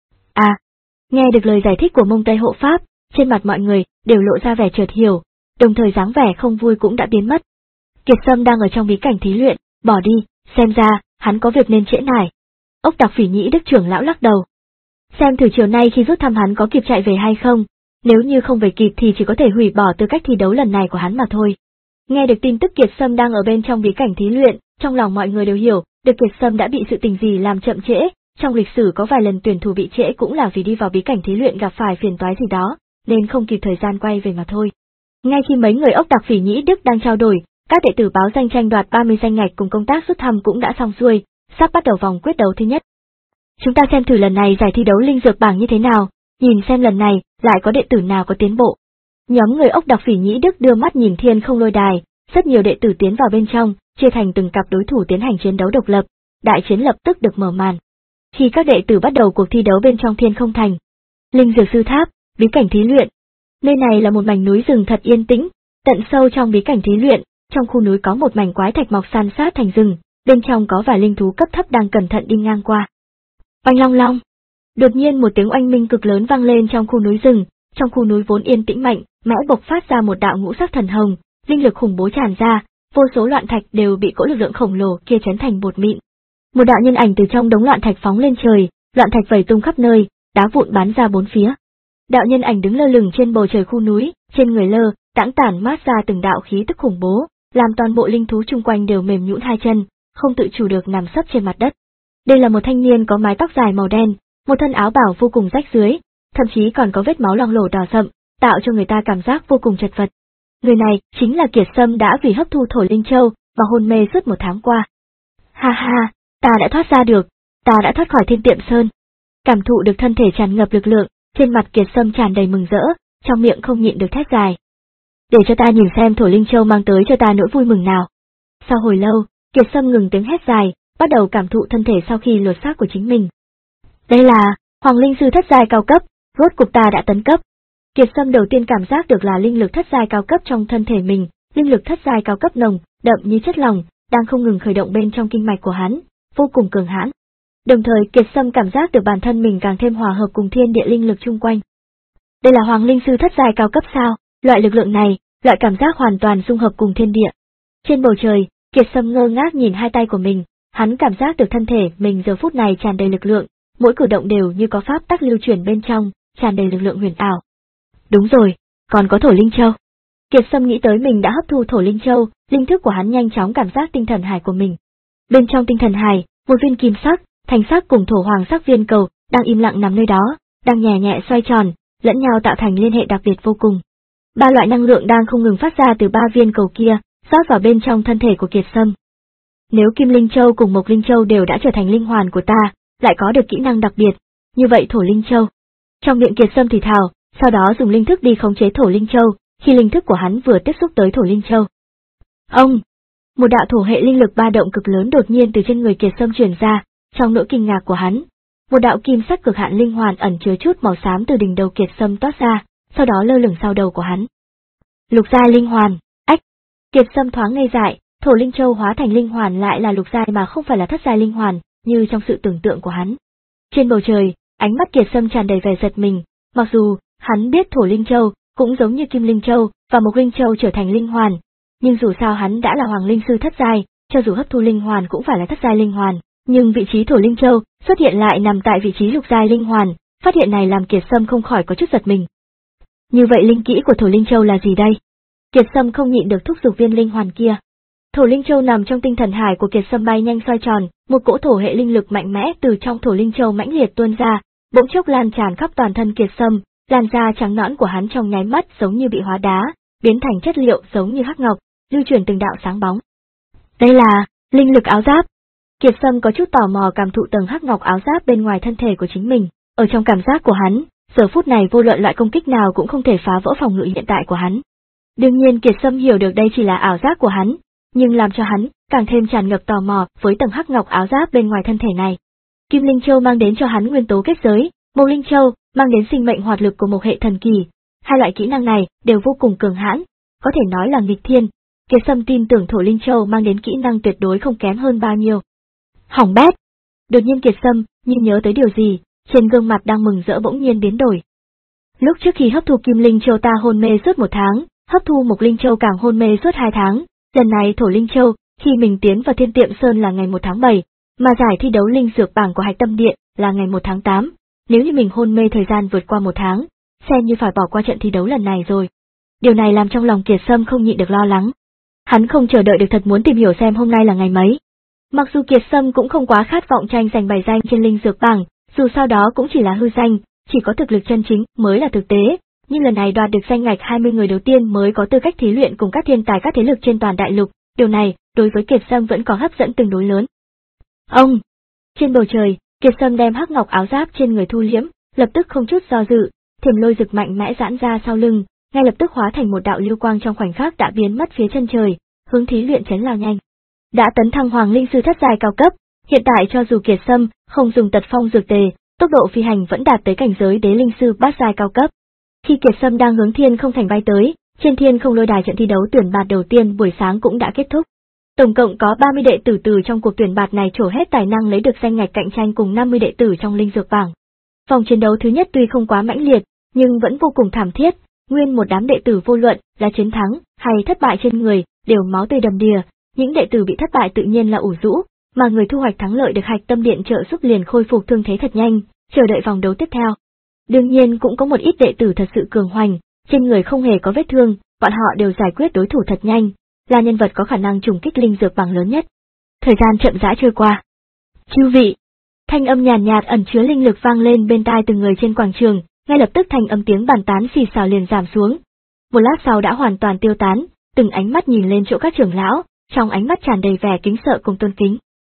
À, nghe được lời giải thích của Mông Tây hộ pháp, trên mặt mọi người đều lộ ra vẻ chợt hiểu, đồng thời dáng vẻ không vui cũng đã biến mất. Kiệt Sâm đang ở trong bí cảnh thí luyện, bỏ đi, xem ra hắn có việc nên trễ nải. Ốc Đặc Phỉ Nhĩ Đức trưởng lão lắc đầu. Xem thử chiều nay khi rút thăm hắn có kịp chạy về hay không, nếu như không về kịp thì chỉ có thể hủy bỏ tư cách thi đấu lần này của hắn mà thôi. Nghe được tin tức Kiệt Sâm đang ở bên trong bí cảnh thí luyện, trong lòng mọi người đều hiểu, được Kiệt Sâm đã bị sự tình gì làm chậm trễ, trong lịch sử có vài lần tuyển thủ bị trễ cũng là vì đi vào bí cảnh thí luyện gặp phải phiền toái gì đó, nên không kịp thời gian quay về mà thôi. Ngay khi mấy người Ốc Đặc Phỉ Nhĩ Đức đang trao đổi, các đệ tử báo danh tranh đoạt ba mươi danh ngạch cùng công tác rút thăm cũng đã xong xuôi, sắp bắt đầu vòng quyết đấu thứ nhất. Chúng ta xem thử lần này giải thi đấu linh dược bảng như thế nào, nhìn xem lần này lại có đệ tử nào có tiến bộ. Nhóm người Ốc Đặc Phỉ Nhĩ Đức đưa mắt nhìn Thiên Không Lôi Đài, rất nhiều đệ tử tiến vào bên trong, chia thành từng cặp đối thủ tiến hành chiến đấu độc lập, đại chiến lập tức được mở màn. Khi các đệ tử bắt đầu cuộc thi đấu bên trong Thiên Không Thành, linh dược sư tháp, bí cảnh thí luyện. Nơi này là một mảnh núi rừng thật yên tĩnh, tận sâu trong bí cảnh thí luyện, trong khu núi có một mảnh quái thạch mọc san sát thành rừng, bên trong có vài linh thú cấp thấp đang cẩn thận đi ngang qua. Oanh long long. Đột nhiên một tiếng oanh minh cực lớn vang lên trong khu núi rừng, trong khu núi vốn yên tĩnh mạnh, mẽ bộc phát ra một đạo ngũ sắc thần hồng, linh lực khủng bố tràn ra, vô số loạn thạch đều bị cỗ lực lượng khổng lồ kia chấn thành bột mịn. Một đạo nhân ảnh từ trong đống loạn thạch phóng lên trời, loạn thạch vẩy tung khắp nơi, đá vụn bắn ra bốn phía. Đạo nhân ảnh đứng lơ lửng trên bầu trời khu núi, trên người lơ, đãng tản mát ra từng đạo khí tức khủng bố, làm toàn bộ linh thú chung quanh đều mềm nhũn hai chân, không tự chủ được nằm sấp trên mặt đất. Đây là một thanh niên có mái tóc dài màu đen, một thân áo bảo vô cùng rách rưới, thậm chí còn có vết máu loang lổ đỏ sậm, tạo cho người ta cảm giác vô cùng chật vật. Người này chính là Kiệt Sâm đã vì hấp thu thổ linh châu và hôn mê suốt một tháng qua. Ha ha, ta đã thoát ra được, ta đã thoát khỏi Thiên Tiệm Sơn. Cảm thụ được thân thể tràn ngập lực lượng, trên mặt Kiệt Sâm tràn đầy mừng rỡ, trong miệng không nhịn được thét dài. Để cho ta nhìn xem thổ linh châu mang tới cho ta nỗi vui mừng nào. Sau hồi lâu, Kiệt Sâm ngừng tiếng hét dài, bắt đầu cảm thụ thân thể sau khi lột xác của chính mình. Đây là Hoàng Linh Sư thất giai cao cấp, rốt cục ta đã tấn cấp. Kiệt Sâm đầu tiên cảm giác được là linh lực thất giai cao cấp trong thân thể mình, linh lực thất giai cao cấp nồng, đậm như chất lỏng, đang không ngừng khởi động bên trong kinh mạch của hắn, vô cùng cường hãn. Đồng thời Kiệt Sâm cảm giác được bản thân mình càng thêm hòa hợp cùng thiên địa linh lực chung quanh. Đây là Hoàng Linh Sư thất giai cao cấp sao? Loại lực lượng này, loại cảm giác hoàn toàn dung hợp cùng thiên địa. Trên bầu trời, Kiệt Sâm ngơ ngác nhìn hai tay của mình, hắn cảm giác được thân thể mình giờ phút này tràn đầy lực lượng, mỗi cử động đều như có pháp tắc lưu chuyển bên trong, tràn đầy lực lượng huyền ảo. Đúng rồi, còn có thổ linh châu. Kiệt Sâm nghĩ tới mình đã hấp thu thổ linh châu, linh thức của hắn nhanh chóng cảm giác tinh thần hải của mình. Bên trong tinh thần hải, một viên kim sắc, thanh sắc cùng thổ hoàng sắc viên cầu đang im lặng nằm nơi đó, đang nhẹ nhẹ xoay tròn, lẫn nhau tạo thành liên hệ đặc biệt vô cùng. Ba loại năng lượng đang không ngừng phát ra từ ba viên cầu kia, rót vào bên trong thân thể của Kiệt Sâm. Nếu Kim Linh Châu cùng Mộc Linh Châu đều đã trở thành linh hoàn của ta, lại có được kỹ năng đặc biệt, như vậy thổ linh châu. Trong miệng Kiệt Sâm thì thào, sau đó dùng linh thức đi khống chế thổ linh châu, khi linh thức của hắn vừa tiếp xúc tới thổ linh châu. Ông! Một đạo thổ hệ linh lực ba động cực lớn đột nhiên từ trên người Kiệt Sâm truyền ra, trong nỗi kinh ngạc của hắn, một đạo kim sắc cực hạn linh hoàn ẩn chứa chút màu xám từ đỉnh đầu Kiệt Sâm toát ra, sau đó lơ lửng sau đầu của hắn. Lục giai linh hoàn, ách! Kiệt Sâm thoáng ngây dại, thổ linh châu hóa thành linh hoàn lại là lục giai mà không phải là thất giai linh hoàn, như trong sự tưởng tượng của hắn. Trên bầu trời, ánh mắt Kiệt Sâm tràn đầy vẻ giật mình, mặc dù hắn biết thổ linh châu cũng giống như Kim Linh Châu và Mộc Linh Châu trở thành linh hoàn, nhưng dù sao hắn đã là Hoàng Linh Sư thất giai, cho dù hấp thu linh hoàn cũng phải là thất giai linh hoàn, nhưng vị trí thổ linh châu xuất hiện lại nằm tại vị trí lục giai linh hoàn, phát hiện này làm Kiệt Sâm không khỏi có chút giật mình. Như vậy linh kỹ của thổ linh châu là gì đây? Kiệt Sâm không nhịn được thúc giục viên linh hoàn kia. Thổ linh châu nằm trong tinh thần hải của Kiệt Sâm bay nhanh xoay tròn, một cỗ thổ hệ linh lực mạnh mẽ từ trong thổ linh châu mãnh liệt tuôn ra, bỗng chốc lan tràn khắp toàn thân Kiệt Sâm, làn da trắng nõn của hắn trong nháy mắt giống như bị hóa đá, biến thành chất liệu giống như hắc ngọc, lưu truyền từng đạo sáng bóng. Đây là linh lực áo giáp. Kiệt Sâm có chút tò mò cảm thụ tầng hắc ngọc áo giáp bên ngoài thân thể của chính mình, ở trong cảm giác của hắn, giờ phút này vô luận loại công kích nào cũng không thể phá vỡ phòng ngự hiện tại của hắn. Đương nhiên Kiệt Sâm hiểu được đây chỉ là ảo giác của hắn, nhưng làm cho hắn càng thêm tràn ngập tò mò với tầng hắc ngọc áo giáp bên ngoài thân thể này. Kim Linh Châu mang đến cho hắn nguyên tố kết giới, Mộc Linh Châu mang đến sinh mệnh hoạt lực của một hệ thần kỳ, hai loại kỹ năng này đều vô cùng cường hãn, có thể nói là nghịch thiên. Kiệt Sâm tin tưởng thổ linh châu mang đến kỹ năng tuyệt đối không kém hơn bao nhiêu. Hỏng bét! Đột nhiên Kiệt Sâm như nhớ tới điều gì, trên gương mặt đang mừng rỡ bỗng nhiên biến đổi. Lúc trước khi hấp thu Kim Linh Châu ta hôn mê suốt một tháng, hấp thu Mộc Linh Châu càng hôn mê suốt hai tháng, lần này thổ linh châu, khi mình tiến vào Thiên Tiệm Sơn là ngày một tháng bảy, mà giải thi đấu linh dược bảng của Hạch Tâm Điện là ngày một tháng tám, nếu như mình hôn mê thời gian vượt qua một tháng, xem như phải bỏ qua trận thi đấu lần này rồi. Điều này làm trong lòng Kiệt Sâm không nhịn được lo lắng. Hắn không chờ đợi được thật muốn tìm hiểu xem hôm nay là ngày mấy. Mặc dù Kiệt Sâm cũng không quá khát vọng tranh giành bài danh trên linh dược bảng, dù sau đó cũng chỉ là hư danh, chỉ có thực lực chân chính mới là thực tế, nhưng lần này đoạt được danh ngạch hai mươi người đầu tiên mới có tư cách thí luyện cùng các thiên tài các thế lực trên toàn đại lục, điều này, đối với Kiệt Sâm vẫn có hấp dẫn tương đối lớn. Ông! Trên bầu trời, Kiệt Sâm đem hắc ngọc áo giáp trên người thu liễm, lập tức không chút do dự, thiểm lôi rực mạnh mẽ giãn ra sau lưng, ngay lập tức hóa thành một đạo lưu quang trong khoảnh khắc đã biến mất phía chân trời, hướng thí luyện chấn lao nhanh. Đã tấn thăng Hoàng Linh Sư thất giai cao cấp, hiện tại cho dù Kiệt Sâm không dùng tật phong dược tề, tốc độ phi hành vẫn đạt tới cảnh giới đế linh sư bát giai cao cấp. Khi Kiệt Sâm đang hướng Thiên Không Thành bay tới, trên Thiên Không Lôi Đài trận thi đấu tuyển bạt đầu tiên buổi sáng cũng đã kết thúc. Tổng cộng có ba mươi đệ tử từ trong cuộc tuyển bạt này trổ hết tài năng lấy được danh ngạch cạnh tranh cùng năm mươi đệ tử trong linh dược bảng. Vòng chiến đấu thứ nhất tuy không quá mãnh liệt, nhưng vẫn vô cùng thảm thiết, nguyên một đám đệ tử vô luận là chiến thắng hay thất bại trên người đều máu tươi đầm đìa, những đệ tử bị thất bại tự nhiên là ủ rũ, mà người thu hoạch thắng lợi được Hạch Tâm Điện trợ giúp liền khôi phục thương thế thật nhanh, chờ đợi vòng đấu tiếp theo. Đương nhiên cũng có một ít đệ tử thật sự cường hoành, trên người không hề có vết thương, bọn họ đều giải quyết đối thủ thật nhanh, là nhân vật có khả năng trùng kích linh dược bảng lớn nhất. Thời gian chậm rãi trôi qua. Chư vị, thanh âm nhàn nhạt, nhạt ẩn chứa linh lực vang lên bên tai từng người trên quảng trường, ngay lập tức thanh âm tiếng bàn tán xì xào liền giảm xuống. Một lát sau đã hoàn toàn tiêu tán, từng ánh mắt nhìn lên chỗ các trưởng lão, trong ánh mắt tràn đầy vẻ kính sợ cùng tôn kính.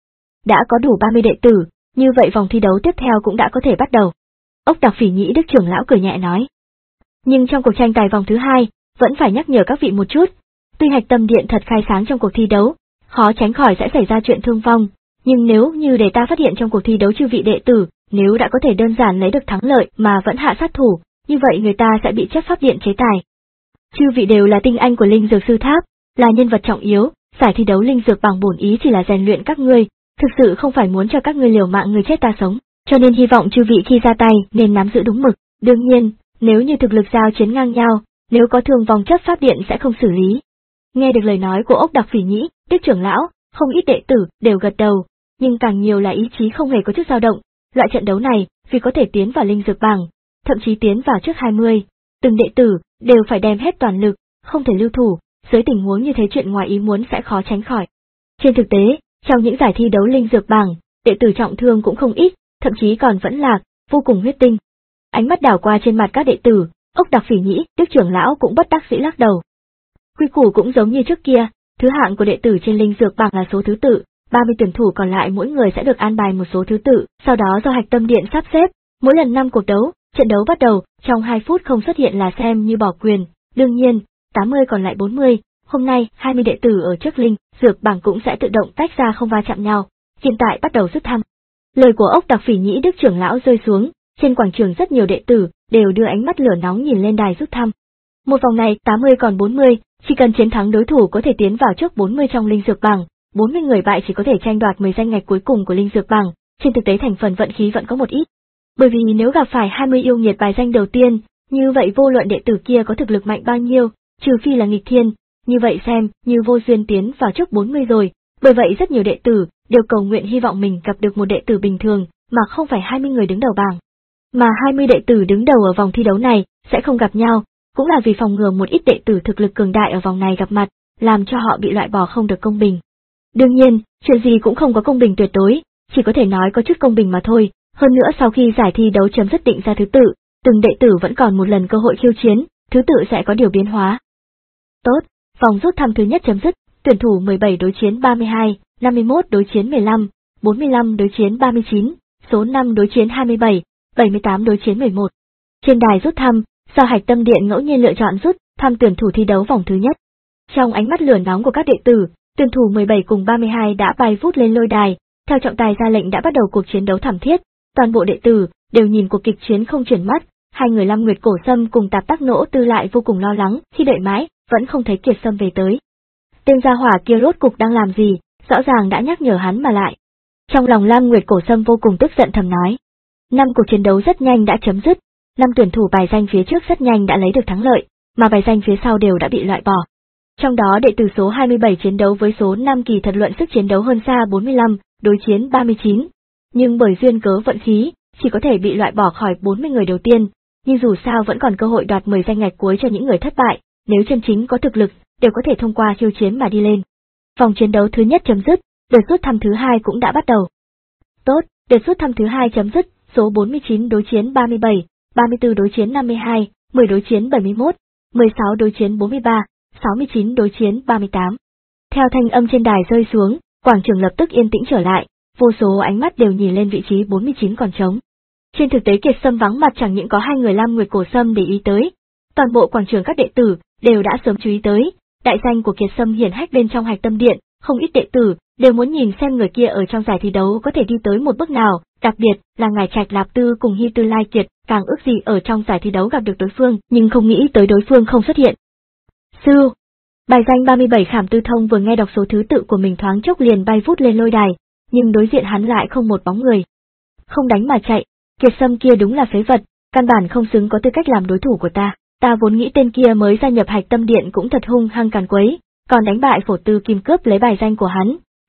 Đã có đủ ba mươi đệ tử, như vậy vòng thi đấu tiếp theo cũng đã có thể bắt đầu. Ốc Đặc Phỉ Nhĩ Đức trưởng lão cười nhẹ nói. Nhưng trong cuộc tranh tài vòng thứ hai, vẫn phải nhắc nhở các vị một chút. Tuy Hạch Tâm Điện thật khai sáng trong cuộc thi đấu, khó tránh khỏi sẽ xảy ra chuyện thương vong, nhưng nếu như để ta phát hiện trong cuộc thi đấu chư vị đệ tử, nếu đã có thể đơn giản lấy được thắng lợi mà vẫn hạ sát thủ, như vậy người ta sẽ bị chấp pháp điện chế tài. Chư vị đều là tinh anh của linh dược sư tháp, là nhân vật trọng yếu, giải thi đấu linh dược bằng bổn ý chỉ là rèn luyện các ngươi, thực sự không phải muốn cho các ngươi liều mạng người chết ta sống, cho nên hy vọng chư vị khi ra tay nên nắm giữ đúng mực. Đương nhiên, nếu như thực lực giao chiến ngang nhau, nếu có thương vong chấp pháp điện sẽ không xử lý. Nghe được lời nói của Ốc Đặc Phỉ Nhĩ Đức trưởng lão, không ít đệ tử đều gật đầu, nhưng càng nhiều là ý chí không hề có chút dao động. Loại trận đấu này, vì có thể tiến vào linh dược bảng, thậm chí tiến vào trước hai mươi, từng đệ tử đều phải đem hết toàn lực, không thể lưu thủ, dưới tình huống như thế chuyện ngoài ý muốn sẽ khó tránh khỏi. Trên thực tế, trong những giải thi đấu linh dược bảng, đệ tử trọng thương cũng không ít, thậm chí còn vẫn lạc, vô cùng huyết tinh. Ánh mắt đảo qua trên mặt các đệ tử, Ốc Đặc Phỉ Nhĩ Đức trưởng lão cũng bất đắc dĩ lắc đầu. Quy củ cũng giống như trước kia, thứ hạng của đệ tử trên linh dược bảng là số thứ tự, ba mươi tuyển thủ còn lại mỗi người sẽ được an bài một số thứ tự, sau đó do Hạch Tâm Điện sắp xếp, mỗi lần năm cuộc đấu, trận đấu bắt đầu, trong hai phút không xuất hiện là xem như bỏ quyền, đương nhiên, tám mươi còn lại bốn mươi, hôm nay hai mươi đệ tử ở trước linh dược bảng cũng sẽ tự động tách ra không va chạm nhau, hiện tại bắt đầu rút thăm. Lời của Ốc Đặc Phỉ Nhĩ Đức trưởng lão rơi xuống, trên quảng trường rất nhiều đệ tử đều đưa ánh mắt lửa nóng nhìn lên đài rút thăm. Một vòng này tám mươi còn bốn mươi, chỉ cần chiến thắng đối thủ có thể tiến vào trước bốn mươi trong linh dược bảng, bốn mươi người bại chỉ có thể tranh đoạt mười danh ngạch cuối cùng của linh dược bảng, trên thực tế thành phần vận khí vẫn có một ít. Bởi vì nếu gặp phải hai mươi yêu nghiệt bài danh đầu tiên, như vậy vô luận đệ tử kia có thực lực mạnh bao nhiêu, trừ phi là nghịch thiên, như vậy xem như vô duyên tiến vào trước bốn mươi rồi, bởi vậy rất nhiều đệ tử đều cầu nguyện hy vọng mình gặp được một đệ tử bình thường, mà không phải hai mươi người đứng đầu bảng. Mà hai mươi đệ tử đứng đầu ở vòng thi đấu này sẽ không gặp nhau, cũng là vì phòng ngừa một ít đệ tử thực lực cường đại ở vòng này gặp mặt, làm cho họ bị loại bỏ không được công bình. Đương nhiên, chuyện gì cũng không có công bình tuyệt đối, chỉ có thể nói có chút công bình mà thôi, hơn nữa sau khi giải thi đấu chấm dứt định ra thứ tự, từng đệ tử vẫn còn một lần cơ hội khiêu chiến, thứ tự sẽ có điều biến hóa. Tốt, vòng rút thăm thứ nhất chấm dứt, tuyển thủ mười bảy đối chiến ba mươi hai, năm mươi mốt đối chiến mười lăm, bốn mươi lăm đối chiến ba mươi chín, số năm đối chiến hai mươi bảy, bảy mươi tám đối chiến mười một. Trên đài rút thăm, do Hạch Tâm Điện ngẫu nhiên lựa chọn rút thăm tuyển thủ thi đấu vòng thứ nhất. Trong ánh mắt lửa nóng của các đệ tử, tuyển thủ mười bảy cùng ba mươi hai đã bay vút lên lôi đài, theo trọng tài ra lệnh đã bắt đầu cuộc chiến đấu thảm thiết, toàn bộ đệ tử đều nhìn cuộc kịch chiến không chuyển mắt, hai người Lam Nguyệt Cổ Sâm cùng Tạp Tác Nỗ Tư lại vô cùng lo lắng, khi đợi mãi, vẫn không thấy Kiệt Sâm về tới. Tên gia hỏa kia rốt cục đang làm gì, rõ ràng đã nhắc nhở hắn mà lại. Trong lòng Lam Nguyệt Cổ Sâm vô cùng tức giận thầm nói. Năm cuộc chiến đấu rất nhanh đã chấm dứt, năm tuyển thủ bài danh phía trước rất nhanh đã lấy được thắng lợi, mà bài danh phía sau đều đã bị loại bỏ. Trong đó đệ tử số hai mươi bảy chiến đấu với số năm kỳ thật luận sức chiến đấu hơn xa bốn mươi lăm, đối chiến ba mươi chín. Nhưng bởi duyên cớ vận khí, chỉ có thể bị loại bỏ khỏi bốn mươi người đầu tiên, nhưng dù sao vẫn còn cơ hội đoạt mười danh ngạch cuối cho những người thất bại, nếu chân chính có thực lực, đều có thể thông qua khiêu chiến mà đi lên. Vòng chiến đấu thứ nhất chấm dứt, đợt rút thăm thứ hai cũng đã bắt đầu. Tốt, đợt rút thăm thứ hai chấm dứt, số bốn mươi chín đối chiến ba mươi bảy, ba mươi tư đối chiến năm mươi hai, mười đối chiến bảy mươi mốt, mười sáu đối chiến bốn mươi ba, sáu mươi chín đối chiến ba mươi tám. Theo thanh âm trên đài rơi xuống, quảng trường lập tức yên tĩnh trở lại, vô số ánh mắt đều nhìn lên vị trí bốn mươi chín còn trống. Trên thực tế Kiệt Sâm vắng mặt chẳng những có hai người Lam Nguyệt Cổ Sâm để ý tới, toàn bộ quảng trường các đệ tử đều đã sớm chú ý tới, đại danh của Kiệt Sâm hiển hách bên trong Hạch Tâm Điện, không ít đệ tử đều muốn nhìn xem người kia ở trong giải thi đấu có thể đi tới một bước nào, đặc biệt là ngài Trạch Lạp Tư cùng Hy Tư Lai Kiệt, càng ước gì ở trong giải thi đấu gặp được đối phương, nhưng không nghĩ tới đối phương không xuất hiện. Sư, bài danh ba mươi bảy Khảm Tư Thông vừa nghe đọc số thứ tự của mình thoáng chốc liền bay vút lên lôi đài, nhưng đối diện hắn lại không một bóng người. Không đánh mà chạy, Kiệt Sâm kia đúng là phế vật, căn bản không xứng có tư cách làm đối thủ của ta. Ta vốn nghĩ tên kia mới gia nhập Hạch Tâm Điện cũng thật hung hăng càn quấy, còn đánh bại Phổ Tư Kim cướp lấy bài danh của hắn,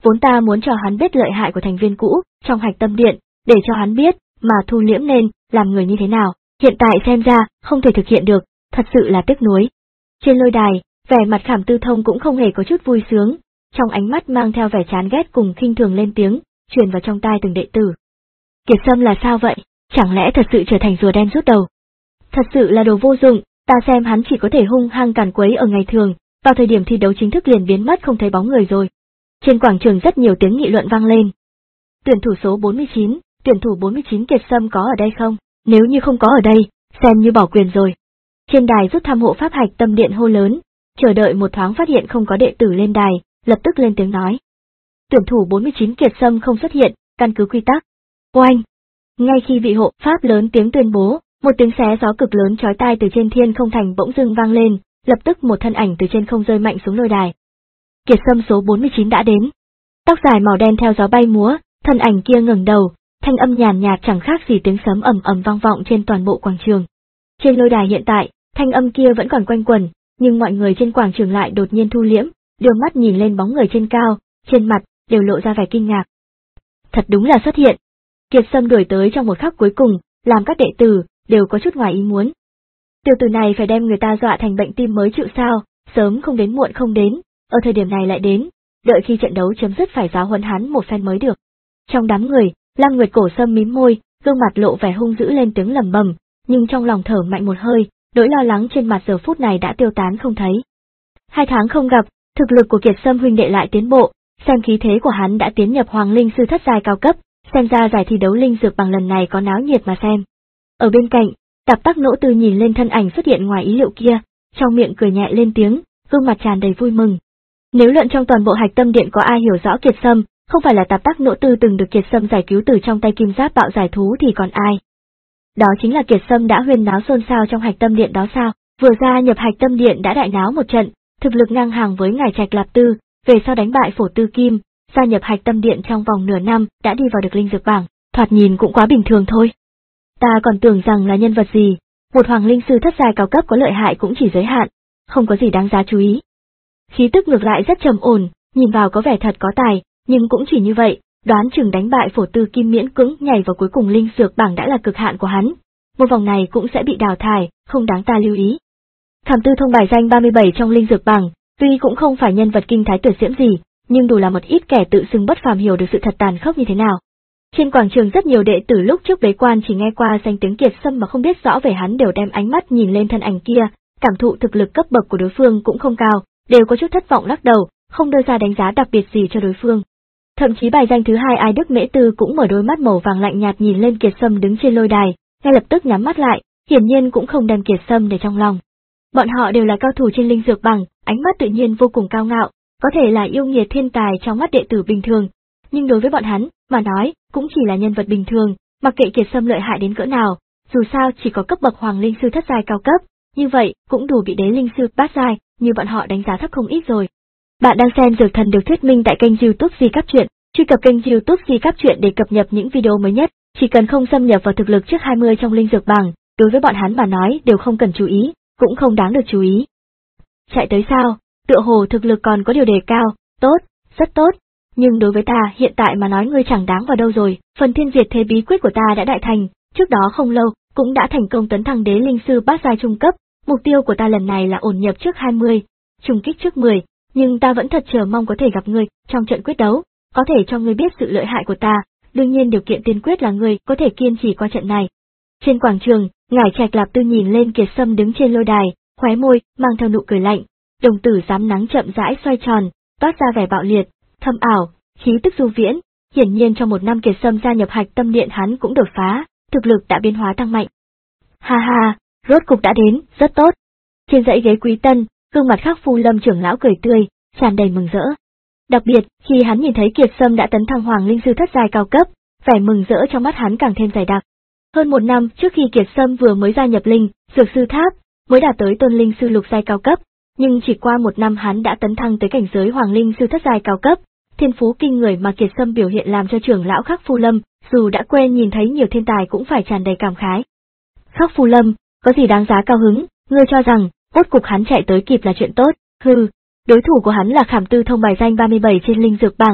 Vốn ta muốn cho hắn biết lợi hại của thành viên cũ trong Hạch Tâm Điện, để cho hắn biết mà thu liễm nên làm người như thế nào. Hiện tại xem ra không thể thực hiện được, thật sự là tiếc nuối. Trên lôi đài, vẻ mặt Khảm Tư Thông cũng không hề có chút vui sướng, trong ánh mắt mang theo vẻ chán ghét cùng khinh thường lên tiếng, truyền vào trong tai từng đệ tử. Kiệt Sâm là sao vậy? Chẳng lẽ thật sự trở thành rùa đen rút đầu? Thật sự là đồ vô dụng, ta xem hắn chỉ có thể hung hăng càn quấy ở ngày thường, vào thời điểm thi đấu chính thức liền biến mất không thấy bóng người rồi. Trên quảng trường rất nhiều tiếng nghị luận vang lên. Tuyển thủ số bốn mươi chín, tuyển thủ bốn mươi chín Kiệt Sâm có ở đây không? Nếu như không có ở đây, xem như bỏ quyền rồi. Trên đài rút thăm hộ pháp Hạch Tâm Điện hô lớn, chờ đợi một thoáng phát hiện không có đệ tử lên đài, lập tức lên tiếng nói. Tuyển thủ bốn mươi chín Kiệt Sâm không xuất hiện, căn cứ quy tắc. Oanh! Ngay khi vị hộ pháp lớn tiếng tuyên bố, một tiếng xé gió cực lớn chói tai từ trên thiên không thành bỗng dưng vang lên, lập tức một thân ảnh từ trên không rơi mạnh xuống lôi đài. Kiệt Sâm số bốn mươi chín đã đến. Tóc dài màu đen theo gió bay múa, thân ảnh kia ngẩng đầu, thanh âm nhàn nhạt chẳng khác gì tiếng sấm ầm ầm vang vọng trên toàn bộ quảng trường. Trên lôi đài hiện tại, thanh âm kia vẫn còn quanh quẩn, nhưng mọi người trên quảng trường lại đột nhiên thu liễm, đưa mắt nhìn lên bóng người trên cao, trên mặt đều lộ ra vẻ kinh ngạc. Thật đúng là xuất hiện. Kiệt Sâm đuổi tới trong một khắc cuối cùng, làm các đệ tử đều có chút ngoài ý muốn. Tiểu tử này phải đem người ta dọa thành bệnh tim mới chịu sao, sớm không đến muộn không đến, ở thời điểm này lại đến, đợi khi trận đấu chấm dứt phải giáo huấn hắn một phen mới được. Trong đám người, Lam Nguyệt Cổ Sâm mím môi, gương mặt lộ vẻ hung dữ lên tiếng lẩm bẩm, nhưng trong lòng thở mạnh một hơi, nỗi lo lắng trên mặt giờ phút này đã tiêu tán không thấy. Hai tháng không gặp, thực lực của Kiệt Sâm huynh đệ lại tiến bộ, xem khí thế của hắn đã tiến nhập Hoàng Linh Sư thất giai cao cấp, xem ra giải thi đấu linh dược bằng lần này có náo nhiệt mà xem. Ở bên cạnh, Tạp Tắc Nỗ Tư nhìn lên thân ảnh xuất hiện ngoài ý liệu kia, trong miệng cười nhẹ lên tiếng, gương mặt tràn đầy vui mừng. Nếu luận trong toàn bộ Hạch Tâm Điện có ai hiểu rõ Kiệt Sâm, không phải là Tạp Tắc Nỗ Tư từng được Kiệt Sâm giải cứu từ trong tay Kim Giáp Bạo giải thú thì còn ai? Đó chính là Kiệt Sâm đã huyên náo xôn xao trong Hạch Tâm Điện đó sao? Vừa ra nhập Hạch Tâm Điện đã đại náo một trận, thực lực ngang hàng với ngài Trạch Lạp Tư, về sau đánh bại Phổ Tư Kim, gia nhập Hạch Tâm Điện trong vòng nửa năm đã đi vào được linh dược bảng, thoạt nhìn cũng quá bình thường thôi. Ta còn tưởng rằng là nhân vật gì, một Hoàng Linh Sư thất giai cao cấp có lợi hại cũng chỉ giới hạn, không có gì đáng giá chú ý. Khí tức ngược lại rất trầm ổn, nhìn vào có vẻ thật có tài, nhưng cũng chỉ như vậy, đoán chừng đánh bại Phổ Tư Kim miễn cưỡng nhảy vào cuối cùng linh dược bảng đã là cực hạn của hắn. Một vòng này cũng sẽ bị đào thải, không đáng ta lưu ý. Khảm Tư Thông bài danh ba mươi bảy trong linh dược bảng, tuy cũng không phải nhân vật kinh thái tuyệt diễm gì, nhưng đủ là một ít kẻ tự xưng bất phàm hiểu được sự thật tàn khốc như thế nào. Trên quảng trường rất nhiều đệ tử lúc trước bế quan chỉ nghe qua danh tiếng Kiệt Sâm mà không biết rõ về hắn đều đem ánh mắt nhìn lên thân ảnh kia, cảm thụ thực lực cấp bậc của đối phương cũng không cao, đều có chút thất vọng lắc đầu, không đưa ra đánh giá đặc biệt gì cho đối phương. Thậm chí bài danh thứ hai Ai Đức Mễ Tư cũng mở đôi mắt màu vàng lạnh nhạt nhìn lên Kiệt Sâm đứng trên lôi đài, ngay lập tức nhắm mắt lại, hiển nhiên cũng không đem Kiệt Sâm để trong lòng. Bọn họ đều là cao thủ trên linh dược bảng, ánh mắt tự nhiên vô cùng cao ngạo, có thể là yêu nghiệt thiên tài trong mắt đệ tử bình thường, nhưng đối với bọn hắn mà nói, cũng chỉ là nhân vật bình thường, mặc kệ Kiệt Sâm lợi hại đến cỡ nào, dù sao chỉ có cấp bậc Hoàng Linh Sư thất giai cao cấp, như vậy cũng đủ bị Đế Linh Sư bát giai, như bọn họ đánh giá thấp không ít rồi. Bạn đang xem Dược Thần được thuyết minh tại kênh YouTube Di Cáp Truyện, truy cập kênh YouTube Di Cáp Truyện để cập nhật những video mới nhất, chỉ cần không xâm nhập vào thực lực trước hai mươi trong linh dược bảng, đối với bọn hắn mà nói đều không cần chú ý, cũng không đáng được chú ý. Chạy tới sao? Tựa hồ thực lực còn có điều đề cao, tốt, rất tốt, nhưng đối với ta hiện tại mà nói ngươi chẳng đáng vào đâu rồi, phần thiên diệt thế bí quyết của ta đã đại thành, trước đó không lâu, cũng đã thành công tấn thăng Đế Linh Sư bát giai trung cấp, mục tiêu của ta lần này là ổn nhập trước hai mươi, trùng kích trước mười, nhưng ta vẫn thật chờ mong có thể gặp ngươi trong trận quyết đấu, có thể cho ngươi biết sự lợi hại của ta, đương nhiên điều kiện tiên quyết là ngươi có thể kiên trì qua trận này. Trên quảng trường, ngải Trạch Lạp Tư nhìn lên Kiệt Sâm đứng trên lôi đài, khóe môi mang theo nụ cười lạnh, đồng tử rám nắng chậm rãi xoay tròn, toát ra vẻ bạo liệt, thâm ảo, khí tức du viễn, hiển nhiên trong một năm Kiệt Sâm gia nhập Hạch Tâm Điện hắn cũng đột phá, thực lực đã biến hóa tăng mạnh. Ha ha, rốt cục đã đến, rất tốt. Trên dãy ghế quý tân, gương mặt Khắc Phu Lâm trưởng lão cười tươi, tràn đầy mừng rỡ. Đặc biệt, khi hắn nhìn thấy Kiệt Sâm đã tấn thăng Hoàng Linh Sư thất giai cao cấp, vẻ mừng rỡ trong mắt hắn càng thêm dày đặc. Hơn một năm trước khi Kiệt Sâm vừa mới gia nhập linh dược sư tháp, mới đạt tới Tôn Linh Sư lục giai cao cấp, nhưng chỉ qua một năm hắn đã tấn thăng tới cảnh giới Hoàng Linh Sư thất giai cao cấp, thiên phú kinh người mà Kiệt Sâm biểu hiện làm cho trưởng lão Khắc Phu Lâm, dù đã quen nhìn thấy nhiều thiên tài cũng phải tràn đầy cảm khái. Khắc Phu Lâm, có gì đáng giá cao hứng, ngươi cho rằng, rốt cục hắn chạy tới kịp là chuyện tốt, hừ, đối thủ của hắn là Khảm Tư Thông bài danh ba mươi bảy trên linh dược bảng,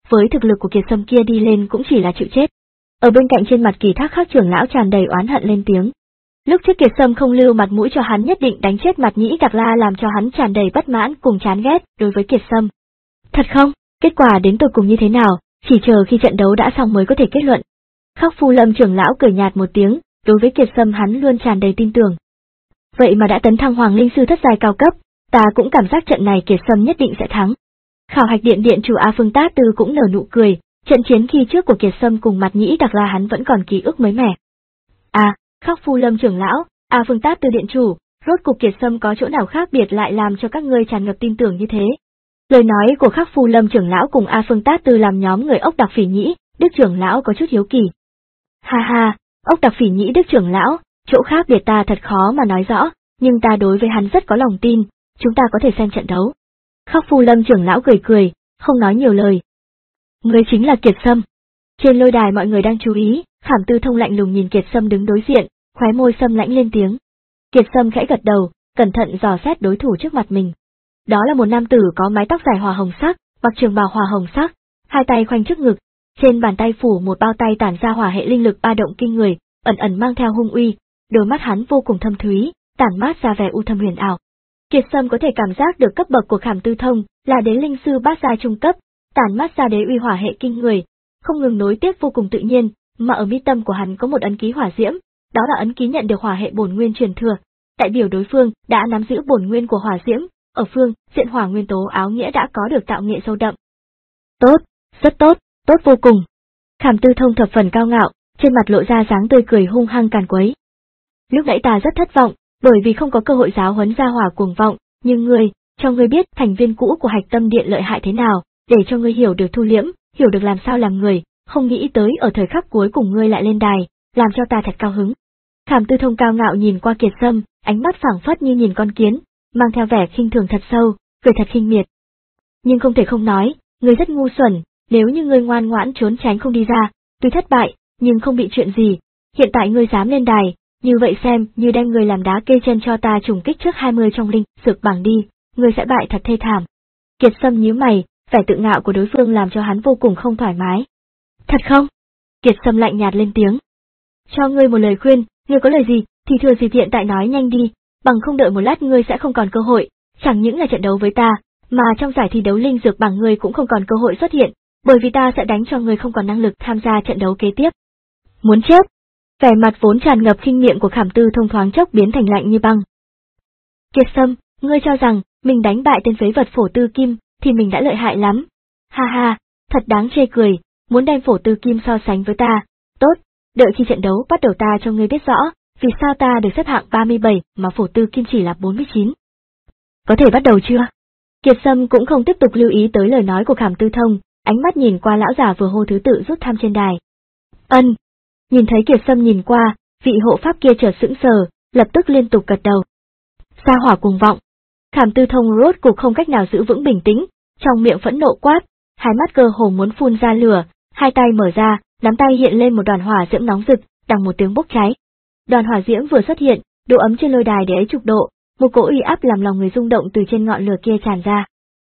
với thực lực của Kiệt Sâm kia đi lên cũng chỉ là chịu chết. Ở bên cạnh trên mặt Kỳ Thác Khắc trưởng lão tràn đầy oán hận lên tiếng. Lúc trước Kiệt Sâm không lưu mặt mũi cho hắn nhất định đánh chết Mặt Nhĩ Đặc La làm cho hắn tràn đầy bất mãn cùng chán ghét đối với Kiệt Sâm. Thật không? Kết quả đến tột cùng như thế nào, chỉ chờ khi trận đấu đã xong mới có thể kết luận. Khắc Phu Lâm trưởng lão cười nhạt một tiếng, đối với Kiệt Sâm hắn luôn tràn đầy tin tưởng. Vậy mà đã tấn thăng Hoàng Linh Sư thất giai cao cấp, ta cũng cảm giác trận này Kiệt Sâm nhất định sẽ thắng. Khảo hạch điện điện chủ A Phương Tát Tư cũng nở nụ cười, trận chiến khi trước của Kiệt Sâm cùng Mặt Nhĩ Đặc La hắn vẫn còn ký ức mới mẻ. À, Khắc Phu Lâm trưởng lão, A Phương Tát Tư điện chủ, rốt cục Kiệt Sâm có chỗ nào khác biệt lại làm cho các ngươi tràn ngập tin tưởng như thế? Lời nói của Khắc Phu Lâm trưởng lão cùng A Phương Tát Tư làm nhóm người Ốc Đặc Phỉ Nhĩ, Đức trưởng lão có chút hiếu kỳ. Ha ha, Ốc Đặc Phỉ Nhĩ Đức trưởng lão, chỗ khác biệt ta thật khó mà nói rõ, nhưng ta đối với hắn rất có lòng tin, chúng ta có thể xem trận đấu. Khắc Phu Lâm trưởng lão cười cười, không nói nhiều lời. Ngươi chính là Kiệt Sâm. Trên lôi đài mọi người đang chú ý, Khảm Tư Thông lạnh lùng nhìn Kiệt Sâm đứng đối diện, khóe môi sâm lãnh lên tiếng. Kiệt Sâm khẽ gật đầu, cẩn thận dò xét đối thủ trước mặt mình. Đó là một nam tử có mái tóc dài hỏa hồng sắc, mặc trường bào hỏa hồng sắc, hai tay khoanh trước ngực, trên bàn tay phủ một bao tay tản ra hỏa hệ linh lực ba động kinh người, ẩn ẩn mang theo hung uy, đôi mắt hắn vô cùng thâm thúy, tản mát ra vẻ u thâm huyền ảo. Kiệt Sâm có thể cảm giác được cấp bậc của Khảm Tư Thông là đế linh sư bát giai trung cấp, tản mát ra đế uy hỏa hệ kinh người, không ngừng nối tiếp vô cùng tự nhiên, mà ở mi tâm của hắn có một ấn ký hỏa diễm, đó là ấn ký nhận được hỏa hệ bổn nguyên truyền thừa, đại biểu đối phương đã nắm giữ bổn nguyên của hỏa diễm, ở phương diện hỏa nguyên tố áo nghĩa đã có được tạo nghệ sâu đậm. Tốt, rất tốt, tốt vô cùng. Khảm Tư Thông thập phần cao ngạo, trên mặt lộ ra dáng tươi cười hung hăng càn quấy. Lúc nãy ta rất thất vọng, bởi vì không có cơ hội giáo huấn gia hỏa cuồng vọng, nhưng ngươi, cho ngươi biết thành viên cũ của Hạch Tâm Điện lợi hại thế nào, để cho ngươi hiểu được thu liễm, hiểu được làm sao làm người, không nghĩ tới ở thời khắc cuối cùng ngươi lại lên đài, làm cho ta thật cao hứng. Khảm Tư Thông cao ngạo nhìn qua Kiệt Sâm, ánh mắt phảng phất như nhìn con kiến, mang theo vẻ khinh thường thật sâu, cười thật khinh miệt. Nhưng không thể không nói, ngươi rất ngu xuẩn, nếu như ngươi ngoan ngoãn trốn tránh không đi ra, tuy thất bại, nhưng không bị chuyện gì, hiện tại ngươi dám lên đài, như vậy xem như đem ngươi làm đá kê chân cho ta trùng kích trước hai mươi trong linh sực bảng đi, ngươi sẽ bại thật thê thảm. Kiệt Sâm nhíu mày, vẻ tự ngạo của đối phương làm cho hắn vô cùng không thoải mái. Thật không? Kiệt Sâm lạnh nhạt lên tiếng. Cho ngươi một lời khuyên, ngươi có lời gì, thì thừa dịp hiện tại nói nhanh đi, bằng không đợi một lát ngươi sẽ không còn cơ hội, chẳng những là trận đấu với ta, mà trong giải thi đấu linh dược bảng ngươi cũng không còn cơ hội xuất hiện, bởi vì ta sẽ đánh cho ngươi không còn năng lực tham gia trận đấu kế tiếp. Muốn chết? Vẻ mặt vốn tràn ngập kinh nghiệm của Khảm Tư Thông thoáng chốc biến thành lạnh như băng. Kiệt Sâm, ngươi cho rằng, mình đánh bại tên phế vật Phổ Tư Kim, thì mình đã lợi hại lắm. Ha ha, thật đáng chê cười, muốn đem Phổ Tư Kim so sánh với ta, tốt, đợi khi trận đấu bắt đầu ta cho ngươi biết rõ, vì sao ta được xếp hạng ba mươi bảy mà Phổ Tư Kim chỉ là bốn mươi chín. Có thể bắt đầu chưa? Kiệt Sâm cũng không tiếp tục lưu ý tới lời nói của Khảm Tư Thông, ánh mắt nhìn qua lão già vừa hô thứ tự rút thăm trên đài. Ân. Nhìn thấy Kiệt Sâm nhìn qua, vị hộ pháp kia chợt sững sờ, lập tức liên tục gật đầu. Sa hỏa cuồng vọng. Khảm Tư Thông rốt cuộc không cách nào giữ vững bình tĩnh, trong miệng phẫn nộ quát, hai mắt cơ hồ muốn phun ra lửa, hai tay mở ra, nắm tay hiện lên một đoàn hỏa diễm nóng rực, đằng một tiếng bốc cháy. Đoàn hỏa diễm vừa xuất hiện, độ ấm trên lôi đài để ấy chục độ, một cỗ uy áp làm lòng người rung động từ trên ngọn lửa kia tràn ra.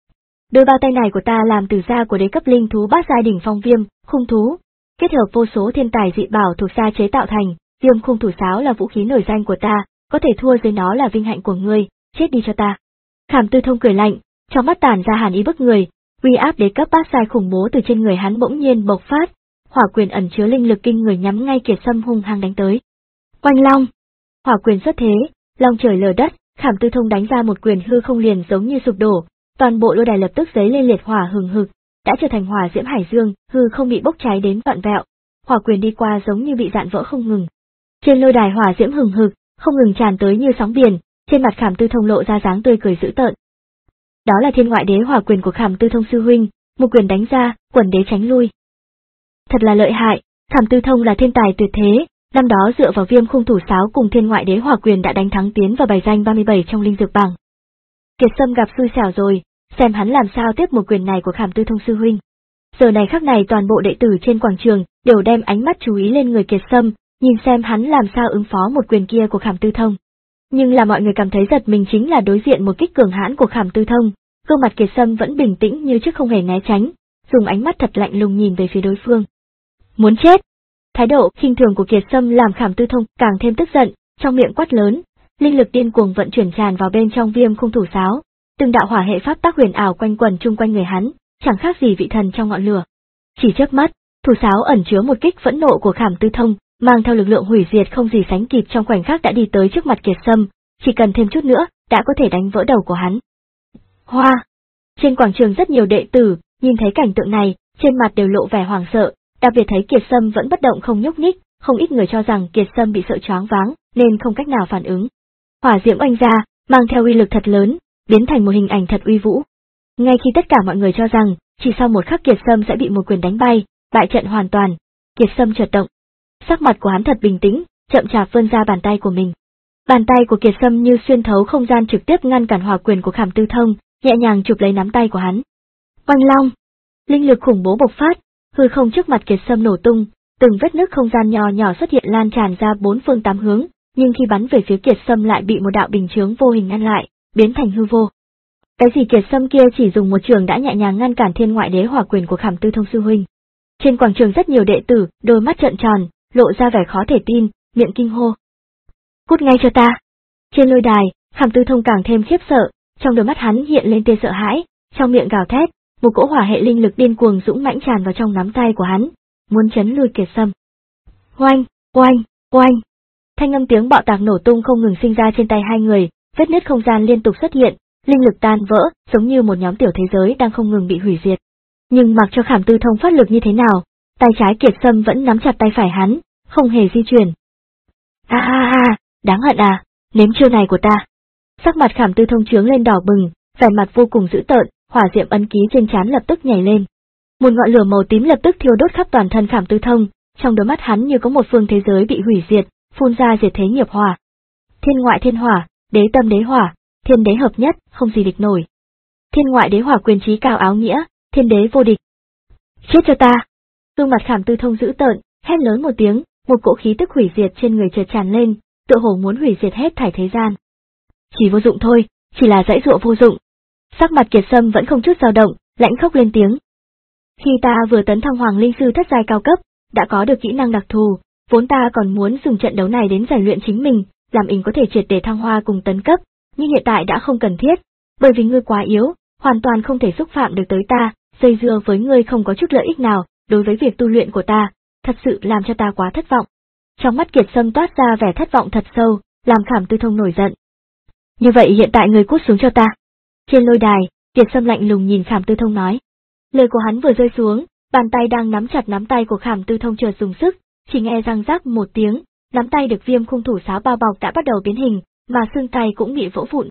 Đôi bao tay này của ta làm từ da của đế cấp linh thú bát giai đỉnh phong viêm, khung thú, kết hợp vô số thiên tài dị bảo thuộc da chế tạo thành, viêm khung thủ sáo là vũ khí nổi danh của ta, có thể thua dưới nó là vinh hạnh của ngươi, chết đi cho ta. Khảm Tư Thông cười lạnh, trong mắt tản ra hàn ý bức người, uy áp đế cấp bát giai khủng bố từ trên người hắn bỗng nhiên bộc phát, hỏa quyền ẩn chứa linh lực kinh người nhắm ngay Kiệt Sâm hung hăng đánh tới. Oanh long, hỏa quyền xuất thế, long trời lở đất, Khảm Tư Thông đánh ra một quyền hư không liền giống như sụp đổ, toàn bộ lôi đài lập tức dấy lên liệt hỏa hừng hực, đã trở thành hỏa diễm hải dương, hư không bị bốc cháy đến vạn vẹo, hỏa quyền đi qua giống như bị dạn vỡ không ngừng. Trên lôi đài hỏa diễm hừng hực, không ngừng tràn tới như sóng biển, trên mặt Khảm Tư Thông lộ ra dáng tươi cười dữ tợn. Đó là thiên ngoại đế hỏa quyền của Khảm Tư Thông sư huynh, một quyền đánh ra, quần đế tránh lui. Thật là lợi hại, Khảm Tư Thông là thiên tài tuyệt thế, năm đó dựa vào viêm khung thủ sáo cùng thiên ngoại đế hỏa quyền đã đánh thắng tiến vào bài danh ba mươi bảy trong linh dược bảng. Kiệt Sâm gặp xui xẻo rồi, xem hắn làm sao tiếp một quyền này của Khảm Tư Thông sư huynh. Giờ này khắc này toàn bộ đệ tử trên quảng trường đều đem ánh mắt chú ý lên người Kiệt Sâm, nhìn xem hắn làm sao ứng phó một quyền kia của Khảm Tư Thông. Nhưng là mọi người cảm thấy giật mình chính là đối diện một kích cường hãn của Khảm Tư Thông, gương mặt Kiệt Sâm vẫn bình tĩnh như trước không hề né tránh, dùng ánh mắt thật lạnh lùng nhìn về phía đối phương. Muốn chết! Thái độ khinh thường của Kiệt Sâm làm Khảm Tư Thông càng thêm tức giận, trong miệng quát lớn, linh lực điên cuồng vận chuyển tràn vào bên trong Viêm Khung Thủ Sáo, từng đạo hỏa hệ pháp tắc huyền ảo quanh quẩn chung quanh người hắn, chẳng khác gì vị thần trong ngọn lửa. Chỉ chớp mắt, thủ sáo ẩn chứa một kích phẫn nộ của Khảm Tư Thông, mang theo lực lượng hủy diệt không gì sánh kịp trong khoảnh khắc đã đi tới trước mặt Kiệt Sâm, chỉ cần thêm chút nữa, đã có thể đánh vỡ đầu của hắn. Hoa! Trên quảng trường rất nhiều đệ tử, nhìn thấy cảnh tượng này, trên mặt đều lộ vẻ hoảng sợ, đặc biệt thấy Kiệt Sâm vẫn bất động không nhúc nhích, không ít người cho rằng Kiệt Sâm bị sợ choáng váng, nên không cách nào phản ứng. Hỏa diễm oanh ra, mang theo uy lực thật lớn, biến thành một hình ảnh thật uy vũ. Ngay khi tất cả mọi người cho rằng, chỉ sau một khắc Kiệt Sâm sẽ bị một quyền đánh bay, bại trận hoàn toàn, Kiệt Sâm chợt động. Sắc mặt của hắn thật bình tĩnh, chậm chạp vươn ra bàn tay của mình. Bàn tay của Kiệt Sâm như xuyên thấu không gian trực tiếp ngăn cản hỏa quyền của Khảm Tư Thông, nhẹ nhàng chụp lấy nắm tay của hắn. Oanh long! Linh lực khủng bố bộc phát, hư không trước mặt Kiệt Sâm nổ tung, từng vết nứt không gian nhỏ nhỏ xuất hiện lan tràn ra bốn phương tám hướng, nhưng khi bắn về phía Kiệt Sâm lại bị một đạo bình chướng vô hình ngăn lại, biến thành hư vô. Cái gì Kiệt Sâm kia chỉ dùng một trường đã nhẹ nhàng ngăn cản thiên ngoại đế hỏa quyền của Khảm Tư Thông sư huynh. Trên quảng trường rất nhiều đệ tử, đôi mắt trợn tròn, lộ ra vẻ khó thể tin, miệng kinh hô. Cút ngay cho ta! Trên lôi đài, Khảm Tư Thông càng thêm khiếp sợ, trong đôi mắt hắn hiện lên tia sợ hãi, trong miệng gào thét, một cỗ hỏa hệ linh lực điên cuồng dũng mãnh tràn vào trong nắm tay của hắn, muốn chấn lui Kiệt Sâm. Oanh, oanh, oanh! Thanh âm tiếng bạo tạc nổ tung không ngừng sinh ra trên tay hai người, vết nứt không gian liên tục xuất hiện, linh lực tan vỡ, giống như một nhóm tiểu thế giới đang không ngừng bị hủy diệt. Nhưng mặc cho Khảm Tư Thông phát lực như thế nào, tay trái Kiệt Sâm vẫn nắm chặt tay phải hắn, không hề di chuyển. A a a, đáng hận à, nếm chiêu này của ta. Sắc mặt Khảm Tư Thông trướng lên đỏ bừng, vẻ mặt vô cùng dữ tợn, hỏa diệm ấn ký trên trán lập tức nhảy lên. Một ngọn lửa màu tím lập tức thiêu đốt khắp toàn thân Khảm Tư Thông, trong đôi mắt hắn như có một phương thế giới bị hủy diệt, phun ra diệt thế nghiệp hỏa. Thiên ngoại thiên hỏa, đế tâm đế hỏa, thiên đế hợp nhất, không gì địch nổi. Thiên ngoại đế hỏa quyền trí cao áo nghĩa, thiên đế vô địch. Chết cho ta! Gương mặt Khảm Tư Thông dữ tợn, hét lớn một tiếng, một cỗ khí tức hủy diệt trên người chợt tràn lên, tựa hồ muốn hủy diệt hết thảy thế gian. Chỉ vô dụng thôi, chỉ là dãy dụa vô dụng. Sắc mặt Kiệt Sâm vẫn không chút dao động, lãnh khốc lên tiếng. Khi ta vừa tấn thăng hoàng linh sư thất giai cao cấp, đã có được kỹ năng đặc thù, vốn ta còn muốn dùng trận đấu này đến rèn luyện chính mình, làm mình có thể triệt để thăng hoa cùng tấn cấp, nhưng hiện tại đã không cần thiết, bởi vì ngươi quá yếu, hoàn toàn không thể xúc phạm được tới ta, dây dưa với ngươi không có chút lợi ích nào, đối với việc tu luyện của ta, thật sự làm cho ta quá thất vọng. Trong mắt Kiệt Sâm toát ra vẻ thất vọng thật sâu, làm Khảm Tư Thông nổi giận. Như vậy hiện tại ngươi cút xuống cho ta. Trên lôi đài, Kiệt Sâm lạnh lùng nhìn Khảm Tư Thông nói. Lời của hắn vừa rơi xuống, bàn tay đang nắm chặt nắm tay của Khảm Tư Thông chợt dùng sức, chỉ nghe răng rắc một tiếng, nắm tay được Viêm Khung Thủ Sáo bao bọc đã bắt đầu biến hình, mà xương tay cũng bị vỡ vụn.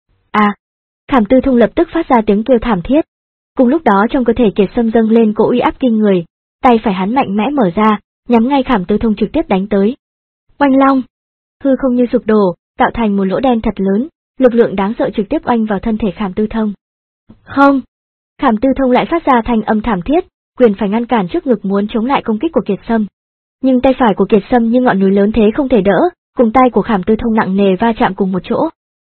À! Khảm Tư Thông lập tức phát ra tiếng kêu thảm thiết. Cùng lúc đó trong cơ thể Kiệt Sâm dâng lên cỗ uy áp kinh người, tay phải hắn mạnh mẽ mở ra, nhắm ngay Khảm Tư Thông trực tiếp đánh tới. Oanh long! Hư không như sụp đổ, tạo thành một lỗ đen thật lớn, lực lượng đáng sợ trực tiếp oanh vào thân thể Khảm Tư Thông. Không! Khảm Tư Thông lại phát ra thanh âm thảm thiết, quyền phải ngăn cản trước ngực muốn chống lại công kích của Kiệt Sâm. Nhưng tay phải của Kiệt Sâm như ngọn núi lớn thế không thể đỡ, cùng tay của Khảm Tư Thông nặng nề va chạm cùng một chỗ.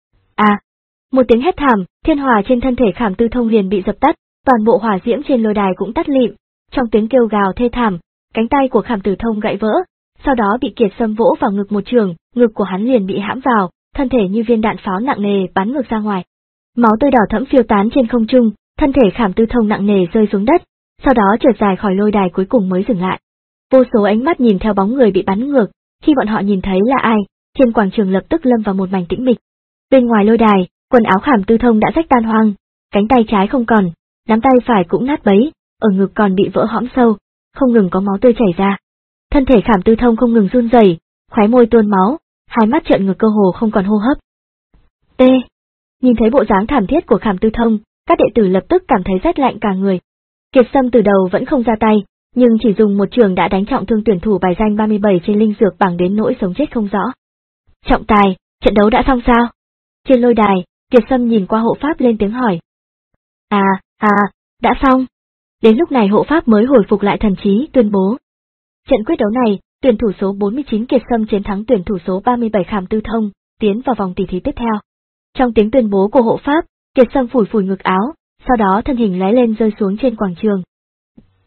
À! Một tiếng hét thảm, thiên hỏa trên thân thể Khảm Tư Thông liền bị dập tắt, toàn bộ hỏa diễm trên lôi đài cũng tắt lịm. Trong tiếng kêu gào thê thảm, cánh tay của Khảm Tư Thông gãy vỡ, sau đó bị Kiệt Sâm vỗ vào ngực một trường, ngực của hắn liền bị hãm vào, thân thể như viên đạn pháo nặng nề bắn ngược ra ngoài. Máu tươi đỏ thẫm phiêu tán trên không trung, thân thể Khảm Tư Thông nặng nề rơi xuống đất, sau đó trượt dài khỏi lôi đài cuối cùng mới dừng lại. Vô số ánh mắt nhìn theo bóng người bị bắn ngược, khi bọn họ nhìn thấy là ai, trên quảng trường lập tức lâm vào một mảnh tĩnh mịch. Bên ngoài lôi đài, quần áo Khảm Tư Thông đã rách tan hoang, cánh tay trái không còn, nắm tay phải cũng nát bấy, ở ngực còn bị vỡ hõm sâu, không ngừng có máu tươi chảy ra. Thân thể Khảm Tư Thông không ngừng run rẩy, khóe môi tuôn máu, hai mắt trợn ngược cơ hồ không còn hô hấp. T. Nhìn thấy bộ dáng thảm thiết của Khảm Tư Thông, các đệ tử lập tức cảm thấy rét lạnh cả người. Kiệt Sâm từ đầu vẫn không ra tay, nhưng chỉ dùng một trường đã đánh trọng thương tuyển thủ bài danh ba mươi bảy trên linh dược bảng đến nỗi sống chết không rõ. Trọng tài, trận đấu đã xong sao? Trên lôi đài, Kiệt Sâm nhìn qua hộ pháp lên tiếng hỏi. À, à, đã xong. Đến lúc này hộ pháp mới hồi phục lại thần trí, tuyên bố. Trận quyết đấu này, tuyển thủ số bốn mươi chín Kiệt Sâm chiến thắng tuyển thủ số ba mươi bảy Khảm Tư Thông, tiến vào vòng tỷ thí tiếp theo. Trong tiếng tuyên bố của hộ pháp, Kiệt Sâm phủi phủi ngực áo, sau đó thân hình lóe lên rơi xuống trên quảng trường.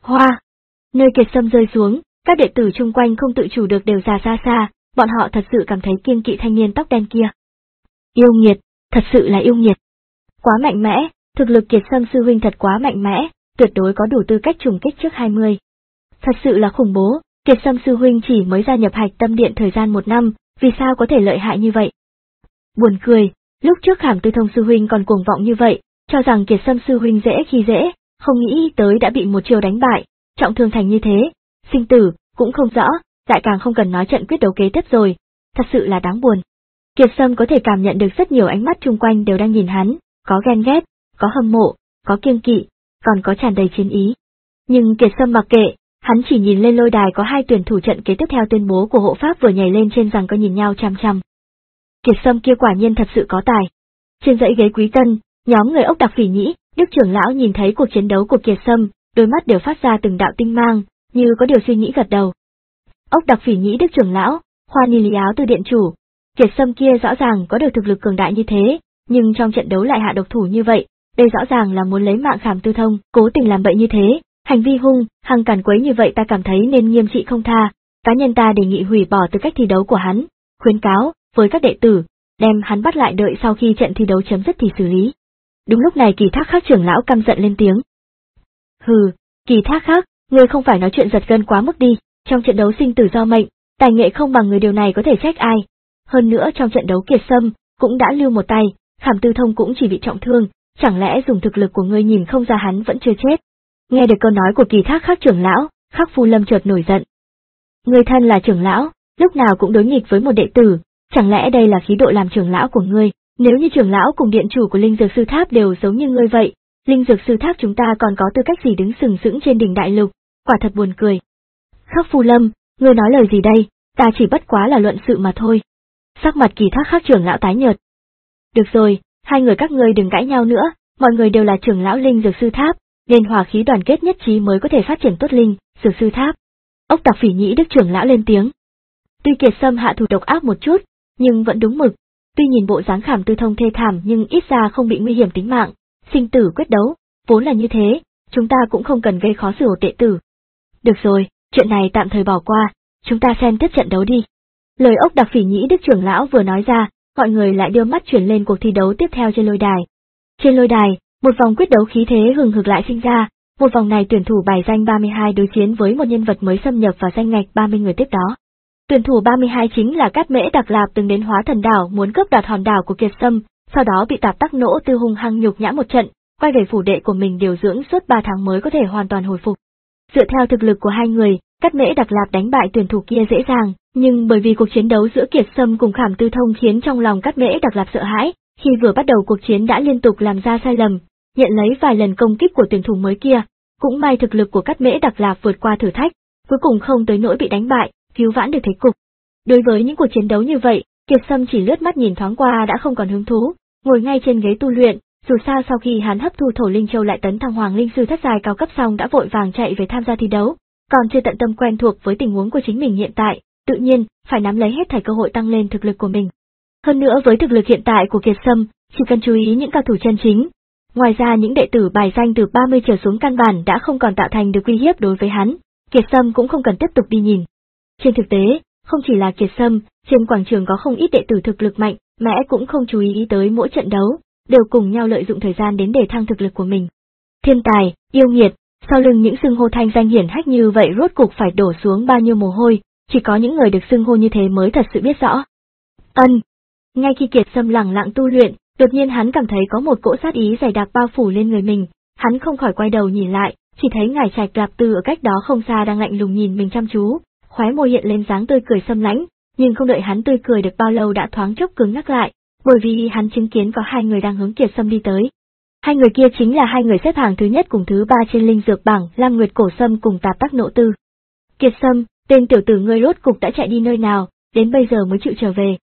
Hoa! Nơi Kiệt Sâm rơi xuống, các đệ tử chung quanh không tự chủ được đều ra xa xa, bọn họ thật sự cảm thấy kiêng kỵ thanh niên tóc đen kia. Yêu nghiệt, thật sự là yêu nghiệt. Quá mạnh mẽ, thực lực Kiệt Sâm sư huynh thật quá mạnh mẽ, tuyệt đối có đủ tư cách trùng kích trước hai mươi. Thật sự là khủng bố, Kiệt Sâm sư huynh chỉ mới gia nhập Hạch Tâm Điện thời gian một năm, vì sao có thể lợi hại như vậy? Buồn cười, lúc trước Khảm Tư Thông sư huynh còn cuồng vọng như vậy, cho rằng Kiệt Sâm sư huynh dễ khi dễ, không nghĩ tới đã bị một chiêu đánh bại, trọng thương thành như thế, sinh tử, cũng không rõ, lại càng không cần nói trận quyết đấu kế tiếp rồi, thật sự là đáng buồn. Kiệt Sâm có thể cảm nhận được rất nhiều ánh mắt chung quanh đều đang nhìn hắn, có ghen ghét, có hâm mộ, có kiêng kỵ, còn có tràn đầy chiến ý. Nhưng Kiệt Sâm mặc kệ, hắn chỉ nhìn lên lôi đài có hai tuyển thủ trận kế tiếp theo tuyên bố của hộ pháp vừa nhảy lên trên rằng có nhìn nhau chăm chăm. Kiệt Sâm kia quả nhiên thật sự có tài. Trên dãy ghế quý tân, nhóm người Ốc Đặc Phỉ Nhĩ, Đức trưởng lão nhìn thấy cuộc chiến đấu của Kiệt Sâm, đôi mắt đều phát ra từng đạo tinh mang, như có điều suy nghĩ gật đầu. Ốc Đặc Phỉ Nhĩ Đức trưởng lão, Hoa Ni Lý Áo Tư điện chủ, Kiệt Sâm kia rõ ràng có được thực lực cường đại như thế, nhưng trong trận đấu lại hạ độc thủ như vậy, đây rõ ràng là muốn lấy mạng Khảm Tư Thông, cố tình làm bậy như thế, hành vi hung, hăng càn quấy như vậy ta cảm thấy nên nghiêm trị không tha, cá nhân ta đề nghị hủy bỏ tư cách thi đấu của hắn, khuyến cáo với các đệ tử, đem hắn bắt lại đợi sau khi trận thi đấu chấm dứt thì xử lý. Đúng lúc này Kỳ Thác Khắc trưởng lão căm giận lên tiếng. Hừ, Kỳ Thác Khắc, ngươi không phải nói chuyện giật gân quá mức đi, trong trận đấu sinh tử do mệnh, tài nghệ không bằng người điều này có thể trách ai. Hơn nữa trong trận đấu Kiệt Sâm cũng đã lưu một tay, Khảm Tư Thông cũng chỉ bị trọng thương, chẳng lẽ dùng thực lực của ngươi nhìn không ra hắn vẫn chưa chết? Nghe được câu nói của Kỳ Thác Khắc trưởng lão, Khắc Phu Lâm chợt nổi giận. Ngươi thân là trưởng lão, lúc nào cũng đối nghịch với một đệ tử, chẳng lẽ đây là khí độ làm trưởng lão của ngươi? Nếu như trưởng lão cùng điện chủ của Linh Dược Sư Tháp đều giống như ngươi vậy, Linh Dược Sư Tháp chúng ta còn có tư cách gì đứng sừng sững trên đỉnh đại lục, quả thật buồn cười. Khắc Phu Lâm, ngươi nói lời gì đây, ta chỉ bất quá là luận sự mà thôi. Sắc mặt Kỳ Thác Khắc trưởng lão tái nhợt. Được rồi, hai người các ngươi đừng cãi nhau nữa, mọi người đều là trưởng lão Linh Dược Sư Tháp, nên hòa khí đoàn kết nhất trí mới có thể phát triển tốt Linh Dược Sư Tháp. Ốc Đặc Phỉ Nhĩ Đức trưởng lão lên tiếng. Tuy Kiệt Sâm hạ thủ độc ác một chút, nhưng vẫn đúng mực. Tuy nhìn bộ dáng Khảm Tư Thông thê thảm nhưng ít ra không bị nguy hiểm tính mạng, sinh tử quyết đấu, vốn là như thế, chúng ta cũng không cần gây khó xử đệ tử. Được rồi, chuyện này tạm thời bỏ qua, chúng ta xem tiếp trận đấu đi. Lời Ốc Đặc Phỉ Nhĩ Đức trưởng lão vừa nói ra, mọi người lại đưa mắt chuyển lên cuộc thi đấu tiếp theo trên lôi đài. Trên lôi đài, một vòng quyết đấu khí thế hừng hực lại sinh ra, một vòng này tuyển thủ bài danh ba mươi hai đối chiến với một nhân vật mới xâm nhập vào danh ngạch ba mươi người tiếp đó. Tuyển thủ ba mươi hai chính là Cát Mễ Đặc Lạp từng đến Hóa Thần Đảo muốn cướp đoạt hòn đảo của Kiệt Sâm, sau đó bị Tạp Tắc Nỗ Tư hung hăng nhục nhã một trận, quay về phủ đệ của mình điều dưỡng suốt ba tháng mới có thể hoàn toàn hồi phục. Dựa theo thực lực của hai người, Cát Mễ Đặc Lạp đánh bại tuyển thủ kia dễ dàng, nhưng bởi vì cuộc chiến đấu giữa Kiệt Sâm cùng Khảm Tư Thông khiến trong lòng Cát Mễ Đặc Lạp sợ hãi, khi vừa bắt đầu cuộc chiến đã liên tục làm ra sai lầm, nhận lấy vài lần công kích của tuyển thủ mới kia. Cũng may thực lực của Cát Mễ Đặc Lạp vượt qua thử thách, cuối cùng không tới nỗi bị đánh bại, cứu vãn được thế cục. Đối với những cuộc chiến đấu như vậy, Kiệt Sâm chỉ lướt mắt nhìn thoáng qua đã không còn hứng thú, ngồi ngay trên ghế tu luyện, dù sao sau khi hắn hấp thu Thổ Linh Châu lại tấn thăng Hoàng Linh Sư thất giai cao cấp xong đã vội vàng chạy về tham gia thi đấu, còn chưa tận tâm quen thuộc với tình huống của chính mình hiện tại, tự nhiên phải nắm lấy hết thảy cơ hội tăng lên thực lực của mình. Hơn nữa với thực lực hiện tại của Kiệt Sâm, chỉ cần chú ý những cao thủ chân chính. Ngoài ra những đệ tử bài danh từ ba mươi trở xuống căn bản đã không còn tạo thành được uy hiếp đối với hắn, Kiệt Sâm cũng không cần tiếp tục đi nhìn. Trên thực tế, không chỉ là Kiệt Sâm, trên quảng trường có không ít đệ tử thực lực mạnh, mẽ cũng không chú ý tới mỗi trận đấu, đều cùng nhau lợi dụng thời gian đến để thăng thực lực của mình. Thiên tài, yêu nghiệt, sau lưng những xưng hô thanh danh hiển hách như vậy rốt cục phải đổ xuống bao nhiêu mồ hôi, chỉ có những người được xưng hô như thế mới thật sự biết rõ. Ân. Ngay khi Kiệt Sâm lẳng lặng tu luyện, đột nhiên hắn cảm thấy có một cỗ sát ý dày đặc bao phủ lên người mình, hắn không khỏi quay đầu nhìn lại, chỉ thấy Ngải Trạch Lạp Tư ở cách đó không xa đang lạnh lùng nhìn mình chăm chú, khóe môi hiện lên dáng tươi cười xâm lãnh, nhưng không đợi hắn tươi cười được bao lâu đã thoáng chốc cứng ngắc lại, bởi vì hắn chứng kiến có hai người đang hướng Kiệt Sâm đi tới. Hai người kia chính là hai người xếp hàng thứ nhất cùng thứ ba trên linh dược bảng, Lam Nguyệt Cổ Sâm cùng Tạp Tắc Nỗ Tư. Kiệt Sâm, tên tiểu tử ngươi rốt cục đã chạy đi nơi nào, đến bây giờ mới chịu trở về.